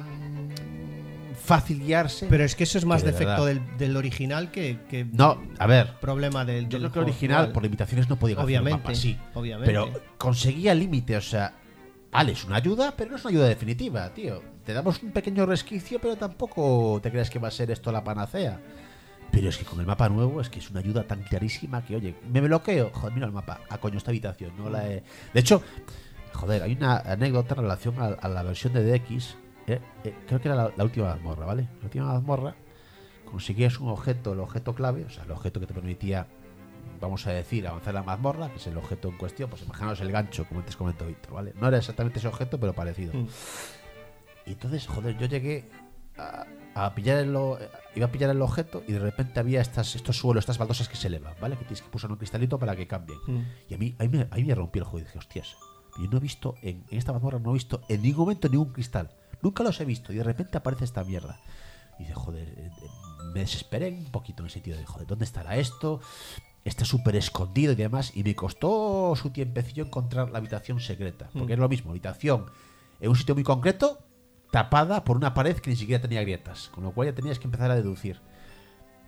fácil guiarse. Pero es que eso es más Que de defecto verdad. del, del original que, que No, a ver, problema del, yo del creo que el juego original, actual. por limitaciones, no podía hacer un Obviamente, mapa así. obviamente. Pero conseguía el límite, o sea, vale, es una ayuda, pero no es una ayuda definitiva, tío. Te damos un pequeño resquicio, pero tampoco te creas que va a ser esto la panacea. Pero es que con el mapa nuevo es que es una ayuda tan clarísima que, oye, me bloqueo, joder, mira el mapa, a coño, esta habitación, no la he... De hecho, joder, hay una anécdota en relación a, a la versión de D X, eh, eh, creo que era la, la última mazmorra, ¿vale? La última mazmorra, conseguías un objeto, el objeto clave, o sea, el objeto que te permitía, vamos a decir, avanzar la mazmorra, que es el objeto en cuestión, pues imaginaos el gancho, como antes comentó Víctor, ¿vale? No era exactamente ese objeto, pero parecido. Mm. Y entonces, joder, yo llegué a, a pillar el o- iba a pillar el objeto y de repente había estas, estos suelos, estas baldosas que se elevan, ¿vale? Que tienes que pulsar un cristalito para que cambien. Mm. Y a mí, ahí me, ahí me rompí el juego y dije, hostias, yo no he visto, en, en esta mazmorra no he visto en ningún momento ningún cristal. Nunca los he visto y de repente aparece esta mierda. Y dice, joder, eh, eh, me desesperé un poquito en el sentido de, joder, ¿dónde estará esto? Está súper escondido y demás. Y me costó su tiempecillo encontrar la habitación secreta. Porque Mm. es lo mismo, habitación en un sitio muy concreto, tapada por una pared que ni siquiera tenía grietas. Con lo cual ya tenías que empezar a deducir.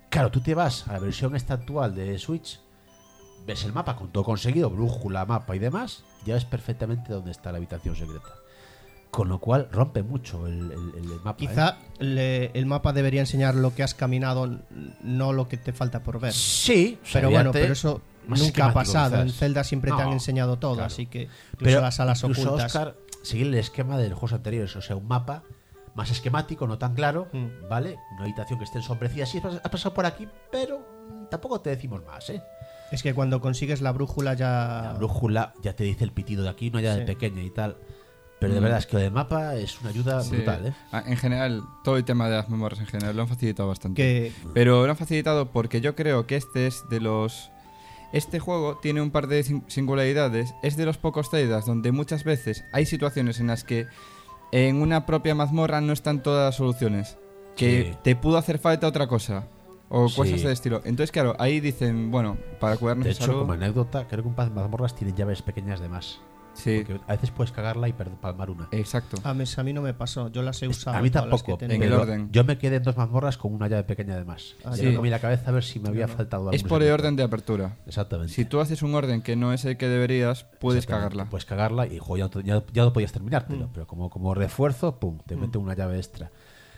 Claro, tú te vas a la versión esta actual de Switch, ves el mapa con todo conseguido, brújula, mapa y demás, ya ves perfectamente dónde está la habitación secreta. Con lo cual rompe mucho el, el- el mapa. Quizá ¿eh? le- el mapa debería enseñar lo que has caminado, n- no lo que te falta por ver. Sí, o sea, Pero bueno, fíjate, pero eso más nunca ha esquemático, pasado. quizás. En Zelda siempre te han No, enseñado todo, claro. así que incluso Pero las salas incluso, ocultas. Oscar, seguir el esquema de los juegos anteriores, o sea, un mapa más esquemático, no tan claro, Mm. ¿vale? Una habitación que esté ensombrecida, sí, has pasado por aquí, pero mm, tampoco te decimos más, ¿eh? Es que cuando consigues la brújula ya. La brújula ya te dice el pitido de aquí, una llave Sí. pequeña y tal. Pero de Mm. verdad es que lo del mapa es una ayuda Sí. brutal, ¿eh? Ah, En general, todo el tema de las memorias en general lo han facilitado bastante. que Pero lo han facilitado porque yo creo que este es de los... Este juego tiene un par de sin- singularidades. Es de los pocos Zeldas donde muchas veces hay situaciones en las que en una propia mazmorra no están todas las soluciones. Que Sí. te pudo hacer falta otra cosa. O Sí. cosas del estilo. Entonces, claro, ahí dicen, bueno, para cuidarnos De de hecho, salud... como anécdota, creo que un par de mazmorras tienen llaves pequeñas de más. Sí, Porque a veces puedes cagarla y per- palmar una. exacto. a mí, a mí no me pasó. Yo las he usado. A mí todas las tampoco, que he en el tenido. pero orden. yo me quedé en dos mazmorras con una llave pequeña de más. Ah, Ya sí. me comí la cabeza a ver si me había faltado Es algún por el secreto. orden de apertura. Exactamente. Si tú haces un orden que no es el que deberías, puedes Exactamente. cagarla. Puedes cagarla y jo, ya, no- ya, ya no podías terminártelo, Mm. pero como, como refuerzo, pum, te mete una llave extra.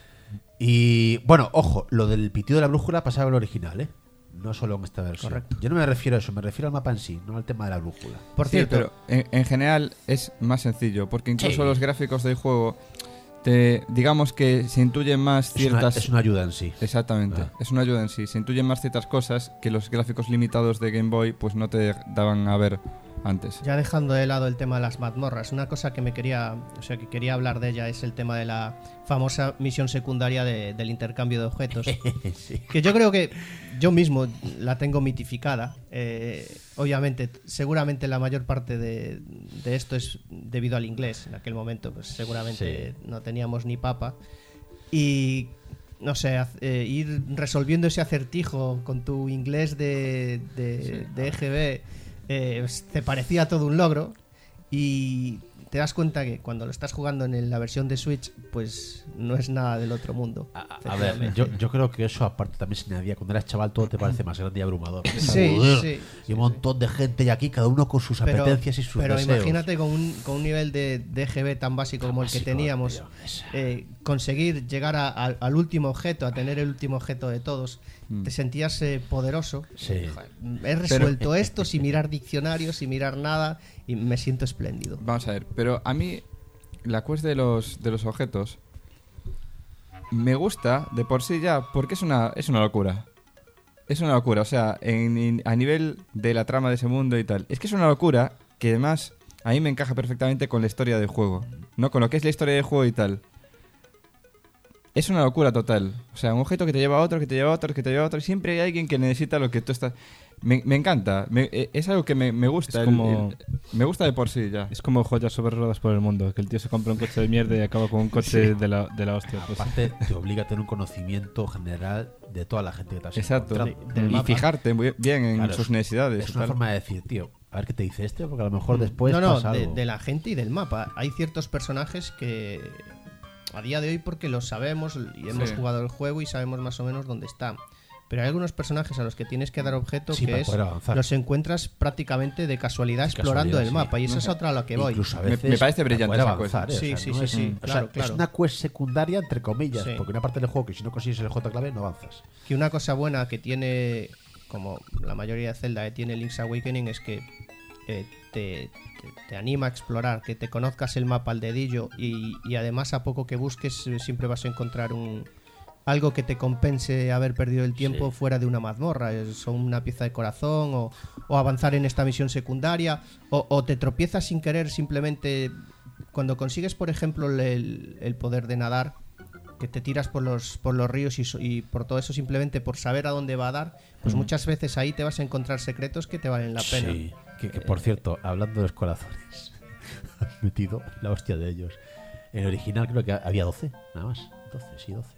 Y bueno, ojo, lo del pitido de la brújula pasaba en el original, ¿eh? No solo en esta versión. Correcto. Yo no me refiero a eso, me refiero al mapa en sí, no al tema de la brújula. Por Sí, cierto, pero en, en general es más sencillo, porque incluso Sí. los gráficos del juego, te, digamos que se intuyen más Es una, ciertas... es una ayuda en sí. Exactamente, Ah. es una ayuda en sí. Se intuyen más ciertas cosas que los gráficos limitados de Game Boy pues no te daban a ver antes. ya dejando de lado el tema de las mazmorras, una cosa que me quería, o sea, que quería hablar de ella es el tema de la famosa misión secundaria de- del intercambio de objetos. Sí. Que yo creo que yo mismo la tengo mitificada. Eh, obviamente, t- seguramente la mayor parte de, de esto es debido al inglés. En aquel momento, pues seguramente no teníamos ni papa. Y no sé, haz- eh, ir resolviendo ese acertijo con tu inglés de, de, de E G B eh, pues, te parecía todo un logro. Y te das cuenta que cuando lo estás jugando en el- la versión de Switch, pues no es nada del otro mundo. A, a ver, yo, yo creo que eso aparte también se añadía. Cuando eras chaval todo te parece más grande y abrumador. Sí, Joder, sí, y un montón de gente y aquí cada uno con sus Pero, apetencias y sus pero deseos. imagínate con un, con un nivel de, de E G B tan básico como el que básico, teníamos, tío, es- eh, conseguir llegar a- al- al último objeto, a tener el último objeto de todos, te sentías eh, poderoso. Sí. He resuelto esto sin mirar diccionarios, sin mirar nada, y me siento espléndido. Vamos a ver, pero a mí la quest de los, de los objetos me gusta de por sí ya porque es una, es una locura. Es una locura, o sea, en- en- a nivel de la trama de ese mundo y tal. Es que es una locura que además a mí me encaja perfectamente con la historia del juego. No con lo que es la historia del juego y tal. Es una locura total. O sea, un objeto que te lleva a otro, que te lleva a otro, que te lleva a otro. Y siempre hay alguien que necesita lo que tú estás... Me, me encanta. Me- eh, es algo que me, me gusta. Es el- como- el- me gusta de por sí ya. Es como joyas sobre ruedas por el mundo, que el tío se compra un coche de mierda y acaba con un coche de, la, de la hostia. Pues, Aparte, te obliga a tener un conocimiento general de toda la gente que te has Exacto. encontrado. del Y mapa. fijarte muy bien en Claro, sus es- necesidades. Es y una tal. forma de decir, tío, a ver qué te dice este, porque a lo mejor después no, no, pasa de, algo. de la gente y del mapa. Hay ciertos personajes que a día de hoy, porque los sabemos y hemos Sí. jugado el juego y sabemos más o menos dónde están. Pero hay algunos personajes a los que tienes que dar objeto Sí, que para es poder avanzar. los encuentras prácticamente de casualidad De explorando casualidad, el sí. mapa y esa No es sé. otra a la que voy. Incluso a Me- veces me parece para brillante poder esa avanzar, quest. ¿eh? Sí, O sea, sí, no sí, es- sí, o sea, claro, es claro. una quest secundaria, entre comillas, Sí. porque una parte del juego que si no consigues el J clave no avanzas. Que una cosa buena que tiene, como la mayoría de Zelda, eh, tiene Link's Awakening es que eh, te, te- te anima a explorar, que te conozcas el mapa al dedillo y, y además a poco que busques eh, siempre vas a encontrar un algo que te compense haber perdido el tiempo Sí. fuera de una mazmorra, es- o una pieza de corazón o, o avanzar en esta misión secundaria o, o te tropiezas sin querer simplemente cuando consigues por ejemplo el, el poder de nadar, que te tiras por los por los ríos y, so- y por todo eso simplemente por saber a dónde va a dar, pues muchas veces ahí te vas a encontrar secretos que te valen la pena. Sí. Que, que, por cierto, hablando de los corazones, has metido la hostia de ellos. En el original creo que había doce, nada más. doce, sí, doce.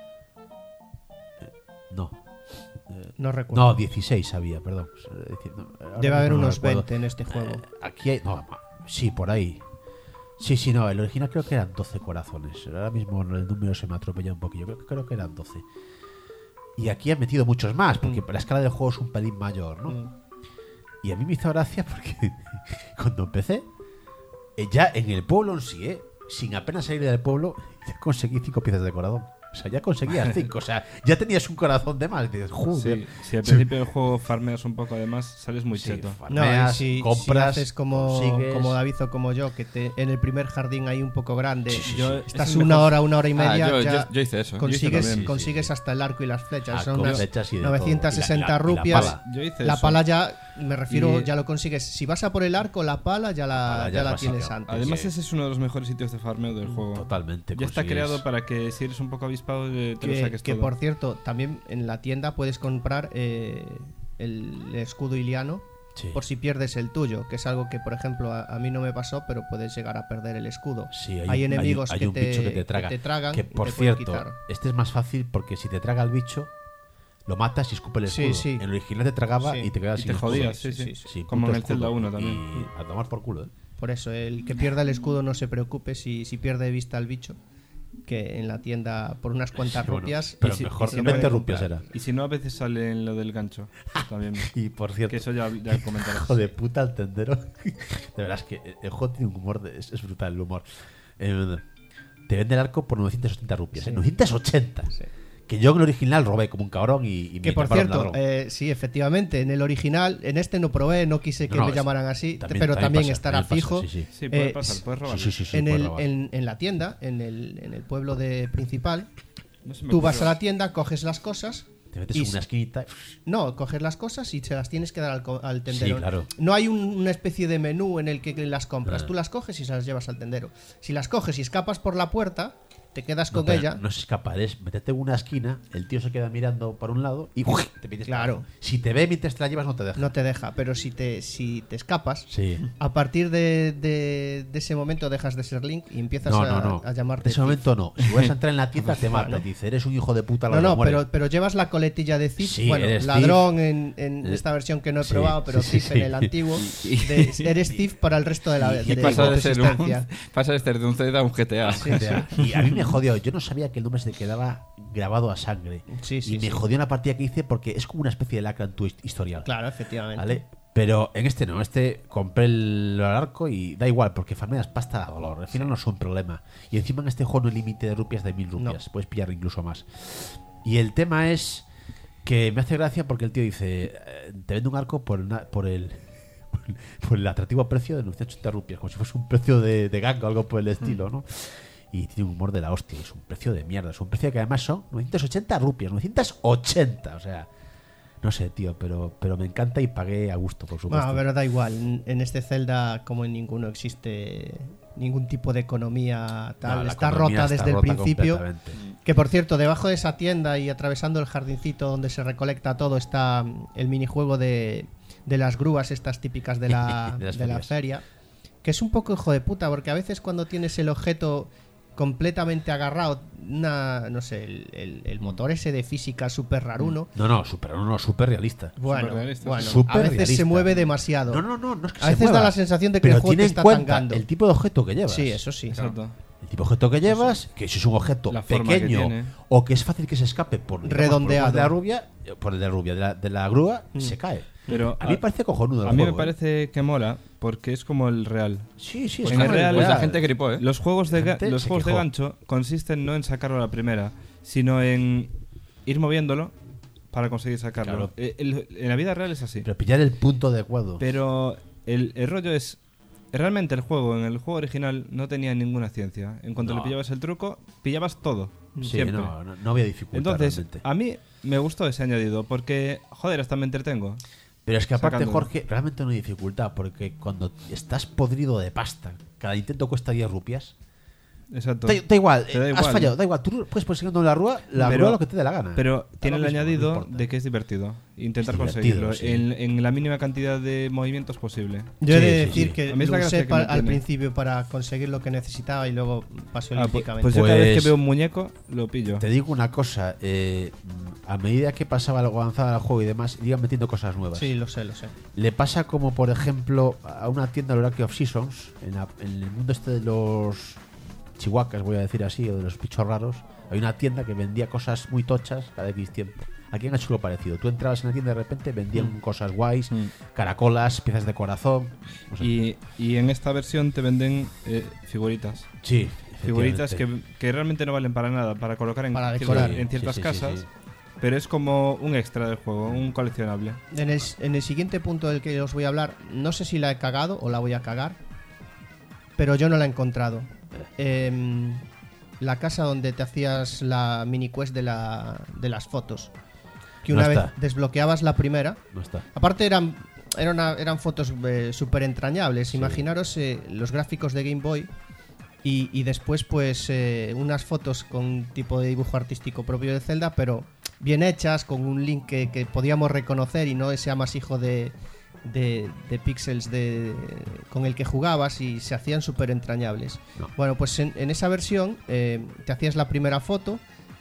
Eh, no. Eh, No recuerdo. no, dieciséis había, perdón. Es decir, no, ahora Debe haber mismo no unos recuerdo. veinte en este juego. Eh, aquí hay. No, sí, por ahí. Sí, sí, no, el original creo que eran doce corazones. Ahora mismo el número se me atropella un poquillo. Creo, creo que eran doce. Y aquí han metido muchos más, porque Mm. la escala del juego es un pelín mayor, ¿no? Mm. Y a mí me hizo gracia porque cuando empecé, eh, ya en el pueblo en sí, ¿eh? Sin apenas salir del pueblo, ya conseguí cinco piezas de corazón. O sea, ya conseguías cinco. O sea, ya tenías un corazón de más. Y dices, joder. Sí, si al principio del juego farmeas un poco, además, sales muy Sí, cheto. No, farmeas, y si, compras, si haces como, consigues. como David o como yo, que te, en el primer jardín hay un poco grande, Yo- estás es el una mejor- hora, una hora y Ah, media, yo, ya yo- yo hice eso. yo hice consigues, también. consigues hasta el arco y las flechas. Ah, Son con unas flechas y de novecientas sesenta todo. Y la- y la- y la rupias. pala. Yo hice La eso. pala ya, me refiero, Y- ya lo consigues. Si vas a por el arco, la pala ya la, Pala ya ya es la básica. tienes antes. Además, Sí. ese es uno de los mejores sitios de farmeo del juego. Totalmente. Ya está consigues- creado para que si eres un poco avispado eh, te lo que, saques que todo. por cierto, también en la tienda puedes comprar eh, el escudo iliano Sí. por si pierdes el tuyo, que es algo que, por ejemplo, a, a mí no me pasó, pero puedes llegar a perder el escudo. Sí, hay, hay un- enemigos hay un, que, hay un te, bicho que te traga. que te tragan Que, y por te pueden cierto, quitar. este es más fácil porque si te traga el bicho, lo matas y escupe el Sí, escudo. sí. En el original te tragaba Sí. y te quedas Y sin te escudo. jodías, sí, sí, sí. sí, Sí, Como puto en el Zelda escudo. uno también. Y a tomar por culo, ¿eh? Por eso, el que pierda el escudo no se preocupe si, si pierde de vista al bicho, que en la tienda por unas cuantas Sí, bueno, rupias. pero y si- mejor y si que no veinte puede rupias comprar. era. Y si no, a veces sale en lo del gancho. También. Y por cierto, Que eso ya, ya comentarás. hijo de puta el tendero. De verdad es que el juego tiene un humor, de- es, es brutal el humor. Eh, te vende el arco por novecientas ochenta rupias. Sí. ¿eh? novecientas ochenta. Sí. Que yo en el original robé como un cabrón y, y me Que por llamaron cierto, ladrón. eh, sí, efectivamente, en el original, en este no probé, no quise que No, me es- llamaran así, también- pero también también, pasa, estará también pasa, fijo. sí, sí. Sí, puede Eh, pasar, puedes robar. Sí, sí, sí, sí, en, puedes el, robar. en, en la tienda, en el, en el pueblo de principal, No se me tú vas a ocurrió. la tienda, coges las cosas. Te metes y en s- una esquinita. No, coges las cosas y se las tienes que dar al, co- al tendero. Sí, claro. No hay un- una especie de menú en el que las compras. Ah. Tú las coges y se las llevas al tendero. Si las coges y escapas por la puerta, te quedas No, con pero ella. no es escapar, es meterte en una esquina, el tío se queda mirando para un lado y ¡uf! te pides para Claro. otro. Si te ve mientras te la llevas, no te deja. No te deja, pero si te, si te escapas, Sí. a partir de, de- de ese momento dejas de ser Link y empiezas No, a, no, no. a llamarte En ese Thief. momento no. Si vas a entrar en la tienda, te mata. no. Te dice, eres un hijo de puta. No, ladrón, no, muere. pero, pero llevas la coletilla de Thief. Sí, bueno, eres ladrón en, en Eh, esta versión que no he sí, probado, pero sí, sí, Thief en sí. el antiguo. de- eres Thief para el resto de la Y de, pasa, tu de ser un, existencia. pasa de ser de un C D a un G T A. O sea, y a mí me jodió. Yo no sabía que el nombre se quedaba grabado a sangre. Sí, sí, y me sí. jodió una partida que hice porque es como una especie de lacra en tu hist- historial. Claro, efectivamente. ¿Vale? Pero en este no, este compré el, el arco y da igual, porque farmeas pasta a dolor. Al final no es un problema. Y encima en este juego no hay límite de rupias de mil rupias. Puedes pillar incluso más. Y el tema es que me hace gracia porque el tío dice: eh, te vende un arco por, una- por el. por el atractivo precio de novecientas ochenta rupias, como si fuese un precio de, de ganga o algo por el estilo, ¿no? Y tiene un humor de la hostia, es un precio de mierda, es un precio que además son novecientas ochenta rupias, novecientas ochenta, o sea, no sé, tío, pero, pero me encanta y pagué a gusto, por supuesto. Bueno, pero da igual. En, en este Zelda, como en ninguno, existe ningún tipo de economía tal. No, la está economía rota está desde rota el principio. completamente. Que por cierto, debajo de esa tienda y atravesando el jardincito donde se recolecta todo está mm, el minijuego de, de las grúas, estas típicas de la, De las de la ferias. feria. Que es un poco hijo de puta, porque a veces cuando tienes el objeto completamente agarrado, una, no sé, el, el- el motor ese de física súper raruno. No, no, súper, no, no, súper realista. Bueno, Superrealista, bueno sí. a Súper veces se realista. mueve demasiado. No, no, no, no es que A se veces da mueva, la sensación de que pero el juego te tiene en está cuenta tangando. el tipo de objeto que llevas. Sí, eso sí. Exacto. El tipo de objeto que llevas, que si es un objeto La forma que pequeño tiene. o que es fácil que se escape por, digamos, Redondeado. por el de la rubia, eh, por el de la rubia, de la, de la grúa, Mm. se cae. Pero A mí me parece cojonudo el a mí me juego, ¿eh? parece que mola porque es como el real. Sí, sí, Pues es en como el real- Pues la real. gente gripó, ¿eh? Los juegos de, La ga- gente los se juegos de quejó. gancho consisten no en sacarlo a la primera, sino en ir moviéndolo para conseguir sacarlo. Claro. Eh, el- en la vida real es así. Pero pillar el punto adecuado. Pero el, el rollo es... Realmente el juego, en el juego original, no tenía ninguna ciencia. En cuanto No. le pillabas el truco, pillabas todo. Sí, siempre. no, no, no había dificultad Entonces, realmente. a mí me gustó ese añadido porque, joder, hasta me entretengo. Pero es que aparte, sacándolo. Jorge, realmente no hay dificultad, porque cuando estás podrido de pasta, cada intento cuesta diez rupias. Exacto. Da, da igual, Te da eh, has igual. fallado, da igual. Tú puedes poner siguiendo la rúa, la Pero- rúa lo que te dé la gana. Pero Da tiene lo el mismo, no añadido importa. de que es divertido. Intentar Es divertido, conseguirlo sí. en, en la mínima cantidad de movimientos posible. Yo he Sí, de sí, decir sí. que A mí es lo la usé gracia que pa- me al tiene. principio para conseguir lo que necesitaba y luego pasé Ah, pu- olímpicamente. pues yo cada vez Pues- que veo un muñeco, lo pillo. Te digo una cosa, eh, a medida que pasaba o avanzaba el juego y demás, iban metiendo cosas nuevas. Sí, lo sé, lo sé. Le pasa como, por ejemplo, a una tienda del Oracle of Seasons, en, la- en el mundo este de los chihuahuas, voy a decir así, o de los bichos raros. Hay una tienda que vendía cosas muy tochas cada X tiempo. Aquí han hecho lo parecido. Tú entrabas en la tienda y de repente vendían Mm. cosas guays, Mm. caracolas, piezas de corazón. no sé. Y, y en esta versión te venden eh, figuritas. Sí, Figuritas que, efectivamente. que realmente no valen para nada, para colocar en, Para cier- decorar. en ciertas Sí, sí, sí, casas. sí. Pero es como un extra del juego, un coleccionable. En el, en el siguiente punto del que os voy a hablar, no sé si la he cagado o la voy a cagar, pero yo no la he encontrado. Em, la casa donde te hacías la mini quest de, la, de las fotos. Que No una vez está. desbloqueabas la primera. No está. Aparte eran, eran, una- eran fotos eh, súper entrañables. Sí. Imaginaros eh, los gráficos de Game Boy y, y después pues eh, unas fotos con un tipo de dibujo artístico propio de Zelda, pero bien hechas, con un link que, que podíamos reconocer y no ese amasijo de, de, de píxeles de, con el que jugabas y se hacían súper entrañables. No. Bueno, pues en, en esa versión eh, te hacías la primera foto.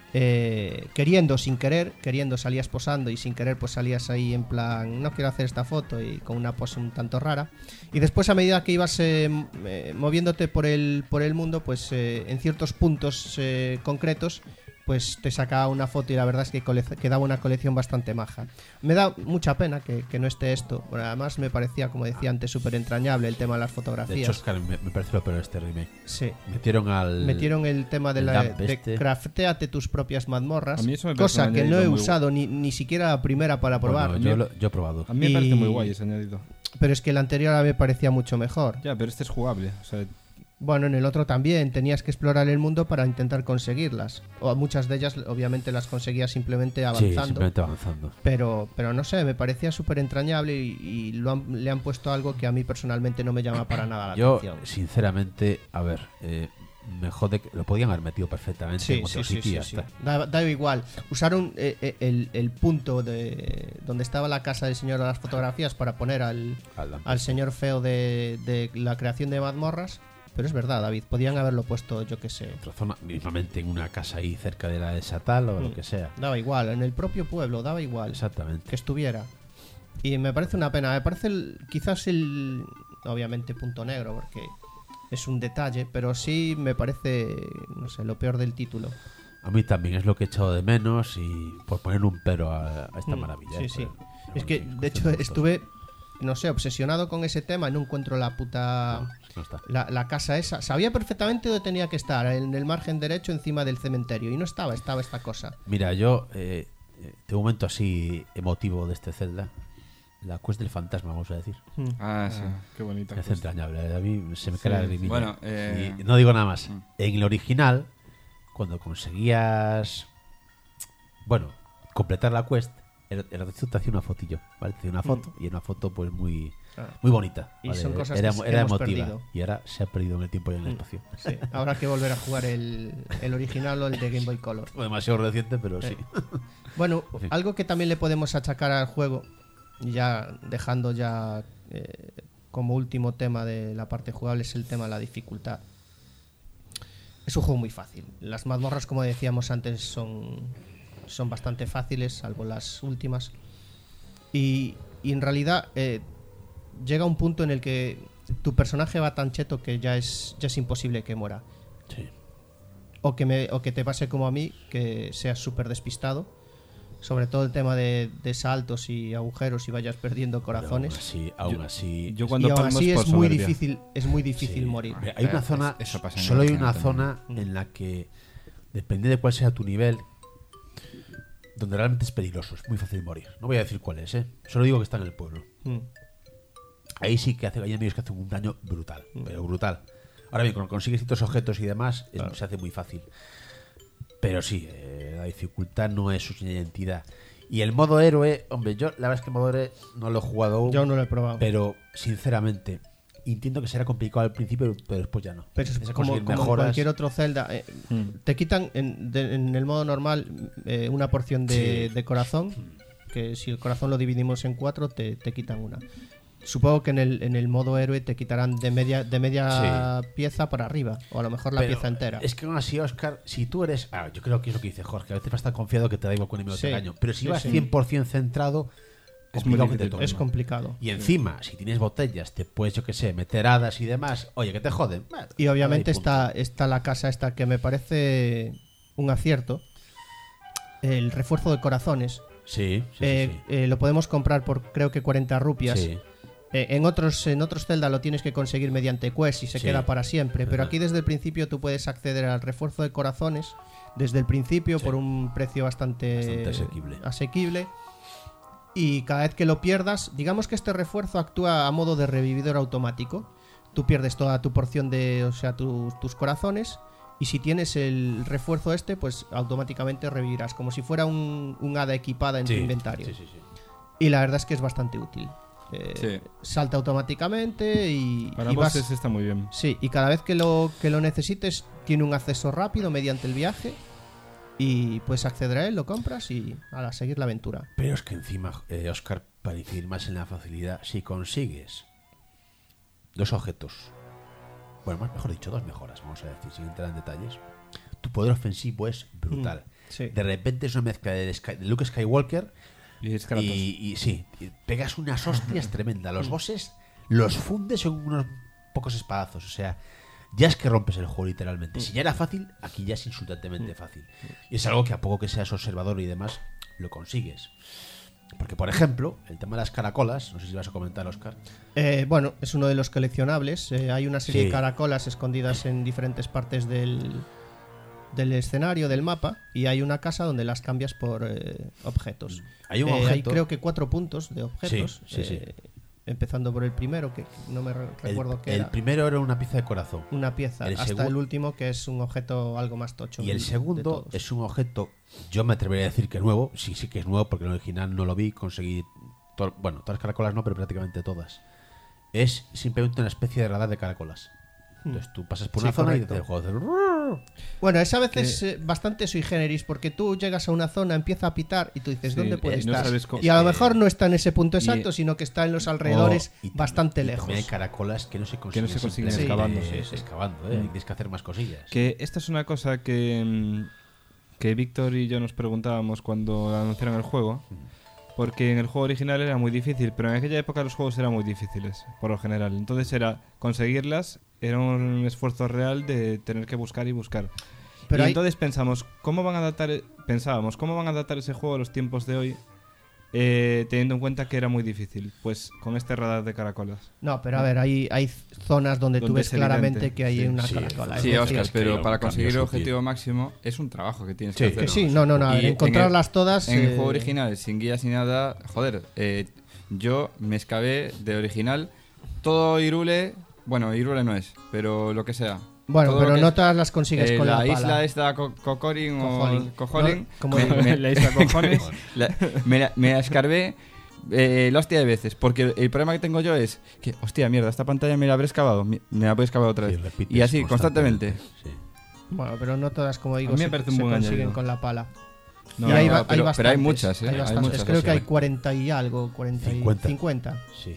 Eh, queriendo, sin querer, queriendo salías posando y sin querer pues salías ahí en plan, no quiero hacer esta foto y con una pose un tanto rara. Y después a medida que ibas eh, m- eh, moviéndote por el, por el mundo, pues eh, en ciertos puntos eh, concretos, pues te sacaba una foto y la verdad es que cole- quedaba una colección bastante maja. Me da mucha pena que, que no esté esto. Bueno, además me parecía, como decía antes, súper entrañable el tema de las De fotografías. hecho, Oscar, me, me parece lo peor de este remake. Sí. Metieron al. Metieron el tema de, el la, dump de este. craftéate tus propias mazmorras, A mí eso me parece cosa un que no he añadido muy usado ni, ni siquiera la primera para probar. Bueno, yo, lo- yo he probado. A mí me parece Y- muy guay ese añadido. Pero es que el anterior a mí me parecía mucho mejor. Ya, pero este es jugable. O sea, Bueno, en el otro también tenías que explorar el mundo para intentar conseguirlas. O muchas de ellas obviamente las conseguías simplemente Sí, avanzando. simplemente avanzando. Pero, pero no sé, me parecía súper entrañable y, y lo han- le han puesto algo que a mí personalmente no me llama para nada la Yo, atención. sinceramente, a ver, eh, me jode que lo podían haber metido perfectamente Sí, en otro sí, sí, sitio y sí, ya sí. está. Da, da igual. Usaron eh, eh, el, el punto de donde estaba la casa del señor de las fotografías para poner al, Al dump al este. señor feo de, de la creación de mazmorras. Pero es verdad, David, podían haberlo puesto, yo que sé. Otra zona, mismamente en una casa ahí cerca de la de Satal o Mm. lo que sea. Daba igual, en el propio pueblo, daba igual Exactamente. que estuviera. Y me parece una pena, me parece el- quizás el, obviamente, punto negro, porque es un detalle, pero sí me parece, no sé, lo peor del título. A mí también es lo que he echado de menos y por poner un pero a, a esta Mm, maravilla. Sí, ¿eh? sí. Pero- pero Es bueno, que, sí, de hecho, cuestión de estuve, no sé, obsesionado con ese tema y no encuentro la puta... gustos. No, no está. La, la casa esa. Sabía perfectamente dónde tenía que estar, en el margen derecho encima del cementerio. Y no estaba, estaba esta cosa. Mira, yo, eh, eh, de un momento así emotivo de este Zelda, la quest del fantasma, vamos a decir. ah, sí, qué bonita. Es cosa. entrañable, a mí se me Sí. cae la lagrimilla. Bueno, eh, Y no digo nada más. Mm. En el original, cuando conseguías, bueno, completar la quest, el, el artista te hacía una fotillo, ¿vale? Te hacía una foto y una foto pues muy Ah. muy bonita. Y ¿vale? son cosas era, que era hemos emotiva. perdido. Y ahora se ha perdido en el tiempo y en el Mm. espacio. Sí, habrá que volver a jugar el, el original o el de Game Boy Color. No demasiado reciente, pero sí. Eh. Bueno, En fin. algo que también le podemos achacar al juego, ya dejando ya eh, como último tema de la parte jugable, es el tema de la dificultad. Es un juego muy fácil. Las mazmorras, como decíamos antes, son, son bastante fáciles, salvo las últimas. Y, y en realidad eh, llega un punto en el que tu personaje va tan cheto que ya es, ya es imposible que muera. Sí. O que, me, o que te pase como a mí, que seas súper despistado. Sobre todo el tema de, de saltos y agujeros y vayas perdiendo corazones. Sí, aún así. Yo Y cuando aún palmo así es por es muy soberbia. difícil, es muy difícil Sí. morir. Mira, hay una Eh, zona, es- eso pasa en solo hay el una original zona también. en la que, depende de cuál sea tu nivel, donde realmente es peligroso, es muy fácil morir. No voy a decir cuál es, ¿eh? Solo digo que está en el pueblo. Mm. Ahí sí que hace, hay enemigos que hacen un daño brutal, pero brutal. Ahora bien, cuando consigues ciertos objetos y demás, es- Claro. se hace muy fácil. Pero sí, eh, la dificultad no es su identidad. Y el modo héroe, hombre, yo la verdad es que el modo héroe no lo he jugado aún, Yo no lo he probado. pero sinceramente entiendo que será complicado al principio, pero después ya no. Pero es Empiezas a como, conseguir como en mejoras. cualquier otro Zelda, eh, te quitan en, de- en el modo normal eh, una porción de, Sí. de corazón, que si el corazón lo dividimos en cuatro, te, te quitan una. Supongo que en el, en el modo héroe te quitarán de media, de media pieza para arriba, o a lo mejor la Pero pieza entera. Es que aún así, Oscar, si tú eres. Ah, yo creo que es lo que dice Jorge. A veces vas a estar confiado que te da igual con enemigo Sí, te daño. Pero si sí, vas sí. cien por ciento centrado, Es muy complicado que te difícil. toque. Es complicado. Y encima, si tienes botellas, te puedes, yo que sé, meter hadas y demás. Oye, que te joden. Bueno, Y obviamente ahí, punto. está, está la casa esta que me parece un acierto. El refuerzo de corazones. Sí, sí, Eh, sí, sí. eh, lo podemos comprar por creo que cuarenta rupias. Sí. Eh, en otros en otros Zelda lo tienes que conseguir mediante quest y se Sí. queda para siempre, pero Ajá. aquí desde el principio tú puedes acceder al refuerzo de corazones desde el principio Sí. por un precio bastante, Bastante asequible. asequible. Y cada vez que lo pierdas, digamos que este refuerzo actúa a modo de revividor automático. Tú pierdes toda tu porción de, o sea, tus- tus corazones, y si tienes el refuerzo este, pues automáticamente revivirás, como si fuera un, un hada equipada en Sí, tu inventario. sí, sí, sí. Y la verdad es que es bastante útil. Eh, Sí. Salta automáticamente y, Para y vas- bosses está muy bien. Sí, y cada vez que lo, que lo necesites tiene un acceso rápido mediante el viaje y puedes acceder a él, lo compras y a seguir la aventura. Pero es que encima, eh, Oscar, para incidir más en la facilidad, si consigues dos objetos, bueno, más mejor dicho, dos mejoras, vamos a decir, sin entrar en detalles, tu poder ofensivo es brutal. Sí. De repente es una mezcla de, Sky- de Luke Skywalker Y es Kratos. y, y sí, y pegas unas hostias tremendas. Los bosses los fundes en unos pocos espadazos. O sea, ya es que rompes el juego literalmente. Si ya era fácil, aquí ya es insultantemente fácil. Y es algo que a poco que seas observador y demás, lo consigues. Porque, por ejemplo, el tema de las caracolas, no sé si vas a comentar, Oscar. Eh, bueno, es uno de los coleccionables. Eh, hay una serie Sí. de caracolas escondidas en diferentes partes del, del escenario, del mapa, y hay una casa donde las cambias por eh, objetos. Hay un Eh, objeto. creo que cuatro puntos de objetos. Sí, sí, eh, Empezando por el primero, que no me re- El, recuerdo qué el era. primero era una pieza de corazón. Una pieza, el hasta segu- el último, que es un objeto algo más tocho. Y el de segundo todos. es un objeto, yo me atrevería a decir que nuevo, sí, sí que es nuevo, porque en el original no lo vi, conseguí, to- bueno, todas las caracolas no, pero prácticamente todas. Es simplemente una especie de radar de caracolas. Entonces tú pasas por Sí, una zona correcto. y el juego hace... Bueno, es a veces eh, bastante sui generis, porque tú llegas a una zona, empieza a pitar y tú dices, Sí, ¿dónde puede y no estar? sabes co- y a lo es que- mejor no está en ese punto y- exacto, sino que está en los alrededores Oh, y también- bastante y lejos. también hay caracolas que no se Que consiguen, no se consiguen simplemente, excavando, eh, sí, sí. excavando, ¿eh? Tienes que hacer más cosillas. Que esta es una cosa que, mm, que Víctor y yo nos preguntábamos cuando anunciaron el juego. Porque en el juego original era muy difícil, pero en aquella época los juegos eran muy difíciles, por lo general. Entonces era conseguirlas, era un esfuerzo real de tener que buscar y buscar. Pero y hay- entonces pensamos, ¿cómo van a adaptar, pensábamos, ¿cómo van a adaptar ese juego a los tiempos de hoy? Eh, teniendo en cuenta que era muy difícil, pues con este radar de caracolas. No, pero a ver, hay, hay zonas donde, tú Donde ves es evidente. claramente que hay Sí, una sí, caracola. Sí, es Oscar, decir, pero que para lo conseguir el cambias objetivo sutil. máximo es un trabajo que tienes Sí, que hacer. que sí, no, no, no, a ver, Y en encontrarlas el- todas. En el eh, juego original, sin guías ni nada, joder, eh, yo me excavé de original todo Irule, bueno, Irule no es, pero lo que sea. Bueno, Todo lo pero que no es, todas las consigues eh, con la, la pala. isla esta Co- Cocorin Cojolin. o Cojolin, No, como me, digo. me- La isla cojones. la- me, la- me la escarbé eh, la hostia de veces, porque el problema que tengo yo es que, hostia, mierda, esta pantalla me la habré excavado, me me la voy a excavar otra Sí, vez. repites Y así, constantemente. Sí. Bueno, pero no todas, como digo, A mí me se, parece un se buen consiguen añadido. con la pala. No, y hay, no, ba- pero- hay pero hay bastantes, muchas, ¿eh? hay Hay bastantes. muchas, Creo sí. que hay cuarenta y algo, cuarenta y cincuenta. cincuenta. Sí.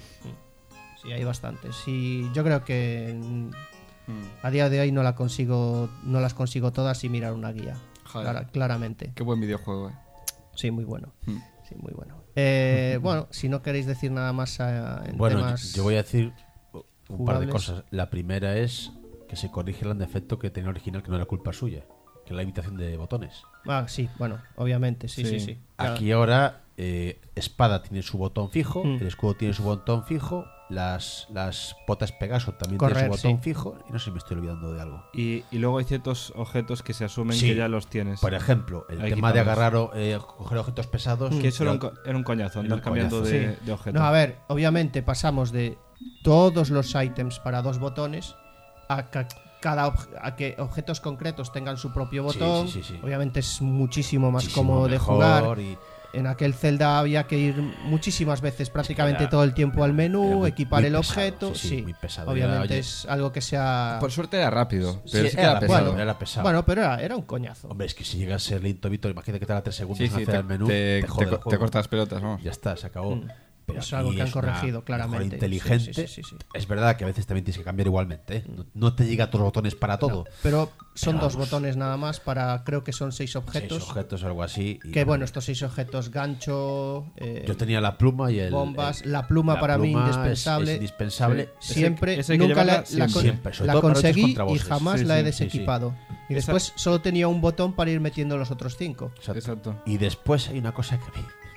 Sí, hay bastantes. Y yo creo que mm, Mm. a día de hoy no la consigo, no las consigo todas sin mirar una guía. Joder. Clara- claramente. Qué buen videojuego, eh. Sí, muy bueno. Mm. Sí, muy bueno. Eh, bueno, si no queréis decir nada más eh, en Bueno, temas yo, yo voy a decir un par de jugables. cosas. La primera es que se corrige el defecto que tenía original, que no era culpa suya, que es la imitación de botones. Ah, sí, bueno, obviamente, sí, sí, Sí. sí. Claro. Aquí ahora eh, espada tiene su botón fijo, Mm. el escudo tiene su botón fijo, las, las botas Pegaso también Correr, tienen su botón sí. fijo, y no sé si me estoy olvidando de algo. Y, y luego hay ciertos objetos que se asumen Sí. que ya los tienes. Por ejemplo, el Hay tema de equipados. agarrar o eh, coger objetos pesados. Que eso era un, yo- co- era un coñazo, Era andar un cambiando coñazo, de, sí. de objetos. No, a ver, obviamente pasamos de todos los ítems para dos botones a que cada obj- a que objetos concretos tengan su propio Sí, botón. sí, sí, sí. Obviamente es muchísimo más muchísimo cómodo de mejor jugar. y- En aquel Zelda había que ir muchísimas veces, prácticamente era- todo el tiempo al era menú, muy- equipar muy el pesado, objeto. sí, Sí, sí, muy pesado. obviamente Era, oye, es algo que sea. Por suerte era rápido, pero Sí, sí, que era era pesado, pesado. era pesado. Bueno, pero era, era un coñazo. Hombre, es que si llega a ser lento, Víctor, imagínate que te da tres segundos Sí, en sí, hacer te, el menú, te, te, jode te el co- juego. te cortas las pelotas, vamos. Ya está, se acabó. Mm. Pero Es algo aquí que han es una corregido, mejora claramente. inteligente. Sí, sí, sí, sí, sí. Es verdad que a veces también tienes que cambiar igualmente. ¿eh? No, no te llega a tus botones para todo. No, pero son Pero dos vamos. botones nada más para, creo que son seis objetos. Seis objetos o algo así. y Que bueno, estos seis objetos, gancho, eh, Yo tenía la pluma y el. bombas, el- la pluma para mí pluma es- indispensable. Es, indispensable. Sí. siempre, Ese- ese hay que nunca la, llevarla la siempre. con- Siempre, sobre la todo para luchas conseguí contra y bosses. jamás Sí, la he sí, desequipado. Y Esa- después solo tenía un botón para ir metiendo los otros cinco. Exacto. Exacto. Y después hay una cosa que a mí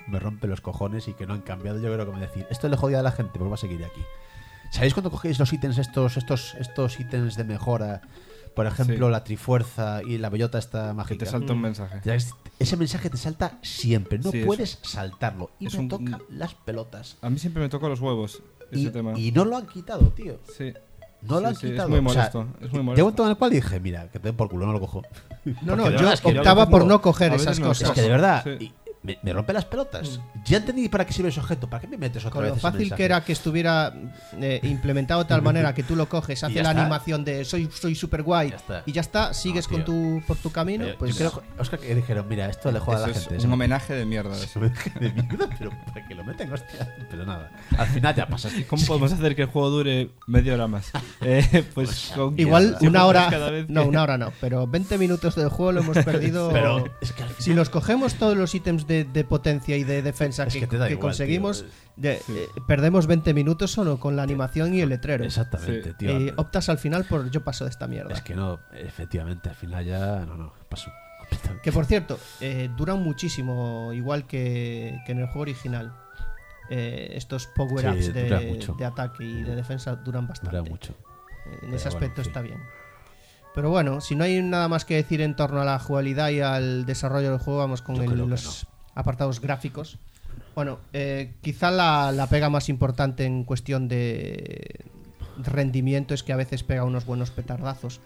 me rompe los cojones y que no han cambiado. Yo creo que me decir, esto le jodía a la gente, pues va a seguir aquí. ¿Sabéis cuando cogéis los ítems, estos estos estos ítems de mejora? Por ejemplo, Sí. la trifuerza y la bellota esta Que mágica. te salta un mensaje. Ya es- Ese mensaje te salta siempre, no Sí, es- puedes saltarlo. Y es me un- toca las pelotas. A mí siempre me tocó los huevos ese Y, tema. y no lo han quitado, tío. Sí. No Sí, lo han sí, es quitado. muy O sea, molesto, es muy llegó molesto. un momento en el cual dije, mira, que te den por culo, no lo cojo. No, no, Porque de yo verdad es que yo optaba lo por pongo- no coger a veces esas no cosas. Es que de verdad, Sí. y me, me rompe las pelotas. Ya entendí para qué sirve ese objeto. ¿Para qué me metes otra Con vez lo ese fácil mensaje? que era que estuviera eh, implementado de tal manera que tú lo coges, Y hace ya la está. animación de soy soy super guay Ya está. y ya está, sigues No, con tío. tu por tu camino, Pero pues yo creo, Oscar, que dijeron, mira, esto le joda a la Eso gente. es ese un mensaje. homenaje de mierda. Es eso. un mensaje de mierda, pero para que lo meten, hostia. Pero nada, al final ya pasas. ¿Cómo podemos hacer que el juego dure media hora más? Eh, pues con igual mierda. si una juegas hora, cada vez no, que- una hora no, pero veinte minutos del juego lo hemos perdido. Pero es que al final Si los cogemos todos los ítems de, de potencia y de defensa Es que, que te da que igual, conseguimos, tío. de- eh, perdemos veinte minutos solo con la animación y el letrero. Exactamente, Sí. tío. Y optas al final por yo paso de esta mierda. Es que no, efectivamente, al final ya. No, no, paso. completamente. Que por cierto, eh, duran muchísimo, igual que, que en el juego original. Eh, estos power-ups Sí, dura de, mucho. de ataque y de defensa duran bastante. Dura mucho. En Pero ese bueno, aspecto en fin. está bien. Pero bueno, si no hay nada más que decir en torno a la jugabilidad y al desarrollo del juego, vamos con Yo el- creo que los apartados gráficos. Bueno, eh, quizá la, la pega más importante en cuestión de rendimiento es que a veces pega unos buenos petardazos.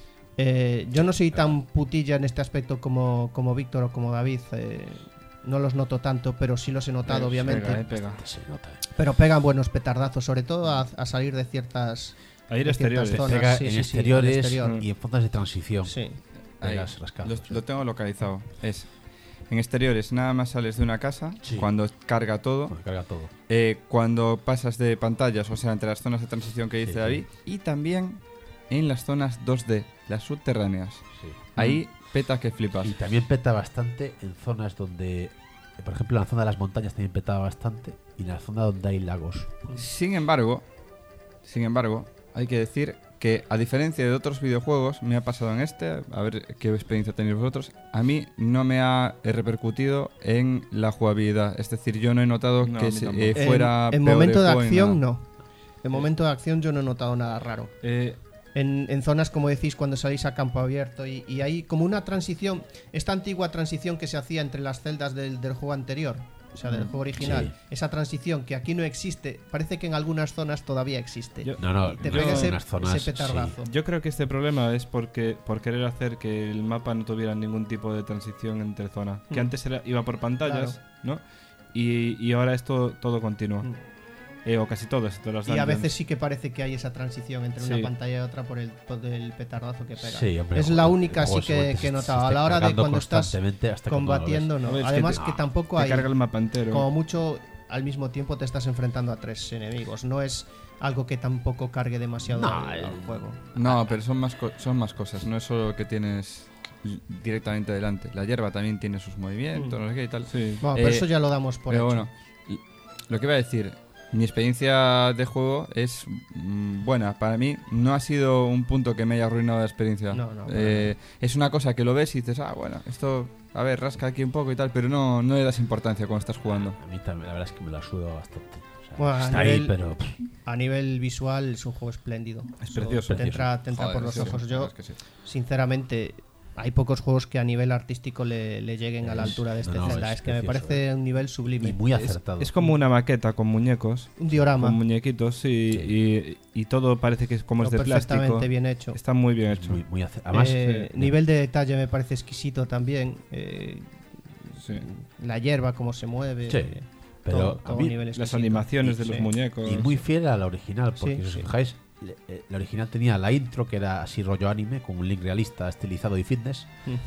Eh, yo no soy tan putilla en este aspecto como, como Víctor o como David. eh, no los noto tanto, pero sí los he notado, Eh, obviamente. pega, eh, pega. Se nota, eh. Pero pegan buenos petardazos, sobre todo a, a salir de ciertas... A ir de ciertas exteriores. zonas. Pega sí, en sí, sí, exteriores en exterior. y en zonas de transición. Sí. Ahí, Pegas rascados, lo, sí. lo tengo localizado. Es en exteriores, nada más sales de una casa, Sí. cuando carga todo. Bueno, carga todo. Eh, cuando pasas de pantallas, o sea, entre las zonas de transición que dice Sí, sí. David, y también en las zonas dos D, las subterráneas. Sí. Ahí peta que flipas. Y también peta bastante en zonas donde, eh, por ejemplo, en la zona de las montañas también petaba bastante y en la zona donde hay lagos. Sin embargo, sin embargo, hay que decir que a diferencia de otros videojuegos, me ha pasado en este, a ver qué experiencia tenéis vosotros, a mí no me ha eh, repercutido en la jugabilidad. Es decir, yo no he notado No, a que mí se- tampoco. eh, fuera en, en peor momento el de juego en acción nada. no. En momento de acción yo no he notado nada raro. Eh, En, en zonas, como decís, cuando salís a campo abierto y, y hay como una transición, esta antigua transición que se hacía entre las celdas del, del juego anterior, o sea, del juego original, Sí. esa transición que aquí no existe, parece que en algunas zonas todavía existe. Yo- No, no, Y te en pega ese, algunas zonas, ese petardazo. yo creo que este problema es porque por querer hacer que el mapa no tuviera ningún tipo de transición entre zonas. Que Mm. antes era, iba por pantallas, ¿no? Y, y ahora es todo, todo continuo. Mm. Eh, o casi todo, excepto las Y a dungeons. veces sí que parece que hay esa transición entre Sí. una pantalla y otra por el, por el petardazo que pega. Sí, hombre, es el la juego- única el juego sí que, seguramente que he se- notado. se A la esté hora de cargando cuando estás constantemente hasta que no lo combatiendo, A no. ver, es que Además te- que tampoco Te hay... carga el mapa entero. Como mucho, al mismo tiempo te estás enfrentando a tres enemigos. No es algo que tampoco cargue demasiado No, al, el- al juego. No, pero son más, co- son más cosas. No es solo que tienes l- directamente delante. La hierba también tiene sus movimientos, Mm. no sé qué y tal. Sí. Bueno, pero Eh, eso ya lo damos por Pero hecho. bueno, l- lo que iba a decir, mi experiencia de juego es mm, buena. Para mí no ha sido un punto que me haya arruinado la experiencia. No, no, Eh, es una cosa que lo ves y dices, ah, bueno, esto, a ver, rasca aquí un poco y tal, pero no, no le das importancia cuando estás jugando. A mí también, la verdad es que me la suda bastante. O sea, Bueno, a está nivel- ahí, pero. pff, A nivel visual es un juego espléndido. Es Eso precioso. Te entra, te entra Joder, por los sí, ojos. la Yo, verdad es que sí. sinceramente, hay pocos juegos que a nivel artístico le, le lleguen a la Es- altura de este no, no, Zelda. es Es, que me precioso, parece un nivel sublime. Y muy Es, acertado. es como una maqueta con muñecos. Un diorama. Con muñequitos, sí, Sí. Y, y todo parece que es como es pero de perfectamente plástico. bien hecho. Está muy bien Es hecho. muy, muy acer- Además, Eh, sí. nivel de detalle me parece exquisito también. eh, Sí. La hierba, cómo se mueve. Sí, eh, pero todo, a todo mí- nivel Las exquisito. animaciones de Sí. los muñecos. y muy fiel a la original, porque Sí, si os sí. fijáis, le- eh, la original tenía la intro que era así rollo anime, con un link realista, estilizado y fitness.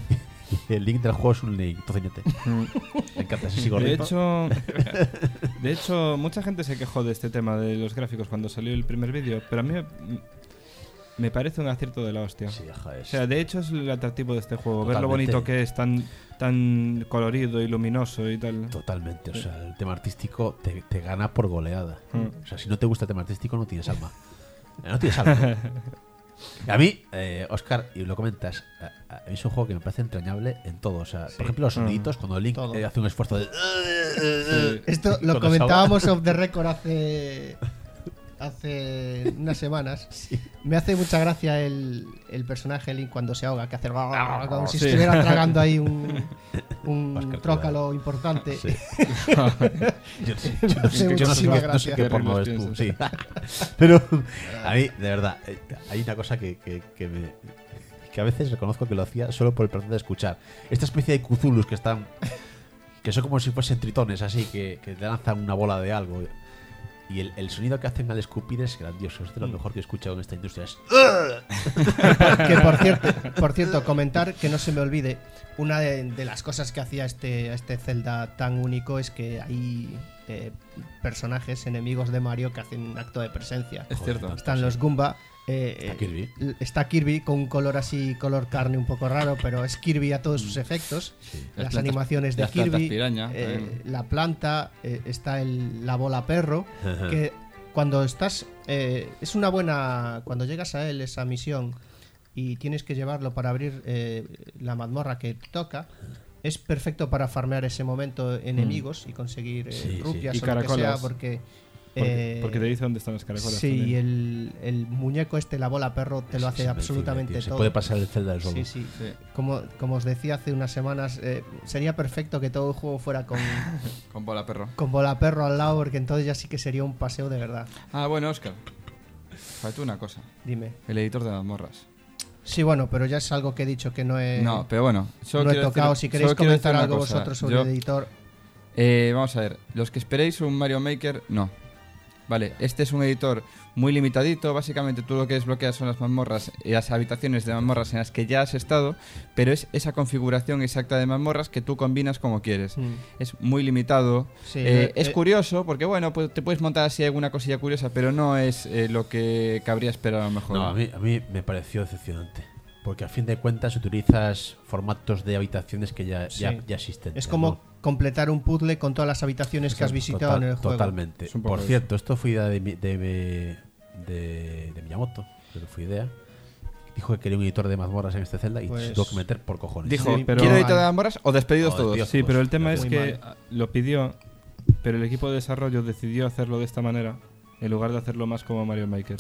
Y el link del juego es un link tocinete. Mm. Me encanta ese De sigorrito. hecho, de hecho, mucha gente se quejó de este tema de los gráficos cuando salió el primer vídeo, pero a mí me, me parece un acierto de la hostia. Sí, joder, O sea, de hecho es el atractivo de este juego, ver lo Totalmente. bonito que es, tan, tan colorido y luminoso y tal. Totalmente, o sea, el tema artístico te, te gana por goleada. Mm. O sea, si no te gusta el tema artístico, no tienes alma. Eh, No tienes alma. A mí, eh, Oscar, y lo comentas, a, a mí es un juego que me parece entrañable en todo. O sea, por ejemplo, los soniditos, cuando Link Todo. eh, hace un esfuerzo de. Esto lo Cuando se comentábamos off the record hace hace unas semanas. Me hace mucha gracia el, el personaje Link cuando se ahoga, que hace como si Sí. estuviera tragando ahí un, un Oscar, trócalo importante. Sí. Yo, Me hace yo no sé, muchísima qué- no sé gracia. qué porno es Terribles tú. Sí. Pero a mí, de verdad, eh, hay una cosa que, que, que me. Que a veces reconozco que lo hacía solo por el placer de escuchar. Esta especie de Cthulhus que están. Que son como si fuesen tritones, así, que, que te lanzan una bola de algo. Y el, el sonido que hacen al escupir es grandioso. Es de lo mejor que he escuchado en esta industria. Es. Que por cierto, por cierto, comentar que no se me olvide, una de, de las cosas que hacía este, este Zelda tan único es que hay eh, personajes enemigos de Mario que hacen acto de presencia. Es cierto. Están los Goomba. eh, Está Kirby. eh, Está Kirby con un color así, color carne un poco raro, pero es Kirby a todos sus efectos. Las Las plantas- animaciones de las plantas Kirby, piraña, eh, también. la planta, eh, está el, la bola perro, que cuando estás eh, es una buena cuando llegas a él esa misión y tienes que llevarlo para abrir eh, la mazmorra que toca. Es perfecto para farmear ese momento enemigos y conseguir eh, Sí, sí. rupias Y o lo que caracolas. sea, porque Porque, eh, porque te dice dónde están las caracolas. sí, también. y el, el muñeco este, la bola perro, te lo hace Es absolutamente invencible, tío. Se todo. puede pasar el Zelda del solo. Sí, sí. Sí. Como, como os decía hace unas semanas, eh, sería perfecto que todo el juego fuera con, Con bola perro. con bola perro al lado, porque entonces ya sí que sería un paseo de verdad. Ah, bueno, Oscar. Falta una cosa. Dime. El editor de mazmorras. Sí, bueno, pero ya es algo que he dicho que no he, No, pero bueno. Solo no he quiero tocado. decir- Si queréis solo quiero comentar decir una algo cosa. vosotros sobre Yo- el editor, Eh, vamos a ver, los que esperéis un Mario Maker, no. Vale, este es un editor muy limitadito. Básicamente tú lo que desbloqueas son las mazmorras y las habitaciones de mazmorras en las que ya has estado, pero es esa configuración exacta de mazmorras que tú combinas como quieres. Mm. Es muy limitado. Sí, Eh, eh, es eh, curioso porque, bueno, pues te puedes montar así alguna cosilla curiosa, pero no es eh, lo que cabría esperar a lo mejor. No, a mí, a mí me pareció decepcionante. Porque a fin de cuentas utilizas formatos de habitaciones que ya, ya, Sí. ya existen. es ya, como ¿no? completar un puzzle con todas las habitaciones que has Exacto, visitado total- en el juego. Totalmente. Es un poco Por eso. cierto, esto fue idea de, mi- de, de, de Miyamoto. Pero fue idea. Dijo que quería un editor de mazmorras en este Zelda y Pues- se tuvo que meter por cojones. Dijo, Sí, pero- ¿quiero editor mal. de mazmorras o despedidos O todos? despedidos. Sí, pero el tema Muy es que mal. ah, lo pidió, pero el equipo de desarrollo decidió hacerlo de esta manera en lugar de hacerlo más como Mario Maker.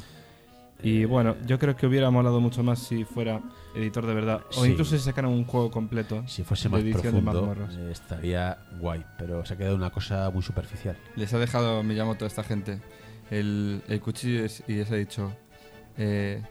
Y Eh, bueno, yo creo que hubiera molado mucho más si fuera editor de verdad. O Sí. incluso si sacaran un juego completo. Si fuese de más edición de profundo, mazmorras. eh, estaría guay. Pero se ha quedado una cosa muy superficial. Les ha dejado Miyamoto a esta gente el, el cuchillo es- y les ha dicho eh,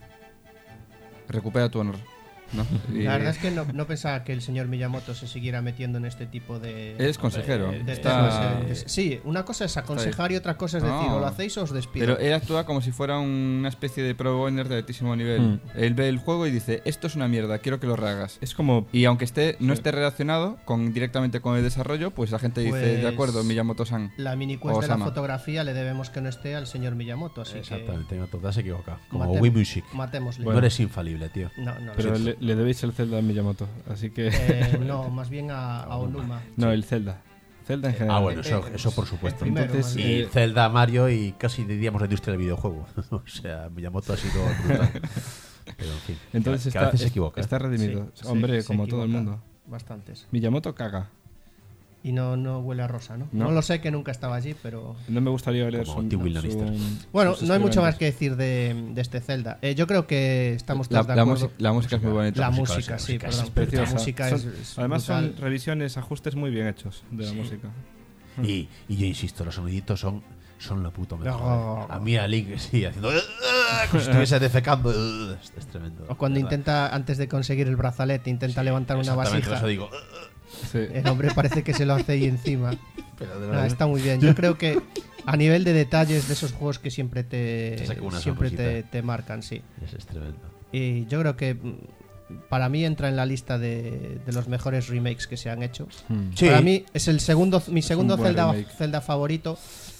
recupera tu honor, ¿no? Y La verdad es que no, no pensaba que el señor Miyamoto se siguiera metiendo en este tipo de... él es consejero. de está- temas, eh, sí, una cosa es aconsejar y otra cosa es decir, No. o lo hacéis o os despido. Pero él actúa como si fuera una especie de pro boner de altísimo nivel. Mm. Él ve el juego y dice, esto es una mierda, quiero que lo rehagas. Es como... Y aunque esté no Sí. esté relacionado con directamente con el desarrollo, pues la gente dice, Pues- de acuerdo, Miyamoto-san. La mini quest de la Osama. fotografía le debemos que no esté al señor Miyamoto, así Exactamente, no te has equivocado. que Como matem- Wii Music. matémosle. No eres infalible, tío. No, no, Pero no. le, le debéis el Zelda a Miyamoto. Así que... Eh, no, más bien a, a Onuma. no, el Zelda. Zelda en general. Ah, bueno, eso, Eh, eso por supuesto. el primero, Entonces, más Y bien. eh, Zelda, Mario y casi diríamos la industria del videojuego. O sea, Miyamoto ha sido brutal. Pero en fin, Entonces que, que está, a veces se es- equivoca. ¿eh? está redimido. Sí, Hombre, se como todo el equivoca. mundo. Bastantes. Miyamoto caga. Y no, no huele a rosa, ¿no? No. No, lo sé, que nunca estaba allí, pero... No me gustaría leer Como su, T. Will su- Lannister. Bueno, sus no hay mucho más escribentes. que decir de, de este Zelda. Eh, yo creo que estamos La, todos de la acuerdo. música- la música es muy bonita. La música, música, la sí, música es perdón. preciosa. La música Son- es, es Además brutal. son revisiones, ajustes muy bien hechos de la música. Y, y yo insisto, los soniditos son, son lo puto mejor. No. ¿eh? A mí a Link sí, haciendo como si estuviese defecando. Es, es tremendo. O cuando de verdad. intenta, antes de conseguir el brazalete, intenta levantar una Exactamente, vasija. eso digo. Sí. El hombre parece que se lo hace ahí encima. Pero de Ah, verdad, está muy bien. Yo creo que a nivel de detalles de esos juegos que siempre te, Te saca una siempre te, sonrisita. te marcan, sí. es, es tremendo. Y yo creo que mm, para mí entra en la lista de, de los mejores remakes que se han hecho. Hmm. Sí. Para mí es el segundo, mi segundo buen Zelda, remake. Zelda favorito.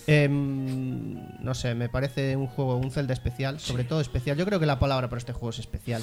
Em, no sé, me parece un juego, un Zelda especial, sobre todo especial. Yo creo que la palabra para este juego es especial.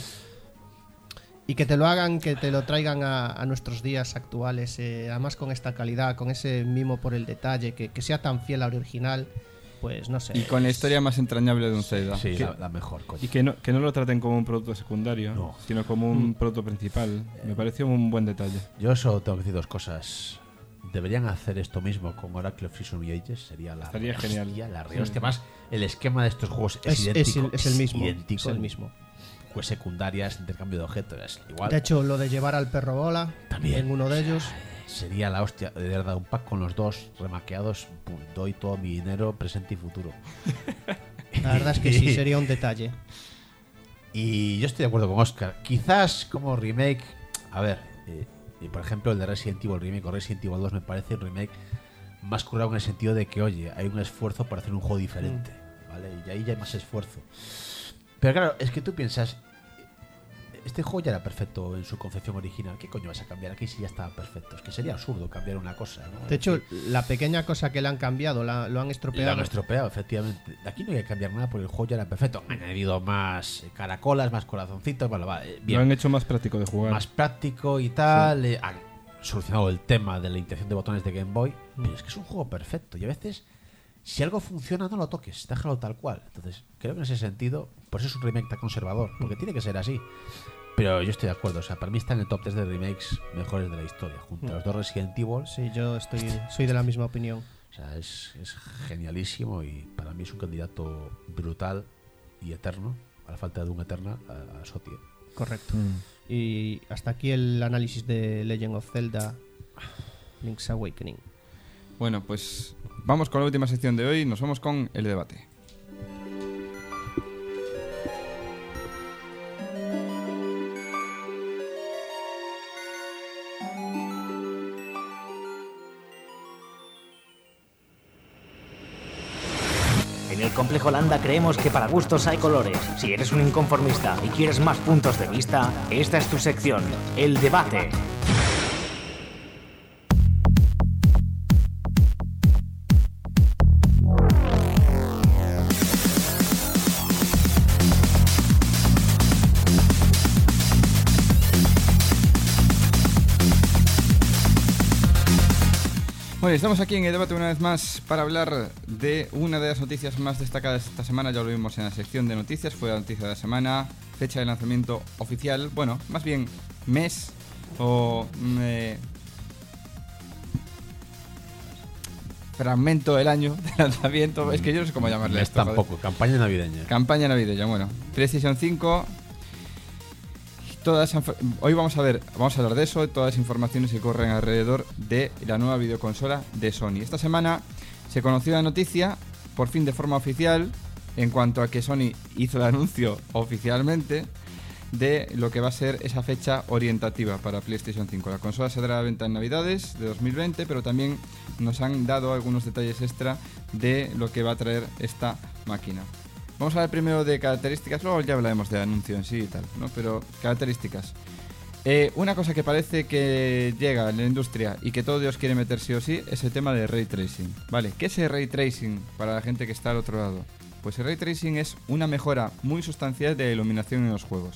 Y que te lo hagan, que te lo traigan a, a nuestros días actuales, eh, además con esta calidad, con ese mimo por el detalle, que, que sea tan fiel al original. pues no sé. Y con la historia más entrañable de un Zelda. Sí, Que- la, la mejor, coño. Y que no, que no lo traten como un producto secundario, No. sino como un producto principal. Me pareció un buen detalle. Yo solo tengo que decir dos cosas. Deberían hacer esto mismo con Oracle of Season y Ages. Sería la Estaría hostia, genial. La re hostia. Más el esquema de estos juegos es, es, es idéntico. el, es el mismo. idéntico. Es el mismo. Pues secundarias, intercambio de objetos, es igual. De hecho, lo de llevar al perro bola También. en uno de ellos. Sería la hostia de verdad, un pack con los dos remaqueados. Pum, doy todo mi dinero, presente y futuro. La verdad es que sí, sería un detalle. Y yo estoy de acuerdo con Oscar. Quizás como remake, a ver, eh, eh, por ejemplo el de Resident Evil Remake o Resident Evil dos me parece un remake más currado en el sentido de que, oye, hay un esfuerzo para hacer un juego diferente, ¿vale? Y ahí ya hay más esfuerzo. Pero claro, es que tú piensas, este juego ya era perfecto en su concepción original. ¿Qué coño vas a cambiar? Aquí sí ya estaba perfecto. Es que sería absurdo cambiar una cosa, ¿no? De hecho, Es decir, la pequeña cosa que le han cambiado, la- lo han lo estropeado. han estropeado, efectivamente. De aquí no hay que cambiar nada porque el juego ya era perfecto. Han añadido más eh, caracolas, más corazoncitos, vale, vale, bien. Lo han hecho más práctico de jugar. Más práctico y tal. eh, han solucionado el tema de la intención de botones de Game Boy. Pero es que es un juego perfecto. Y a veces, si algo funciona, no lo toques, déjalo tal cual. Entonces, creo que en ese sentido, por eso es un remake tan conservador. Porque tiene que ser así. Pero yo estoy de acuerdo. O sea, para mí está en el top tres de remakes mejores de la historia. Junto a los dos Resident Evil. Sí, yo estoy, soy de la misma opinión. O sea, es, es genialísimo. Y para mí es un candidato brutal y eterno. A la falta de un Eternal, a, a Sotia. Correcto. Y hasta aquí el análisis de Legend of Zelda Link's Awakening. Bueno, pues vamos con la última sección de hoy. Nos vamos con el debate. En el Complejo Landa creemos que para gustos hay colores. Si eres un inconformista y quieres más puntos de vista, esta es tu sección, el debate. Bueno, estamos aquí en el debate una vez más para hablar de una de las noticias más destacadas esta semana. Ya lo vimos en la sección de noticias, fue la noticia de la semana, fecha de lanzamiento oficial, bueno, más bien mes o mm, eh, fragmento del año de lanzamiento, es que yo no sé cómo llamarle Es esto. joder. tampoco, campaña navideña. Campaña navideña, bueno. PlayStation cinco. Todas, hoy vamos a ver, vamos a hablar de eso, de todas las informaciones que corren alrededor de la nueva videoconsola de Sony. Esta semana se conoció la noticia, por fin de forma oficial, en cuanto a que Sony hizo el anuncio oficialmente de lo que va a ser esa fecha orientativa para PlayStation cinco. La consola saldrá a la venta en Navidades de dos mil veinte, pero también nos han dado algunos detalles extra de lo que va a traer esta máquina. Vamos a hablar primero de características, luego ya hablaremos del anuncio en sí y tal, ¿no? Pero características. Eh, una cosa que parece que llega en la industria y que todo Dios quiere meter sí o sí es el tema de Ray Tracing. Vale, ¿qué es el Ray Tracing para la gente que está al otro lado? Pues el Ray Tracing es una mejora muy sustancial de la iluminación en los juegos.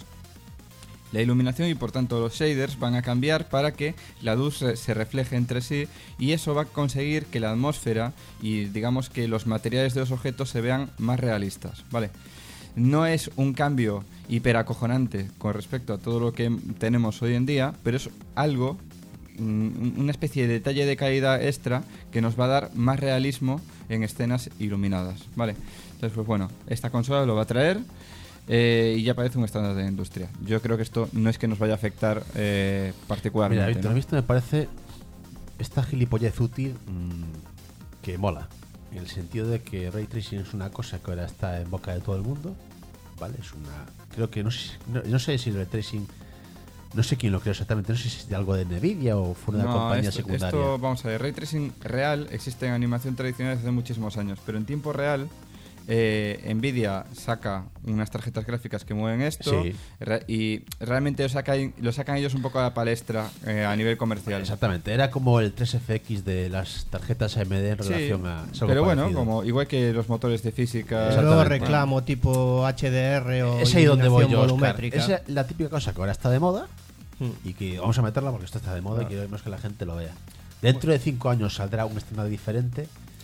La iluminación y por tanto los shaders van a cambiar para que la luz se refleje entre sí y eso va a conseguir que la atmósfera y digamos que los materiales de los objetos se vean más realistas, ¿vale? No es un cambio hiperacojonante con respecto a todo lo que tenemos hoy en día, pero es algo, una especie de detalle de calidad extra que nos va a dar más realismo en escenas iluminadas, ¿vale? Entonces, pues bueno, esta consola lo va a traer. Eh, y ya parece un estándar de la industria. Yo creo que esto no es que nos vaya a afectar eh, particularmente. Mira, Víctor, ¿no? visto me parece esta gilipollez útil mmm, que mola. En el sentido de que Ray Tracing es una cosa que ahora está en boca de todo el mundo. ¿Vale? Es una. Creo que no sé, no, no sé si el Ray Tracing. No sé quién lo creó exactamente. No sé si es de algo de Nvidia o fue una No, compañía esto, secundaria. esto, vamos a ver, Ray Tracing real existe en animación tradicional desde hace muchísimos años, pero en tiempo real eh, Nvidia saca unas tarjetas gráficas que mueven esto Sí. re- y realmente lo sacan, lo sacan ellos un poco a la palestra eh, a nivel comercial. Exactamente. Era como el tres F X de las tarjetas A M D en Sí, relación a. es algo pero bueno, parecido. como igual que los motores de física. Luego Exactamente. reclamo tipo H D R o Es ahí donde voy iluminación yo, Oscar. volumétrica. Es la típica cosa que ahora está de moda Hmm. y que vamos a meterla porque esto está de moda y queremos que la gente lo vea. Dentro de cinco años saldrá un escenario diferente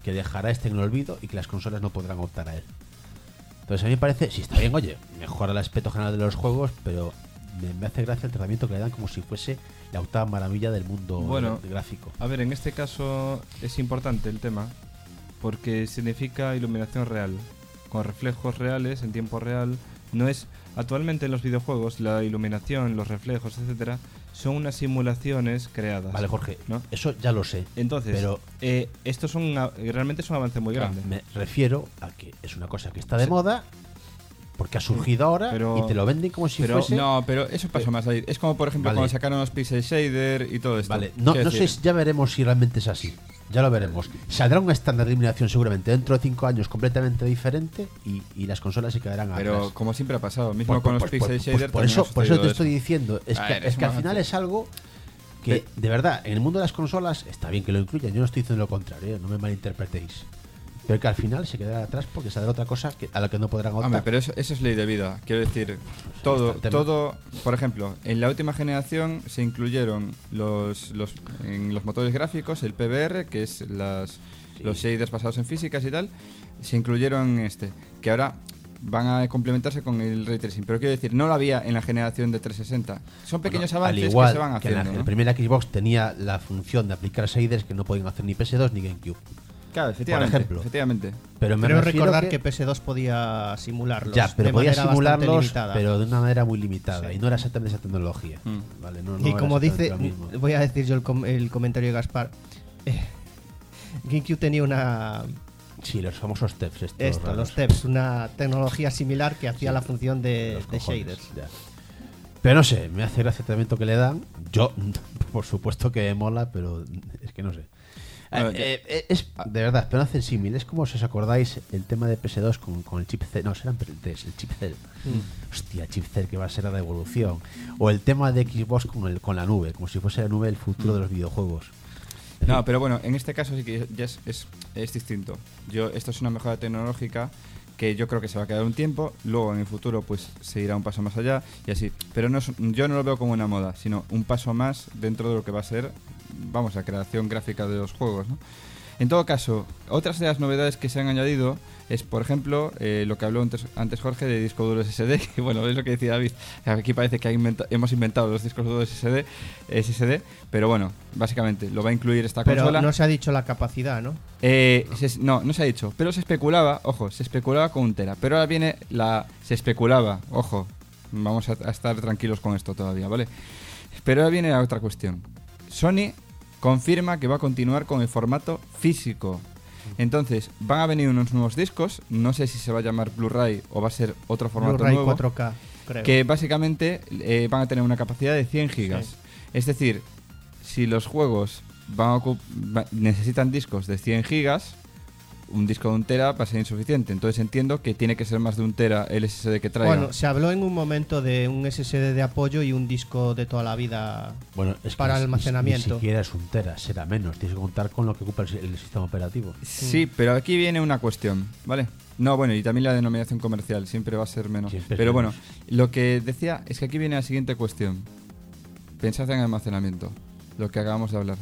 que dejará este en el olvido y que las consolas no podrán optar a él. Entonces a mí me parece, si está bien, oye, mejora el aspecto general de los juegos, pero me, me hace gracia el tratamiento que le dan como si fuese la octava maravilla del mundo Bueno, gráfico. A ver, en este caso es importante el tema porque significa iluminación real, con reflejos reales en tiempo real. No es actualmente en los videojuegos la iluminación, los reflejos, etcétera, son unas simulaciones creadas. Vale, Jorge, ¿no? eso ya lo sé. Entonces, pero eh, esto es un, realmente es un avance muy grande. me refiero a que es una cosa que está de moda porque ha surgido ahora Pero- y te lo venden como si pero fuese. No, pero eso pasó más ahí. Es como, por ejemplo, Vale. cuando sacaron los pixel shader y todo esto. Vale, no, Quiero no sé, decir, si- ya veremos si realmente es así. Ya lo veremos. Saldrá un estándar de iluminación seguramente dentro de cinco años completamente diferente y, y las consolas se quedarán Pero atrás. como siempre ha pasado, mismo Pues- con los pues- pixel pues- shader. pues por también eso, ha por eso te sucedido estoy eso. diciendo. Es A que, ver, es es que al un final avance. es algo que, de verdad, en el mundo de las consolas está bien que lo incluyan. Yo no estoy diciendo lo contrario, no me malinterpretéis. Pero que al final se quedará atrás porque saldrá otra cosa que, a la que no podrán optar. Hombre, pero eso, eso es ley de vida. Quiero decir, todo, está el tema. todo, por ejemplo, en la última generación se incluyeron los, los en los motores gráficos, el P V R, que es las, los shaders basados en físicas y tal, se incluyeron en este, que ahora van a complementarse con el ray tracing. Pero quiero decir, no lo había en la generación de trescientos sesenta. Son pequeños Bueno, avances al igual que se van que en la- haciendo. el ¿no? primer Xbox tenía la función de aplicar shaders que no podían hacer ni P S dos ni GameCube. Claro, efectivamente. ejemplo. efectivamente. Pero me Creo refiero recordar que, que P S dos podía simularlos. ya, pero de podía manera bastante simularlos, limitada. pero de una manera muy limitada Sí. y no era exactamente esa tecnología. Mm. Vale, no, no Y era como dice, exactamente lo mismo. voy a decir yo el, com- el comentario de Gaspar. eh, GameCube tenía una. Sí, los famosos T E Ps. Estos Esto, raros. los T E Ps, una tecnología similar que hacía Sí, la función de, Los de cojones, shaders. ya. Pero no sé, me hace gracia el tratamiento que le dan. Yo, por supuesto que me mola, pero es que no sé. Bueno, Eh, eh, es de verdad, pero no hacen símil. Es como si os acordáis el tema de P S dos con, con el chip C. No, serán tres, el chip C. Hostia, chip C que va a ser la revolución. O el tema de Xbox con, el, con la nube, como si fuese la nube el futuro de los videojuegos. No, pero bueno, en este caso sí que ya es, es, es distinto. Yo, esto es una mejora tecnológica que yo creo que se va a quedar un tiempo, luego en el futuro pues se irá un paso más allá y así. Pero no es- yo no lo veo como una moda, sino un paso más dentro de lo que va a ser, vamos, la creación gráfica de los juegos, ¿no? En todo caso, otras de las novedades que se han añadido es, por ejemplo, eh, lo que habló antes, antes Jorge de disco duro S S D, que bueno, es lo que decía David, aquí parece que ha inventa- hemos inventado los discos duros S S D, S S D, pero bueno, básicamente lo va a incluir esta Pero consola. no se ha dicho la capacidad, ¿no? Eh, se- no, no se ha dicho, pero se especulaba, ojo, se especulaba con un tera, pero ahora viene la... se especulaba, ojo, vamos a, a estar tranquilos con esto todavía, ¿vale? Pero ahora viene la otra cuestión. Sony confirma que va a continuar con el formato físico. Entonces, van a venir unos nuevos discos, no sé si se va a llamar Blu-ray o va a ser otro formato Blu-ray nuevo, cuatro K, creo. que básicamente eh, van a tener una capacidad de cien gigas. Sí. Es decir, si los juegos van a ocup- va- necesitan discos de cien gigas, un disco de un tera va a ser insuficiente. Entonces entiendo que tiene que ser más de un tera el S S D que traiga. Bueno, se habló en un momento de un S S D de apoyo y un disco de toda la vida. Bueno, es que Para ni- almacenamiento. Ni siquiera es un tera, será menos. Tienes que contar con lo que ocupa el, el sistema operativo. Sí, pero aquí viene una cuestión, ¿vale? No, bueno, y también la denominación comercial, siempre va a ser menos. Siempre es Pero bueno, menos. lo que decía es que aquí viene la siguiente cuestión. Pensad en almacenamiento, lo que acabamos de hablar.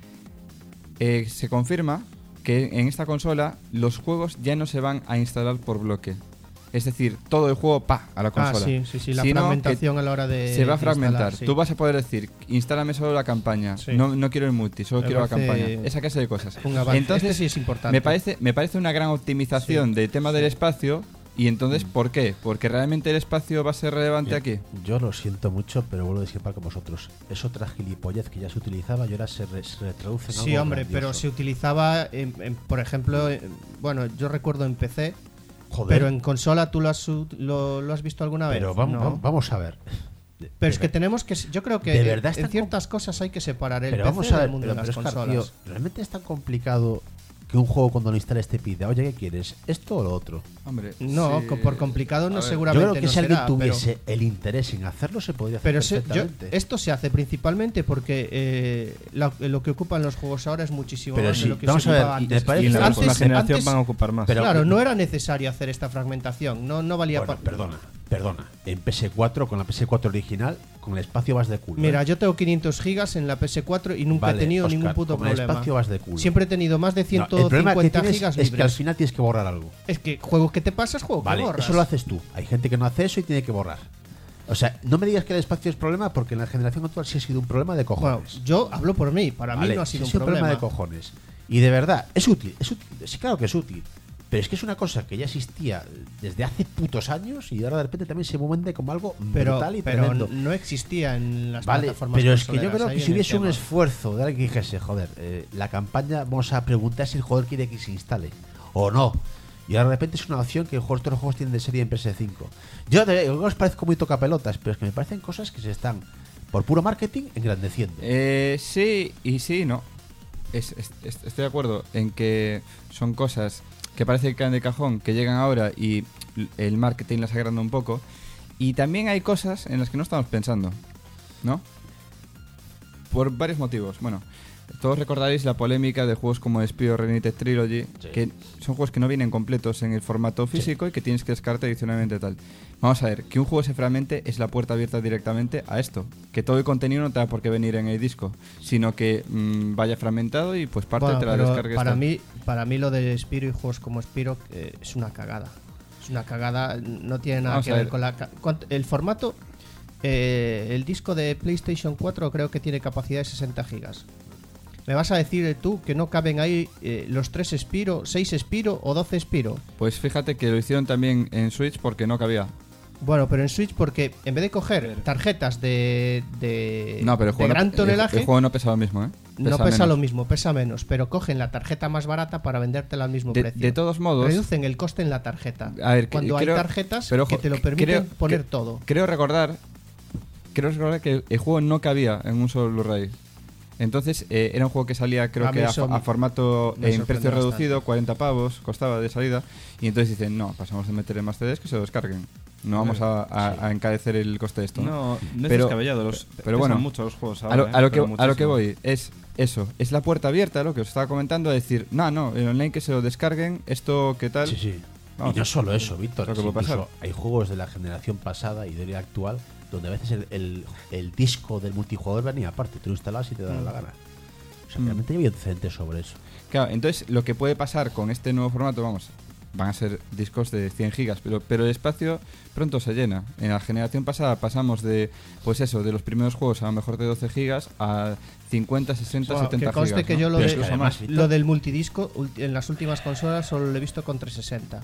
Eh, se confirma que en esta consola los juegos ya no se van a instalar por bloque. Es decir, todo el juego, pa, a la consola. Ah, sí, sí, sí, la Sino fragmentación a la hora de. se va a de fragmentar. instalar, sí. Tú vas a poder decir, instálame solo la campaña, Sí. no, no quiero el multi, solo Me quiero la parece campaña. Esa clase de cosas. Un avance. Entonces, Este sí es importante. me parece, me parece una gran optimización del tema del espacio. Y entonces, ¿por qué? Porque realmente el espacio va a ser relevante Yo- aquí. Yo lo siento mucho, pero vuelvo a discrepar con vosotros. Es otra gilipollez que ya se utilizaba y ahora se, re- se retraduce en Sí, algo hombre, pero grandioso. se utilizaba, en- en- por ejemplo, en- bueno, yo recuerdo en P C, Joder, pero en consola tú lo has, u- lo, lo has visto alguna vez. pero vamos, No. vamos- vamos a ver. De- Pero es de que ver- tenemos que, yo creo que ¿De en- verdad en está ciertas cosas hay que separar el Pero P C vamos a ver, del mundo pero, de pero las Oscar, consolas. tío, ¿realmente es tan complicado que un juego cuando lo instales te pide, oye, ¿qué quieres? ¿Esto o lo otro? Hombre, No, sí. co- por complicado no A ver, Yo seguramente creo que no si alguien será, tuviese el interés en hacerlo, se podría pero, hacer pero se- yo- perfectamente. esto se hace principalmente porque eh, lo, lo que ocupan los juegos ahora es muchísimo Pero más sí, de lo que vamos se a ver, ocupaba y antes. me parece- Y en la Antes- próxima generación antes- van a ocupar más. Pero- claro, no era necesario hacer esta fragmentación, no, no valía Bueno, pa- perdona. Perdona, en P S cuatro, con la P S cuatro original, con el espacio vas de culo. Mira, ¿eh? yo tengo quinientos gigas en la P S cuatro y nunca Vale, he tenido Óscar, ningún puto con el problema. espacio vas de culo. Siempre he tenido más de No, ciento el problema que cincuenta tienes gigas es que al libres. final tienes que borrar algo. Es que juegos que te pasas, juegos Vale, que borras. eso lo haces tú. Hay gente que no hace eso y tiene que borrar. O sea, no me digas que el espacio es problema, porque en la generación actual sí ha sido un problema de Bueno, cojones. yo hablo por mí, para Vale, mí no ha sí sido ha un sido problema. de cojones. Y de verdad, es útil, es útil. Sí, claro que es útil. Pero es que es una cosa que ya existía desde hace putos años y ahora de repente también se vende como algo pero, brutal y pero tremendo. no existía en las Vale, plataformas pero es que yo consoleras, creo ahí que en si el hubiese un tema. esfuerzo de alguien que dijese, joder, eh, la campaña, vamos a preguntar si el jugador quiere que se instale o no. Y ahora de repente es una opción que el juego, todos los juegos tienen de serie en P S cinco. Yo de, yo os parezco muy tocapelotas, pero es que me parecen cosas que se están, por puro marketing, engrandeciendo. Eh, sí y sí, no. Es, es- es- estoy de acuerdo en que son cosas que parece que caen de cajón, que llegan ahora y l- el marketing las agranda un poco. Y también hay cosas en las que no estamos pensando, ¿no? Por varios motivos. Bueno, todos recordaréis la polémica de juegos como Spyro Reignited Trilogy, Sí. que son juegos que no vienen completos en el formato físico y que tienes que descartar adicionalmente tal. Vamos a ver, que un juego se fragmente es la puerta abierta directamente a esto. Que todo el contenido no te da por qué venir en el disco, sino que mm, vaya fragmentado y pues parte Bueno, te la pero descargues. para tal. mí, para mí lo de Spyro y juegos como Spyro eh, es una cagada. Es una cagada, no tiene nada Vamos que a ver ver. con la ca- cuánto- el formato. eh, el disco de PlayStation cuatro creo que tiene capacidad de sesenta gigas. ¿Me vas a decir tú que no caben ahí eh, los tres Spyro, seis Spyro o doce Spyro? Pues fíjate que lo hicieron también en Switch porque no cabía. Bueno, pero en Switch porque en vez de coger tarjetas de, de, No, pero el de juego, gran no, el- tonelaje, el juego no pesa lo mismo, ¿eh? no pesa menos. lo mismo, pesa menos, pero cogen la tarjeta más barata para vendértela al mismo De, precio. de todos modos, Reducen el coste en la tarjeta. A ver, cuando creo- hay tarjetas pero que ojo, te lo permiten creo- poner que- todo. creo recordar creo recordar que el juego no cabía en un solo Blu-ray. Entonces eh, era un juego que salía creo A mí que a, eso a formato me en sorprende precio bastante. reducido, cuarenta pavos costaba de salida, y entonces dicen, no, pasamos de meter en más C Ds que se lo descarguen. No vamos a, a- a encarecer el coste de esto. ¿no? No, no es Pero- descabellado. Los, pero pesan bueno, mucho los juegos A ahora, lo, ¿eh? a lo que, Pero a lo que muchísimo. voy es eso, es la puerta abierta, lo que os estaba comentando, a decir, no, no, el online que se lo descarguen, esto qué tal. Sí, sí. Vamos, y no solo eso, Víctor. creo que si puede incluso pasar. hay juegos de la generación pasada y de la actual donde a veces el, el- el disco del multijugador venía aparte, tú lo instalabas y te daba la gana. O sea, Mm. realmente hay antecedentes sobre eso. Claro, entonces lo que puede pasar con este nuevo formato, vamos, van a ser discos de cien gigas, pero, pero el espacio pronto se llena. En la generación pasada pasamos de, pues eso, de los primeros juegos a lo mejor de doce gigas a cincuenta, sesenta, Bueno, setenta que conste gigas. que ¿no? yo lo, Pero de- es que además, Víctor- lo del multidisco ulti- en las últimas consolas solo lo he visto con trescientos sesenta.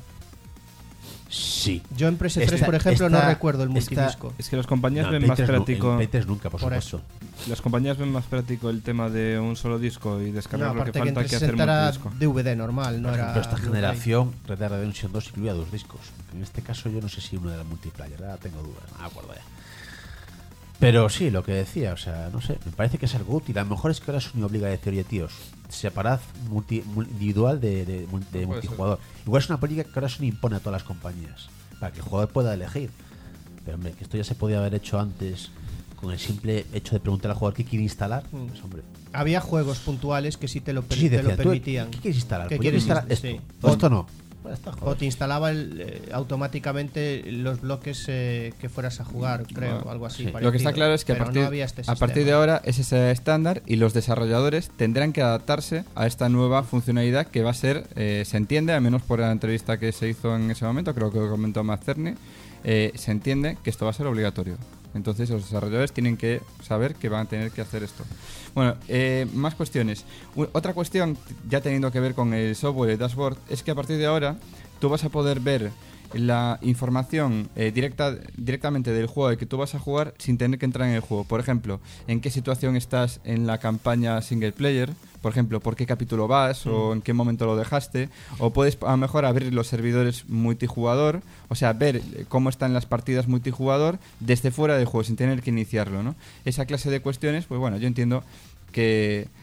Sí. Yo en P S tres, Esta- por ejemplo, no esta- recuerdo el esta- multidisco. Es que las compañías No, ven Play más tres nu- práctico. en Play tres nunca, por, Por supuesto. Las compañías ven más práctico el tema de un solo disco y No, descargar lo que aparte que en falta que hacer trescientos sesenta era multidisco. D V D normal, no Por era. ejemplo, esta Blu-ray. generación, Red Dead Redemption dos incluía dos discos. En este caso yo no sé si uno era multiplayer, ahora tengo dudas, no me acuerdo ya. Pero sí, lo que decía, o sea, no sé, me parece que es algo útil. A lo mejor es que ahora Sony obliga a decir, oye, tíos, separad multi- mul- individual de, de, mul- de No puede multijugador. Igual es una política que ahora Sony impone a todas las compañías, para que el jugador pueda elegir. Pero hombre, que esto ya se podía haber hecho antes, con el simple hecho de preguntar al jugador qué quiere instalar. Mm. Pues hombre, Había juegos puntuales que sí te lo, per- sí, te decía, lo ¿tú permitían. ¿qué quieres instalar? ¿Qué Pues yo quieres quiero instalar instalar? esto. Sí. O esto no. Pues está, O joder. te instalaba el, eh, automáticamente los bloques eh, que fueras a jugar, creo, Bueno, algo así. sí. Lo que está parecido. claro es que a Pero partir, no había este a partir de sistema. ahora es ese estándar y los desarrolladores tendrán que adaptarse a esta nueva funcionalidad que va a ser, eh, se entiende, al menos por la entrevista que se hizo en ese momento, creo que lo comentó Matt Cerny, eh, se entiende que esto va a ser obligatorio. Entonces los desarrolladores tienen que saber que van a tener que hacer esto. Bueno, eh, más cuestiones. U- otra cuestión, ya teniendo que ver con el software, el dashboard, es que a partir de ahora tú vas a poder ver la información eh, directa directamente del juego al que tú vas a jugar sin tener que entrar en el juego. Por ejemplo, en qué situación estás en la campaña single player, por ejemplo, por qué capítulo vas o en qué momento lo dejaste, o puedes a lo mejor abrir los servidores multijugador, o sea, ver eh, cómo están las partidas multijugador desde fuera del juego sin tener que iniciarlo, ¿no? Esa clase de cuestiones, pues bueno, yo entiendo que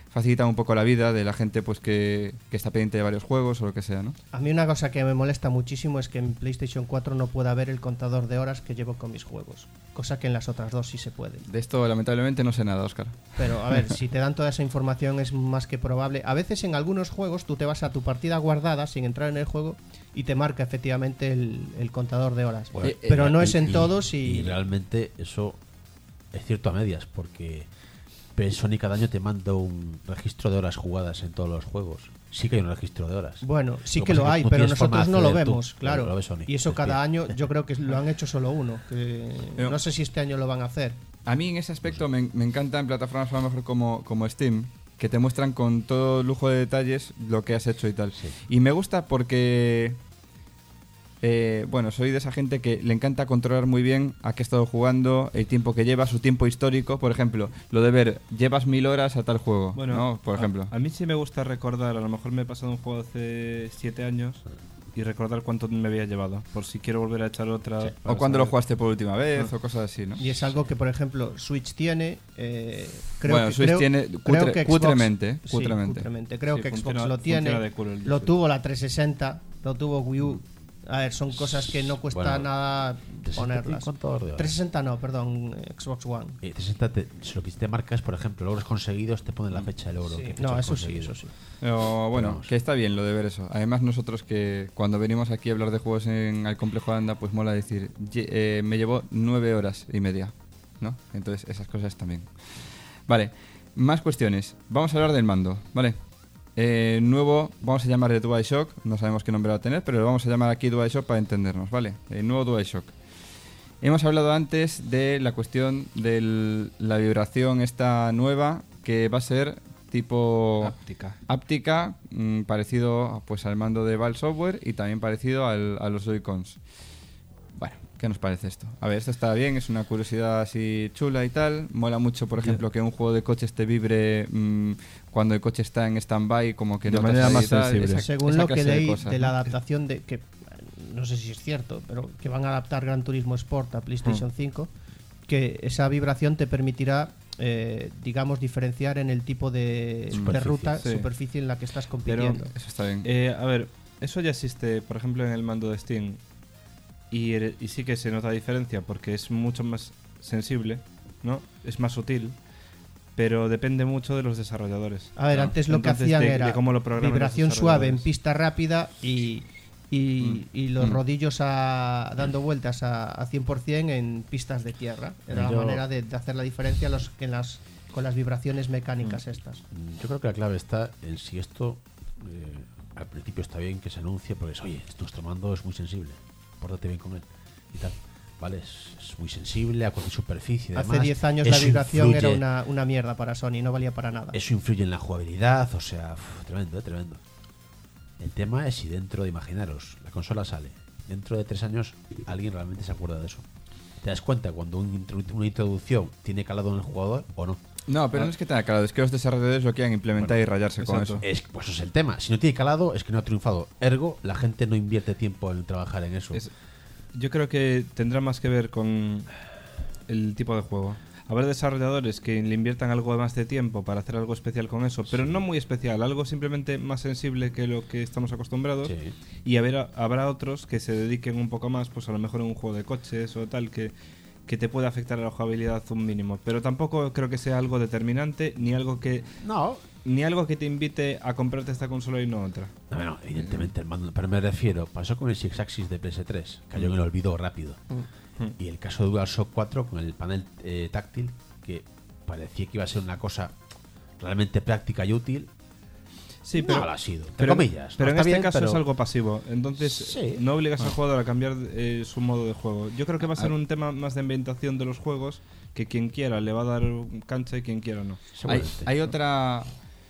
facilitan un poco la vida de la gente pues que, que está pendiente de varios juegos o lo que sea, ¿no? A mí una cosa que me molesta muchísimo es que en PlayStation cuatro no pueda ver el contador de horas que llevo con mis juegos, cosa que en las otras dos sí se puede. De esto lamentablemente no sé nada, Óscar. Pero a ver, si te dan toda esa información es más que probable. A veces en algunos juegos tú te vas a tu partida guardada sin entrar en el juego y te marca efectivamente el, el contador de horas. Bueno, Eh, pero eh, no y- es en y- todos y... y realmente eso es cierto a medias, porque P- Sony cada año te manda un registro de horas jugadas en todos los juegos. Sí que hay un registro de horas. Bueno, sí Lo que pasa lo es hay, no pero tienes forma nosotros de no lo acceder tú, vemos, claro. lo ve Sony. Y eso Es cada decir, año yo creo que lo han hecho solo uno. Que Pero- no sé si este año lo van a hacer. A mí en ese aspecto me, me encanta en plataformas a lo mejor como, como Steam, que te muestran con todo lujo de detalles lo que has hecho y tal. Sí. Y me gusta porque, eh, bueno, soy de esa gente que le encanta controlar muy bien a qué he estado jugando, el tiempo que lleva, su tiempo histórico. Por ejemplo, lo de ver, llevas mil horas a tal juego, Bueno, ¿no? Por a- ejemplo. A, mí sí me gusta recordar, a lo mejor me he pasado un juego hace siete años y recordar cuánto me había llevado, por si quiero volver a echar otra. para O cuando lo saber. jugaste por última vez, o cosas así, ¿no? Y es algo que, por ejemplo, Switch tiene. eh, creo Bueno, que, Switch creo- tiene creo cutre- que Xbox- cutremente, sí, cutremente. cutremente. Creo Sí, que Xbox funciona- lo funciona tiene. de culo el Lo Switch. tuvo la trescientos sesenta, lo tuvo Wii U. A ver, son cosas que no cuesta Bueno, nada trescientos sesenta ponerlas. y contador de horas. trescientos sesenta no, perdón, eh, Xbox One. Eh, trescientos sesenta te- si lo que te marcas, por ejemplo, logros conseguidos, te ponen la fecha del logro. Sí, que fecha no, has eso sí, conseguido. eso sí. Pero bueno, vamos. que está bien lo de ver eso. Además nosotros que cuando venimos aquí a hablar de juegos en el complejo de Anda, pues mola decir, "Ye- eh, me llevó nueve horas y media, ¿no? Entonces esas cosas también. Vale, más cuestiones. Vamos a hablar del mando, ¿vale? Eh, nuevo, vamos a llamar de DualShock, no sabemos qué nombre va a tener, pero lo vamos a llamar aquí DualShock para entendernos, ¿vale? El nuevo DualShock. Hemos hablado antes de la cuestión de la vibración esta nueva, que va a ser tipo Áptica. áptica, mm, parecido pues al mando de Valve Software y también parecido al- a los Joy-Cons. Bueno, ¿qué nos parece esto? A ver, esto está bien, es una curiosidad así chula y tal. Mola mucho, por ejemplo, que un juego de coches te vibre mm, cuando el coche está en stand-by, como que De notas manera ahí más y tal, sensible. esa- Según esa lo que clase de leí de, cosas, la ¿no? adaptación de que eh, no sé si es cierto, pero que van a adaptar Gran Turismo Sport a Hmm. PlayStation cinco, que esa vibración te permitirá eh, digamos diferenciar en el tipo de, de Superficie, ruta, sí. superficie en la que estás Pero, compitiendo. Eso está bien. eh, a ver, eso ya existe, por ejemplo, en el mando de Steam. Y, er- y sí que se nota diferencia porque es mucho más sensible, ¿no? Es más sutil. Pero depende mucho de los desarrolladores. A ver, ¿no? antes lo que Entonces, hacían de- era de cómo lo programan los vibración suave en desarrolladores. pista rápida y, y, y los Mm. rodillos a- dando vueltas a, a cien por ciento en pistas de tierra. Era la Yo- manera de, de hacer la diferencia los, en las, con las vibraciones mecánicas Mm. estas. Mm, Yo creo que la clave está en si esto eh, al principio está bien que se anuncie, porque es, oye, nuestro mando es muy sensible, pórtate bien con él y tal. Vale, es, es muy sensible a cualquier superficie. y Hace demás. diez años la Eso vibración era influye- una, una mierda para Sony, no valía para nada. Eso influye en la jugabilidad, o sea, uf, tremendo, eh, tremendo. El tema es si dentro de, imaginaros, la consola sale, dentro de tres años alguien realmente se acuerda de eso. ¿Te das cuenta cuando un introdu- una introducción tiene calado en el jugador o no? No, pero no es que tenga calado, es que los desarrolladores lo quieran implementar y rayarse con exacto. eso. Es, pues eso es el tema. Si no tiene calado, es que no ha triunfado. Ergo, la gente no invierte tiempo en trabajar en eso. Es- yo creo que tendrá más que ver con el tipo de juego. Habrá desarrolladores que le inviertan algo más de tiempo para hacer algo especial con eso, pero no muy especial, algo simplemente más sensible que lo que estamos acostumbrados. Sí. Y habrá, habrá otros que se dediquen un poco más, pues a lo mejor en un juego de coches o tal, que, que te puede afectar a la jugabilidad un mínimo. Pero tampoco creo que sea algo determinante, ni algo que No, ni algo que te invite a comprarte esta consola y no otra. no, bueno, evidentemente el mando, pero me refiero, pasó con el Six Axis de P S tres, cayó en el olvido rápido. Y el caso de DualShock cuatro con el panel eh, táctil, que parecía que iba a ser una cosa realmente práctica y útil. Sí, No pero, lo ha sido, entre pero, comillas. pero No en está este bien, caso pero- es algo pasivo. Entonces, Sí. no obligas al jugador a cambiar eh, su modo de juego. Yo creo que va a ser un tema más de ambientación de los juegos, que quien quiera le va a dar cancha y quien quiera no. Hay, Seguramente. hay otra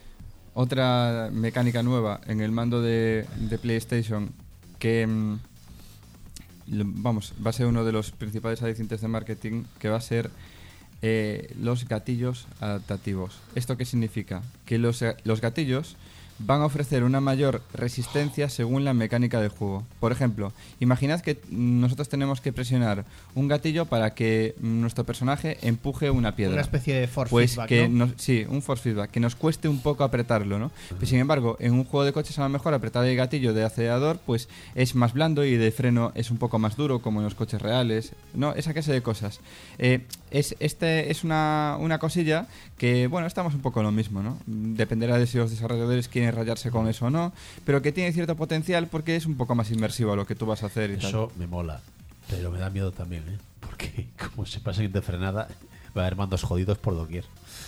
otra mecánica nueva en el mando de, de PlayStation que mm, lo- vamos, va a ser uno de los principales alicientes de marketing, que va a ser eh, los gatillos adaptativos. ¿Esto qué significa? Que los, los gatillos van a ofrecer una mayor resistencia según la mecánica del juego. Por ejemplo, imaginad que nosotros tenemos que presionar un gatillo para que nuestro personaje empuje una piedra. Una especie de force pues feedback, que ¿no? nos- sí, un force feedback, que nos cueste un poco apretarlo, ¿no? Pero sin embargo, en un juego de coches a lo mejor apretar el gatillo de acelerador pues es más blando y de freno es un poco más duro, como en los coches reales, ¿no? Esa clase de cosas. Eh, es este es una, una cosilla que, bueno, estamos un poco en lo mismo, ¿no? Dependerá de si los desarrolladores quieren rayarse con eso o no, pero que tiene cierto potencial porque es un poco más inmersivo a lo que tú vas a hacer y Eso me mola, pero me da miedo también, ¿eh? Porque como se pasa de frenada, va a haber mandos jodidos por doquier.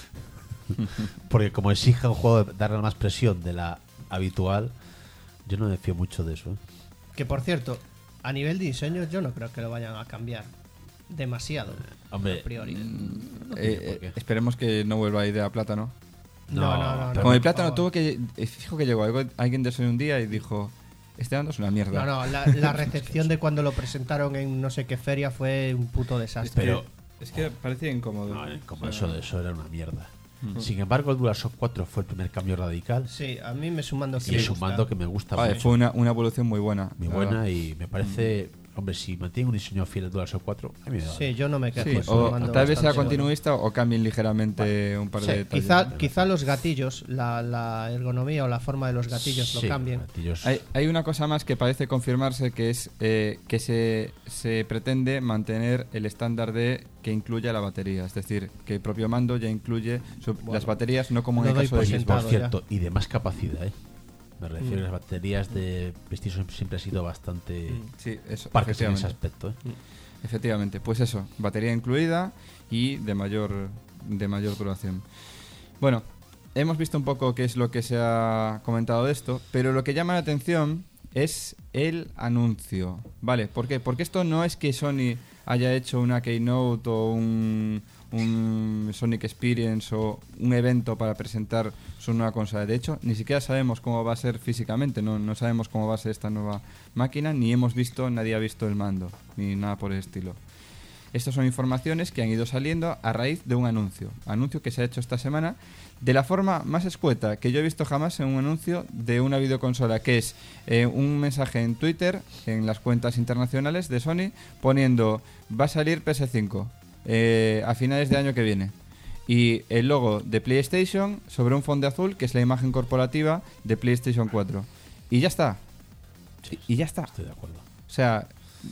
Porque como exija un juego de darle más presión de la habitual, yo no me fío mucho de eso, ¿eh? Que por cierto, a nivel de diseño yo no creo que lo vayan a cambiar demasiado. Hombre, a priori. tal. no Eh, tiene por eh, qué. esperemos que no vuelva idea plátano. No, no, no. no, Como el por plátano favor. tuvo que... eh, Fijo que llegó algo- alguien de Sony un día y dijo, este bando es una mierda. No, no, la, la recepción de cuando lo presentaron en no sé qué feria fue un puto desastre. Pero Es que parecía incómodo. no, eh, como O sea, eso, eso era una mierda. Sin embargo, el DualShock cuatro fue el primer cambio radical Sí, a mí me es un mando que y me es un gusta. mando que me gusta Vale, mucho. fue una, una evolución muy buena. Muy la buena verdad. y me parece, hombre, si mantiene un diseño fiel al DualShock cuatro, a mí me da. Sí, yo no me quejo. Sí, es un o mando tal vez sea bastante bueno. continuista o cambien ligeramente un par Sí, de detalles. quizá, quizá los gatillos, la, la ergonomía o la forma de los gatillos Sí, lo cambien. gatillos. Hay, hay una cosa más que parece confirmarse, que es eh, que se, se pretende mantener el estándar de que incluya la batería. Es decir, que el propio mando ya incluye su- las baterías, no como en lo el doy caso por de Y, Xbox. sentado. por cierto, y de más capacidad, ¿eh? Me refiero Mm. a las baterías de PlayStation siempre ha sido bastante Sí, eso, parques en ese efectivamente. aspecto, ¿eh? Efectivamente, pues eso, batería incluida y de mayor, de mayor duración. Bueno, hemos visto un poco qué es lo que se ha comentado de esto, pero lo que llama la atención es el anuncio. ¿Vale? ¿Por qué? Porque esto no es que Sony haya hecho una Keynote o un, un Sonic Experience o un evento para presentar su nueva consola. De hecho, ni siquiera sabemos cómo va a ser físicamente, no, no sabemos cómo va a ser esta nueva máquina, ni hemos visto, nadie ha visto el mando, ni nada por el estilo. Estas son informaciones que han ido saliendo a raíz de un anuncio. Anuncio que se ha hecho esta semana de la forma más escueta que yo he visto jamás en un anuncio de una videoconsola, que es eh, un mensaje en Twitter, en las cuentas internacionales de Sony, poniendo va a salir P S cinco eh, a finales de año que viene. Y el logo de PlayStation sobre un fondo azul, que es la imagen corporativa de PlayStation cuatro. Y ya está. Y ya está. Estoy de acuerdo. O sea,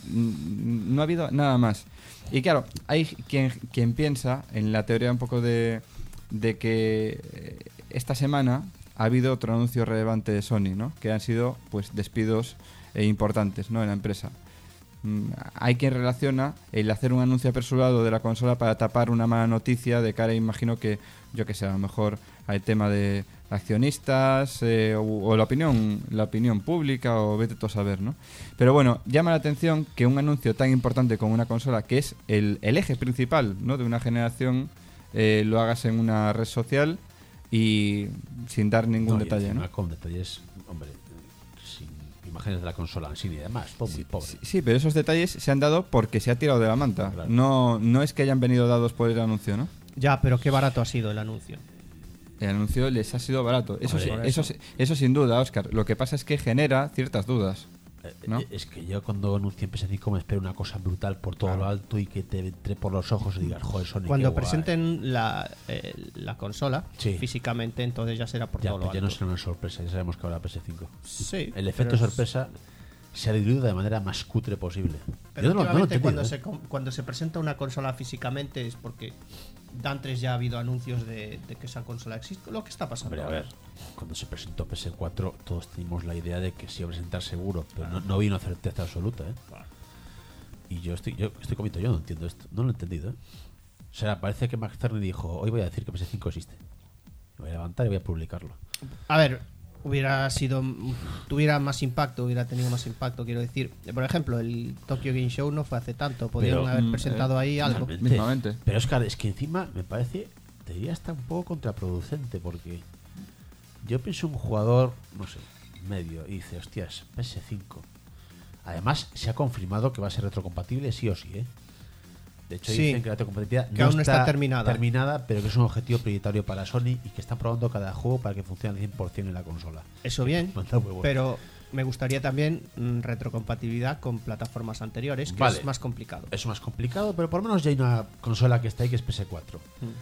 n- no ha habido nada más. Y claro, hay quien, quien piensa en la teoría un poco de, de que eh, esta semana ha habido otro anuncio relevante de Sony, ¿no? Que han sido pues despidos eh, importantes, ¿no? En la empresa. Mm, Hay quien relaciona el hacer un anuncio apresurado de la consola para tapar una mala noticia de cara, imagino que, yo que sé, a lo mejor al tema de accionistas eh, o, o la opinión la opinión pública o vete tú a saber, ¿no? Pero bueno, llama la atención que un anuncio tan importante como una consola, que es el, el eje principal, ¿no? De una generación, eh, lo hagas en una red social y sin dar ningún No, y detalle, encima ¿no? con detalles, hombre, sin imágenes de la consola en sí ni demás, pues muy pobre. Sí, sí, pero esos detalles se han dado porque se ha tirado de la manta. Claro. No, no es que hayan venido dados por el anuncio, ¿no? Ya, pero qué barato ha sido el anuncio. El anuncio les ha sido barato. Eso, sí, Hombre, eso, sí- eso sin duda, Óscar. Lo que pasa es que genera ciertas dudas. Eh, ¿no? eh, Es que yo cuando anuncien P S cinco me espero una cosa brutal por todo lo alto y que te entre por los ojos y digas, joder, Sony, Cuando qué guay". presenten la, eh, la consola Sí. físicamente, entonces ya será por Ya, todo lo pues ya no alto. será una sorpresa, ya sabemos que habrá P S cinco. Sí, El efecto pero es- sorpresa se ha diluido de la manera más cutre posible. Pero Yo no, lo- no lo he últimamente entendido, cuando, ¿eh? se, com- cuando se presenta una consola físicamente es porque Dantres ya ha habido anuncios de, de que esa consola existe. Lo que está pasando Hombre, a ahora. ver, cuando se presentó P S cuatro todos teníamos la idea de que se iba a presentar seguro, pero no, no vino a certeza absoluta, ¿eh? Y yo estoy, yo estoy comiendo, yo no entiendo esto, no lo he entendido, ¿eh? O sea, parece que McFarlane dijo, hoy voy a decir que P S cinco existe. Me voy a levantar y voy a publicarlo. A ver, hubiera sido tuviera más impacto, hubiera tenido más impacto, quiero decir. Por ejemplo, el Tokyo Game Show no fue hace tanto, podrían Pero, haber mm, presentado eh, ahí algo. Realmente. Mismamente. Pero Oscar, es que encima me parece, te diría hasta un poco contraproducente, porque yo pienso un jugador, no sé, medio, y dice, hostias, P S cinco. Además, se ha confirmado que va a ser retrocompatible sí o sí, ¿eh? De hecho, Sí, dicen que la retrocompatibilidad que aún no está terminada. terminada, pero que es un objetivo prioritario para Sony y que están probando cada juego para que funcione al cien por ciento en la consola. Eso bien, Manda huevos. pero me gustaría también mm, retrocompatibilidad con plataformas anteriores, que Vale. es más complicado. Es más complicado, pero por lo menos ya hay una consola que está ahí que es P S cuatro.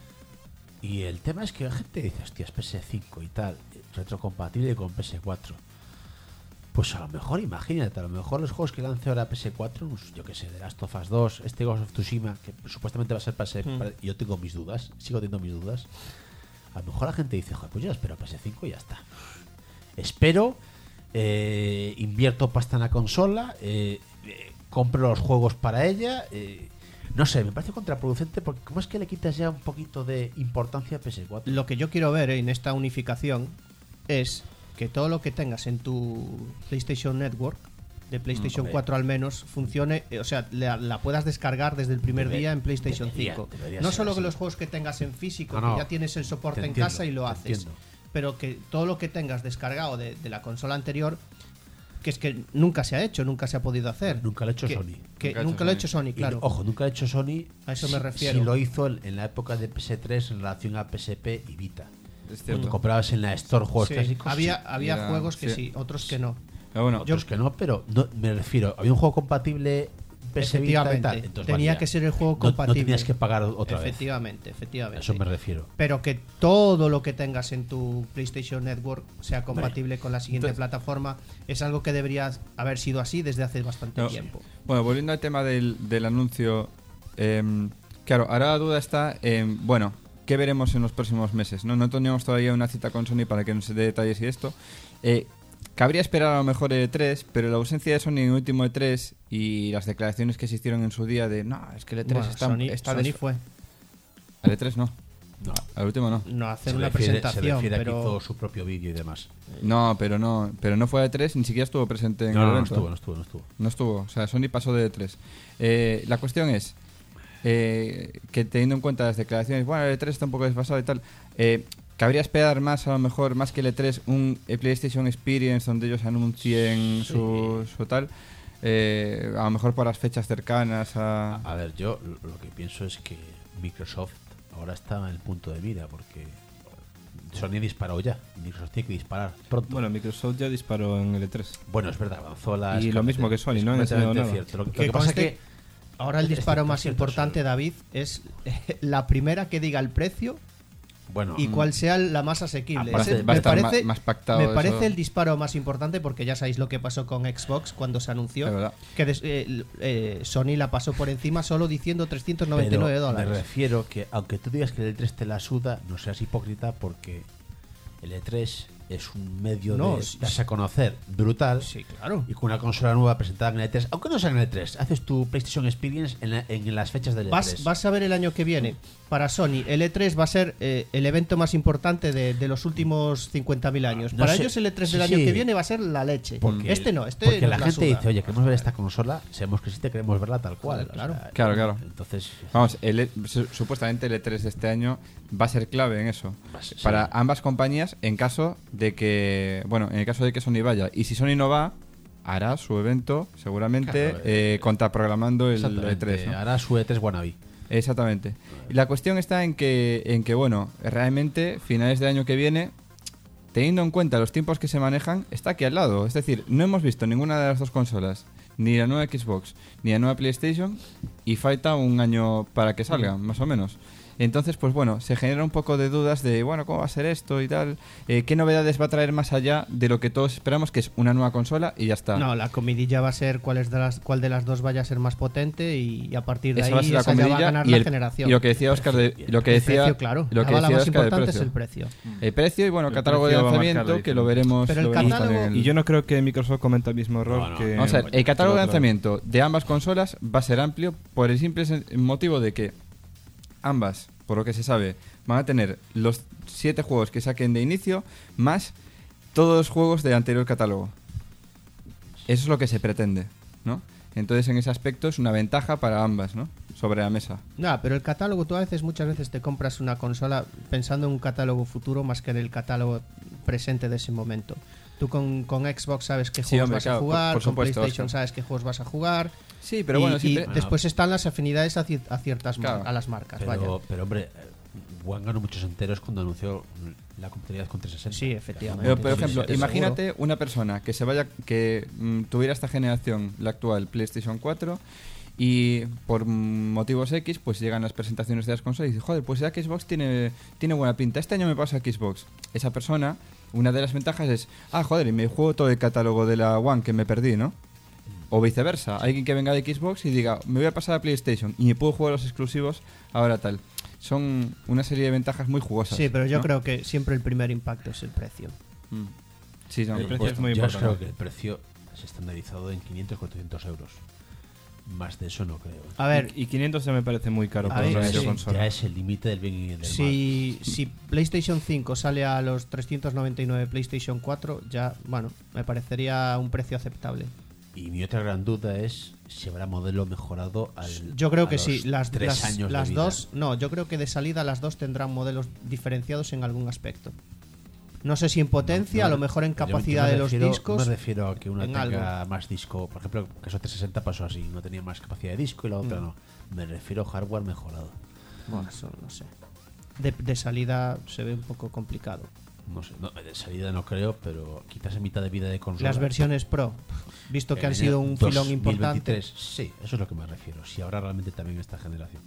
Mm. Y el tema es que la gente dice, hostia, es P S cinco y tal, retrocompatible con P S cuatro. Pues a lo mejor, imagínate, a lo mejor los juegos que lance ahora P S cuatro, pues, yo que sé, The Last of Us dos, este Ghost of Tsushima, que supuestamente va a ser para P S, Mm. para- y yo tengo mis dudas, sigo teniendo mis dudas. A lo mejor la gente dice, joder, pues yo espero a P S cinco y ya está. Espero, eh, invierto pasta en la consola, eh, eh, compro los juegos para ella. eh, no sé, me parece contraproducente porque ¿cómo es que le quitas ya un poquito de importancia a P S cuatro? Lo que yo quiero ver en esta unificación es que todo lo que tengas en tu PlayStation Network, de PlayStation hombre. cuatro al menos, funcione, eh, o sea, la, la puedas descargar desde el primer Debe- día en PlayStation debería- cinco. debería No ser solo así. que los juegos que tengas en físico, No, no, que ya tienes el soporte te en entiendo, casa y lo te haces, entiendo. pero que todo lo que tengas descargado de, de la consola anterior, que es que nunca se ha hecho, nunca se ha podido hacer. Nunca lo ha hecho Que- Sony. Que Nunca ha nunca hecho lo ha Sony. hecho Sony, Y, claro. ojo, nunca lo ha hecho Sony. A eso me si- refiero. Si lo hizo en, en la época de P S tres en relación a P S P y Vita. Es Cuando cierto. comprabas en la Store juegos Sí, clásicos. había sí. había Ya, juegos que sí. sí, otros que no. Pero bueno, Otros que no, pero no, me refiero, había un juego compatible P S Vita y Efectivamente, tal. Entonces, tenía valía. que ser el juego No- compatible. No, tenías que pagar otra vez. efectivamente, efectivamente. A eso me refiero. Pero que todo lo que tengas en tu PlayStation Network sea compatible con la siguiente Entonces- plataforma es algo que debería haber sido así desde hace bastante No. tiempo. Bueno, volviendo al tema del, del anuncio, em, claro, ahora la duda está en, bueno, ¿qué veremos en los próximos meses? No, no tenemos todavía una cita con Sony para que nos dé detalles y esto. Eh, cabría esperar a lo mejor el E tres, pero la ausencia de Sony en el último E tres y las declaraciones que se hicieron en su día de, no, es que el E tres Bueno, está, Sony, está Sony des- fue Al E tres no, No. al último no. no hacer Se una refiere, se presentación, refiere a que pero hizo su propio vídeo y demás. No, pero no, pero no fue al E tres, ni siquiera estuvo presente en No, el no, no evento. estuvo, no estuvo, no estuvo. No estuvo, o sea, Sony pasó de E tres. Eh, la cuestión es eh, que teniendo en cuenta las declaraciones, bueno, el E tres está un poco desfasado y tal, eh, cabría esperar más, a lo mejor, más que el E tres, un eh, PlayStation Experience donde ellos anuncien su, su tal, eh, a lo mejor por las fechas cercanas a... A ver, yo lo lo que pienso es que Microsoft ahora está en el punto de mira porque Sony disparó ya. Microsoft tiene que disparar pronto. Bueno, Microsoft ya disparó en el E tres. Bueno, es verdad, avanzó la. Y lo mismo que Sony, es no han enseñado completamente nada. cierto. Lo, lo que que pasa es conste, que. ahora el es disparo cierto, más es cierto, importante, eso. David, es la primera que diga el precio Bueno, y cuál sea la más asequible. Aparte, Ese va a me estar parece, ma- más pactado me eso. parece el disparo más importante porque ya sabéis lo que pasó con Xbox cuando se anunció Es verdad. que des- eh, eh, Sony la pasó por encima solo diciendo trescientos noventa y nueve pero dólares. Me refiero que, aunque tú digas que el E tres te la suda, no seas hipócrita porque el E tres es un medio No, de sí, darse a conocer brutal. Sí, claro. Y con una consola nueva presentada en el E tres, aunque no sea en el E tres, haces tu PlayStation Experience en, la- en las fechas del E tres. Vas, vas a ver el año que viene. Para Sony, el E tres va a ser eh, el evento más importante de, de los últimos cincuenta mil años. No Para sé. ellos el E tres Sí, del año sí. que viene va a ser la leche. Porque- este no, este Porque nos la gente suda. dice, oye, queremos ver esta consola, sabemos que existe, queremos verla tal cual. Joder, claro. O sea, Claro, claro. Entonces, Vamos, el E- su- supuestamente el E tres de este año va a ser clave en eso. Va a ser- Para sí. ambas compañías, en caso de que, bueno, en el caso de que Sony vaya. Y si Sony no va, hará su evento, seguramente, Claro, eh, contraprogramando el E exactamente, tres. ¿no? hará su E tres wannabe. Exactamente. Y la cuestión está en que, en que, bueno, realmente, finales de año que viene, teniendo en cuenta los tiempos que se manejan, está aquí al lado. Es decir, no hemos visto ninguna de las dos consolas, ni la nueva Xbox, ni la nueva PlayStation, y falta un año para que salgan, más o menos. Entonces, pues bueno, se genera un poco de dudas de, bueno, ¿cómo va a ser esto y tal? Eh, ¿Qué novedades va a traer más allá de lo que todos esperamos, que es una nueva consola y ya está? No, la comidilla va a ser cuál, es de las, cuál de las dos vaya a ser más potente y a partir de Esa ahí va a ser la esa ya va a comidilla ganar y, la el- generación. y lo que decía Oscar de, lo que El decía precio, claro. lo La que bala decía más Oscar del importante precio. es el precio. El precio y bueno, El catálogo de precio va a marcar la lanzamiento que lo diferencia. veremos, Pero el lo veremos catálogo- también en el- Y yo no creo que Microsoft cometa el mismo error No, no. que... Vamos a ver, el que catálogo de la otra vez. lanzamiento de ambas consolas va a ser amplio por el simple sen- motivo de que ambas, por lo que se sabe, van a tener los siete juegos que saquen de inicio más todos los juegos del anterior catálogo. Eso es lo que se pretende, ¿no? Entonces, en ese aspecto es una ventaja para ambas, ¿no? Sobre la mesa. Nada, pero el catálogo, tú a veces, muchas veces te compras una consola pensando en un catálogo futuro más que en el catálogo presente de ese momento. Tú con, con Xbox sabes qué Sí, juegos hombre, vas claro, a jugar, por- por con supuesto, PlayStation Oscar. sabes qué juegos vas a jugar. Sí, pero y, bueno, y siempre... después están las afinidades a, cier- a ciertas mar- Claro. a las marcas, Pero, vaya. pero hombre, eh, One ganó muchos enteros cuando anunció la compatibilidad con trescientos sesenta. Sí, efectivamente. Pero, por Sí, ejemplo, sí, sí, imagínate una persona que se vaya, que mm, tuviera esta generación, la actual PlayStation cuatro, y por mm, motivos X, pues llegan las presentaciones de las consolas y dice, joder, pues ya Xbox tiene, tiene buena pinta, este año me pasa a Xbox. Esa persona, una de las ventajas es, ah, joder, y me juego todo el catálogo de la One que me perdí, ¿no? O viceversa, alguien que venga de Xbox y diga, me voy a pasar a PlayStation y me puedo jugar los exclusivos ahora tal. Son una serie de ventajas muy jugosas. Sí, pero yo ¿no? creo que siempre el primer impacto es el precio. Mm. Sí, no, El el precio precio es muy Yo importante. creo que el precio es estandarizado en quinientos cuatrocientos euros. Más de eso no creo. ¿eh? A ver, Y quinientos ya me parece muy caro A para ver, una ya, sí. es, videoconsola. ya es el límite del bien y del mal. si, si PlayStation cinco sale a los trescientos noventa y nueve PlayStation cuatro, ya, bueno, me parecería un precio aceptable. Y mi otra gran duda es si habrá modelo mejorado al. Yo creo a que los sí, las, tres las, años de las vida. dos, no, yo creo que de salida las dos tendrán modelos diferenciados en algún aspecto. No sé si en potencia, No, a lo mejor en yo- yo capacidad me de los refiero- discos. No me refiero a que una en tenga más disco. Por ejemplo, que eso trescientos sesenta pasó así, no tenía más capacidad de disco y la otra Mm. no. Me refiero a hardware mejorado. Bueno, eso no sé. De, de salida se ve un poco complicado. No sé, no, de salida no creo, pero quizás en mitad de vida de consola. Las versiones Pro, visto que En han el sido un año filón importante. dos mil veintitrés, sí, eso es lo que me refiero. Si habrá realmente también esta generación.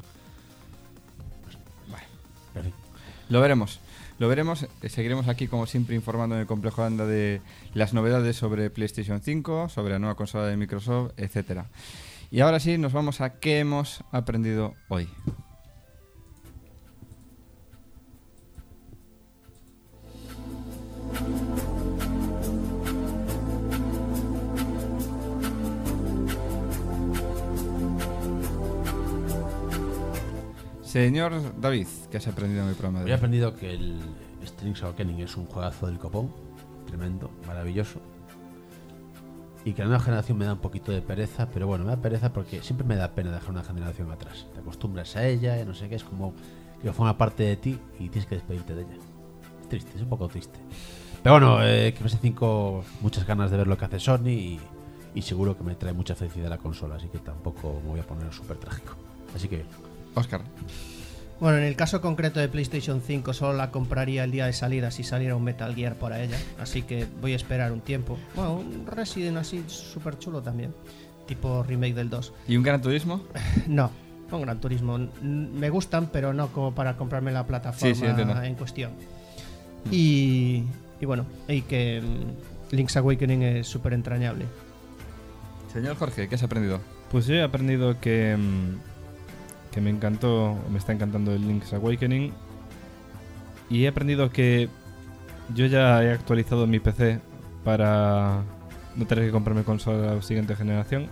Pues, en fin. Lo veremos. Lo veremos. Eh, Seguiremos aquí, como siempre, informando en el Complejo Anda de las novedades sobre PlayStation cinco, sobre la nueva consola de Microsoft, etcétera. Y ahora sí, nos vamos a qué hemos aprendido hoy. Señor David, ¿qué has aprendido en el programa Hoy de he hoy? aprendido que el Strings Awakening es un juegazo del copón, tremendo, maravilloso. Y que la nueva generación me da un poquito de pereza, pero bueno, me da pereza porque siempre me da pena dejar una generación atrás. Te acostumbras a ella, y no sé qué, es como que forma parte de ti y tienes que despedirte de ella. Es triste, es un poco triste. Pero bueno, eh, que P S cinco, muchas ganas de ver lo que hace Sony y, y seguro que me trae mucha felicidad la consola, así que tampoco me voy a poner súper trágico. Así que Óscar. Bueno, en el caso concreto de PlayStation cinco solo la compraría el día de salida si saliera un Metal Gear para ella, así que voy a esperar un tiempo. Bueno, un Resident así súper chulo también, tipo remake del dos. ¿Y un Gran Turismo? No, un Gran Turismo. N- Me gustan, pero no como para comprarme la plataforma Sí, sí, entiendo. en cuestión. Y, y bueno, y que mm, Link's Awakening es súper entrañable. Señor Jorge, ¿qué has aprendido? Pues yo he aprendido que, mm, que me encantó, o me está encantando el Link's Awakening. Y he aprendido que yo ya he actualizado mi P C para no tener que comprarme consola de la siguiente generación.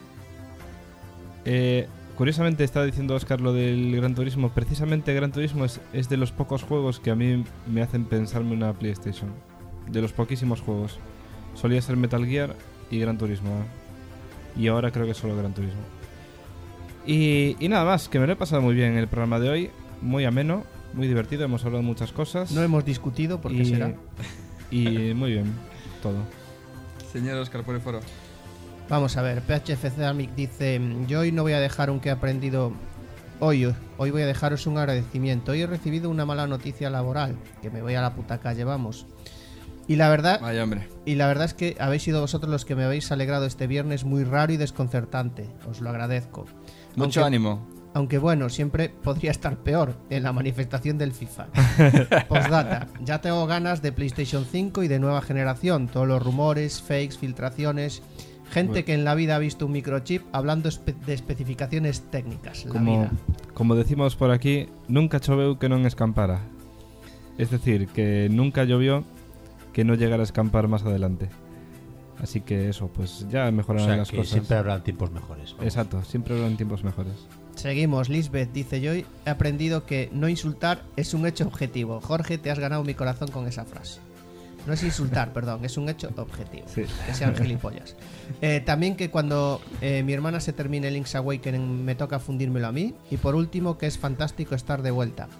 Eh, curiosamente estaba diciendo Oscar lo del Gran Turismo. Precisamente Gran Turismo es, es de los pocos juegos que a mí me hacen pensarme una PlayStation. De los poquísimos juegos. Solía ser Metal Gear y Gran Turismo. ¿eh? Y ahora creo que solo Gran Turismo. Y, y nada más, que me lo he pasado muy bien en el programa de hoy. Muy ameno, muy divertido, hemos hablado de muchas cosas. No hemos discutido, ¿por qué y, será? Y muy bien, todo. Señor Óscar, por el foro. Vamos a ver, P H F C Amic dice: yo hoy no voy a dejar un que he aprendido hoy, hoy voy a dejaros un agradecimiento. Hoy he recibido una mala noticia laboral, que me voy a la puta calle, vamos. Y la verdad, Vaya hombre. y la verdad es que habéis sido vosotros los que me habéis alegrado este viernes muy raro y desconcertante. Os lo agradezco. Mucho Aunque- ánimo. Aunque bueno, siempre podría estar peor en la manifestación del FIFA. Postdata, ya tengo ganas de PlayStation cinco y de nueva generación. Todos los rumores, fakes, filtraciones. Gente Bueno. que en la vida ha visto un microchip hablando espe- de especificaciones técnicas. La Como, vida. como decimos por aquí, nunca choveu que non escampara. Es decir, que nunca llovió que no llegara a escampar más adelante. Así que eso, pues ya O mejorarán sea, las que cosas. siempre habrá tiempos mejores. vamos. Exacto, siempre habrán tiempos mejores. Seguimos, Lisbeth dice: yo he aprendido que no insultar es un hecho objetivo. Jorge, te has ganado mi corazón con esa frase. No es insultar, perdón, es un hecho objetivo. Sí. Que sean gilipollas. Eh, también que cuando eh, mi hermana se termine Link's Awakening me toca fundírmelo a mí. Y por último, que es fantástico estar de vuelta.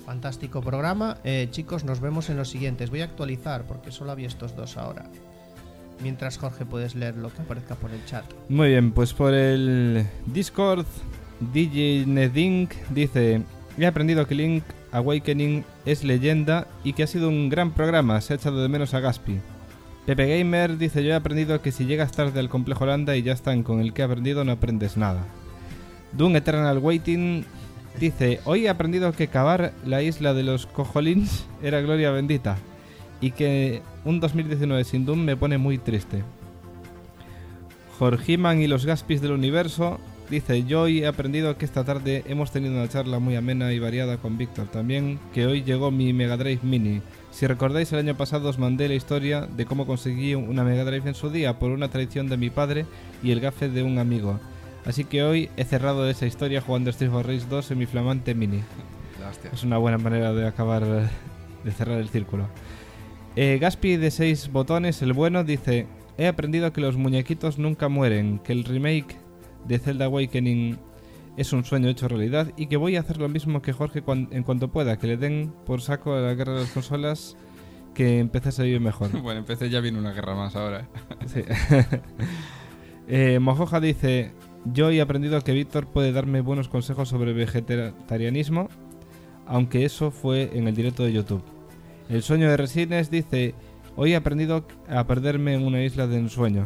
Fantástico programa. Eh, chicos, nos vemos en los siguientes. Voy a actualizar porque solo había estos dos ahora. Mientras, Jorge, puedes leer lo que aparezca por el chat. Muy bien, pues por el Discord, D J Nedink dice: he aprendido que Link Awakening es leyenda y que ha sido un gran programa, se ha echado de menos a Gaspi. Pepe Gamer dice: yo he aprendido que si llegas tarde al complejo Landa y ya están con el que he aprendido no aprendes nada. Doom Eternal Waiting dice: hoy he aprendido que cavar la isla de los cojolins era gloria bendita y que un dos mil diecinueve sin Doom me pone muy triste. Jorgiman y los Gaspis del universo dice: yo hoy he aprendido que esta tarde hemos tenido una charla muy amena y variada con Víctor. También que hoy llegó mi Mega Drive Mini. Si recordáis, el año pasado os mandé la historia de cómo conseguí una Mega Drive en su día por una traición de mi padre y el gafe de un amigo. Así que hoy he cerrado esa historia jugando Street of Rage dos en mi flamante Mini. La hostia. Es una buena manera de acabar, de cerrar el círculo. Eh, Gaspi de seis botones, el bueno, dice: he aprendido que los muñequitos nunca mueren, que el remake de Zelda Awakening es un sueño hecho realidad y que voy a hacer lo mismo que Jorge cuan, en cuanto pueda, que le den por saco a la guerra de las consolas, que empecé a salir mejor. Bueno, empecé, ya viene una guerra más ahora. Sí. eh, Mojoja dice: yo he aprendido que Víctor puede darme buenos consejos sobre vegetarianismo, aunque eso fue en el directo de YouTube. El sueño de Resines dice: hoy he aprendido a perderme en una isla de ensueño.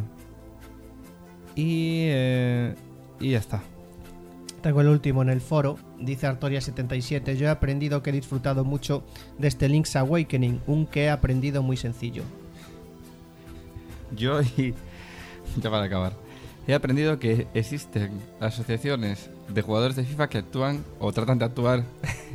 Y, eh, y ya está. Tengo el último en el foro. Dice Artoria setenta y siete: yo he aprendido que he disfrutado mucho de este Link's Awakening, un que he aprendido muy sencillo. Yo y... ya para acabar. He aprendido que existen asociaciones de jugadores de FIFA que actúan o tratan de actuar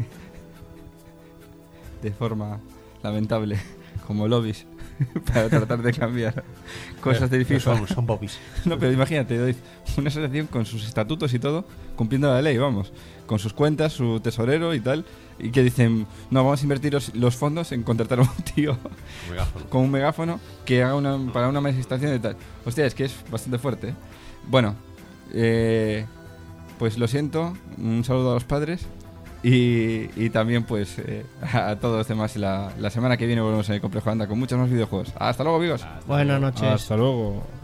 de forma lamentable, como lobbies, para tratar de cambiar cosas del FIFA. Son, son bobbies. No, pero imagínate, una asociación con sus estatutos y todo, cumpliendo la ley, vamos, con sus cuentas, su tesorero y tal, y que dicen: no, vamos a invertir los, los fondos en contratar a un tío Un megáfono. con un megáfono que haga una, para una manifestación y tal. Hostia, es que es bastante fuerte, ¿eh? Bueno, eh, pues lo siento, un saludo a los padres y, y también pues eh, a todos los demás. La, la semana que viene volvemos en el Complejo Anda con muchos más videojuegos. Hasta luego, amigos. Buenas noches. Hasta luego.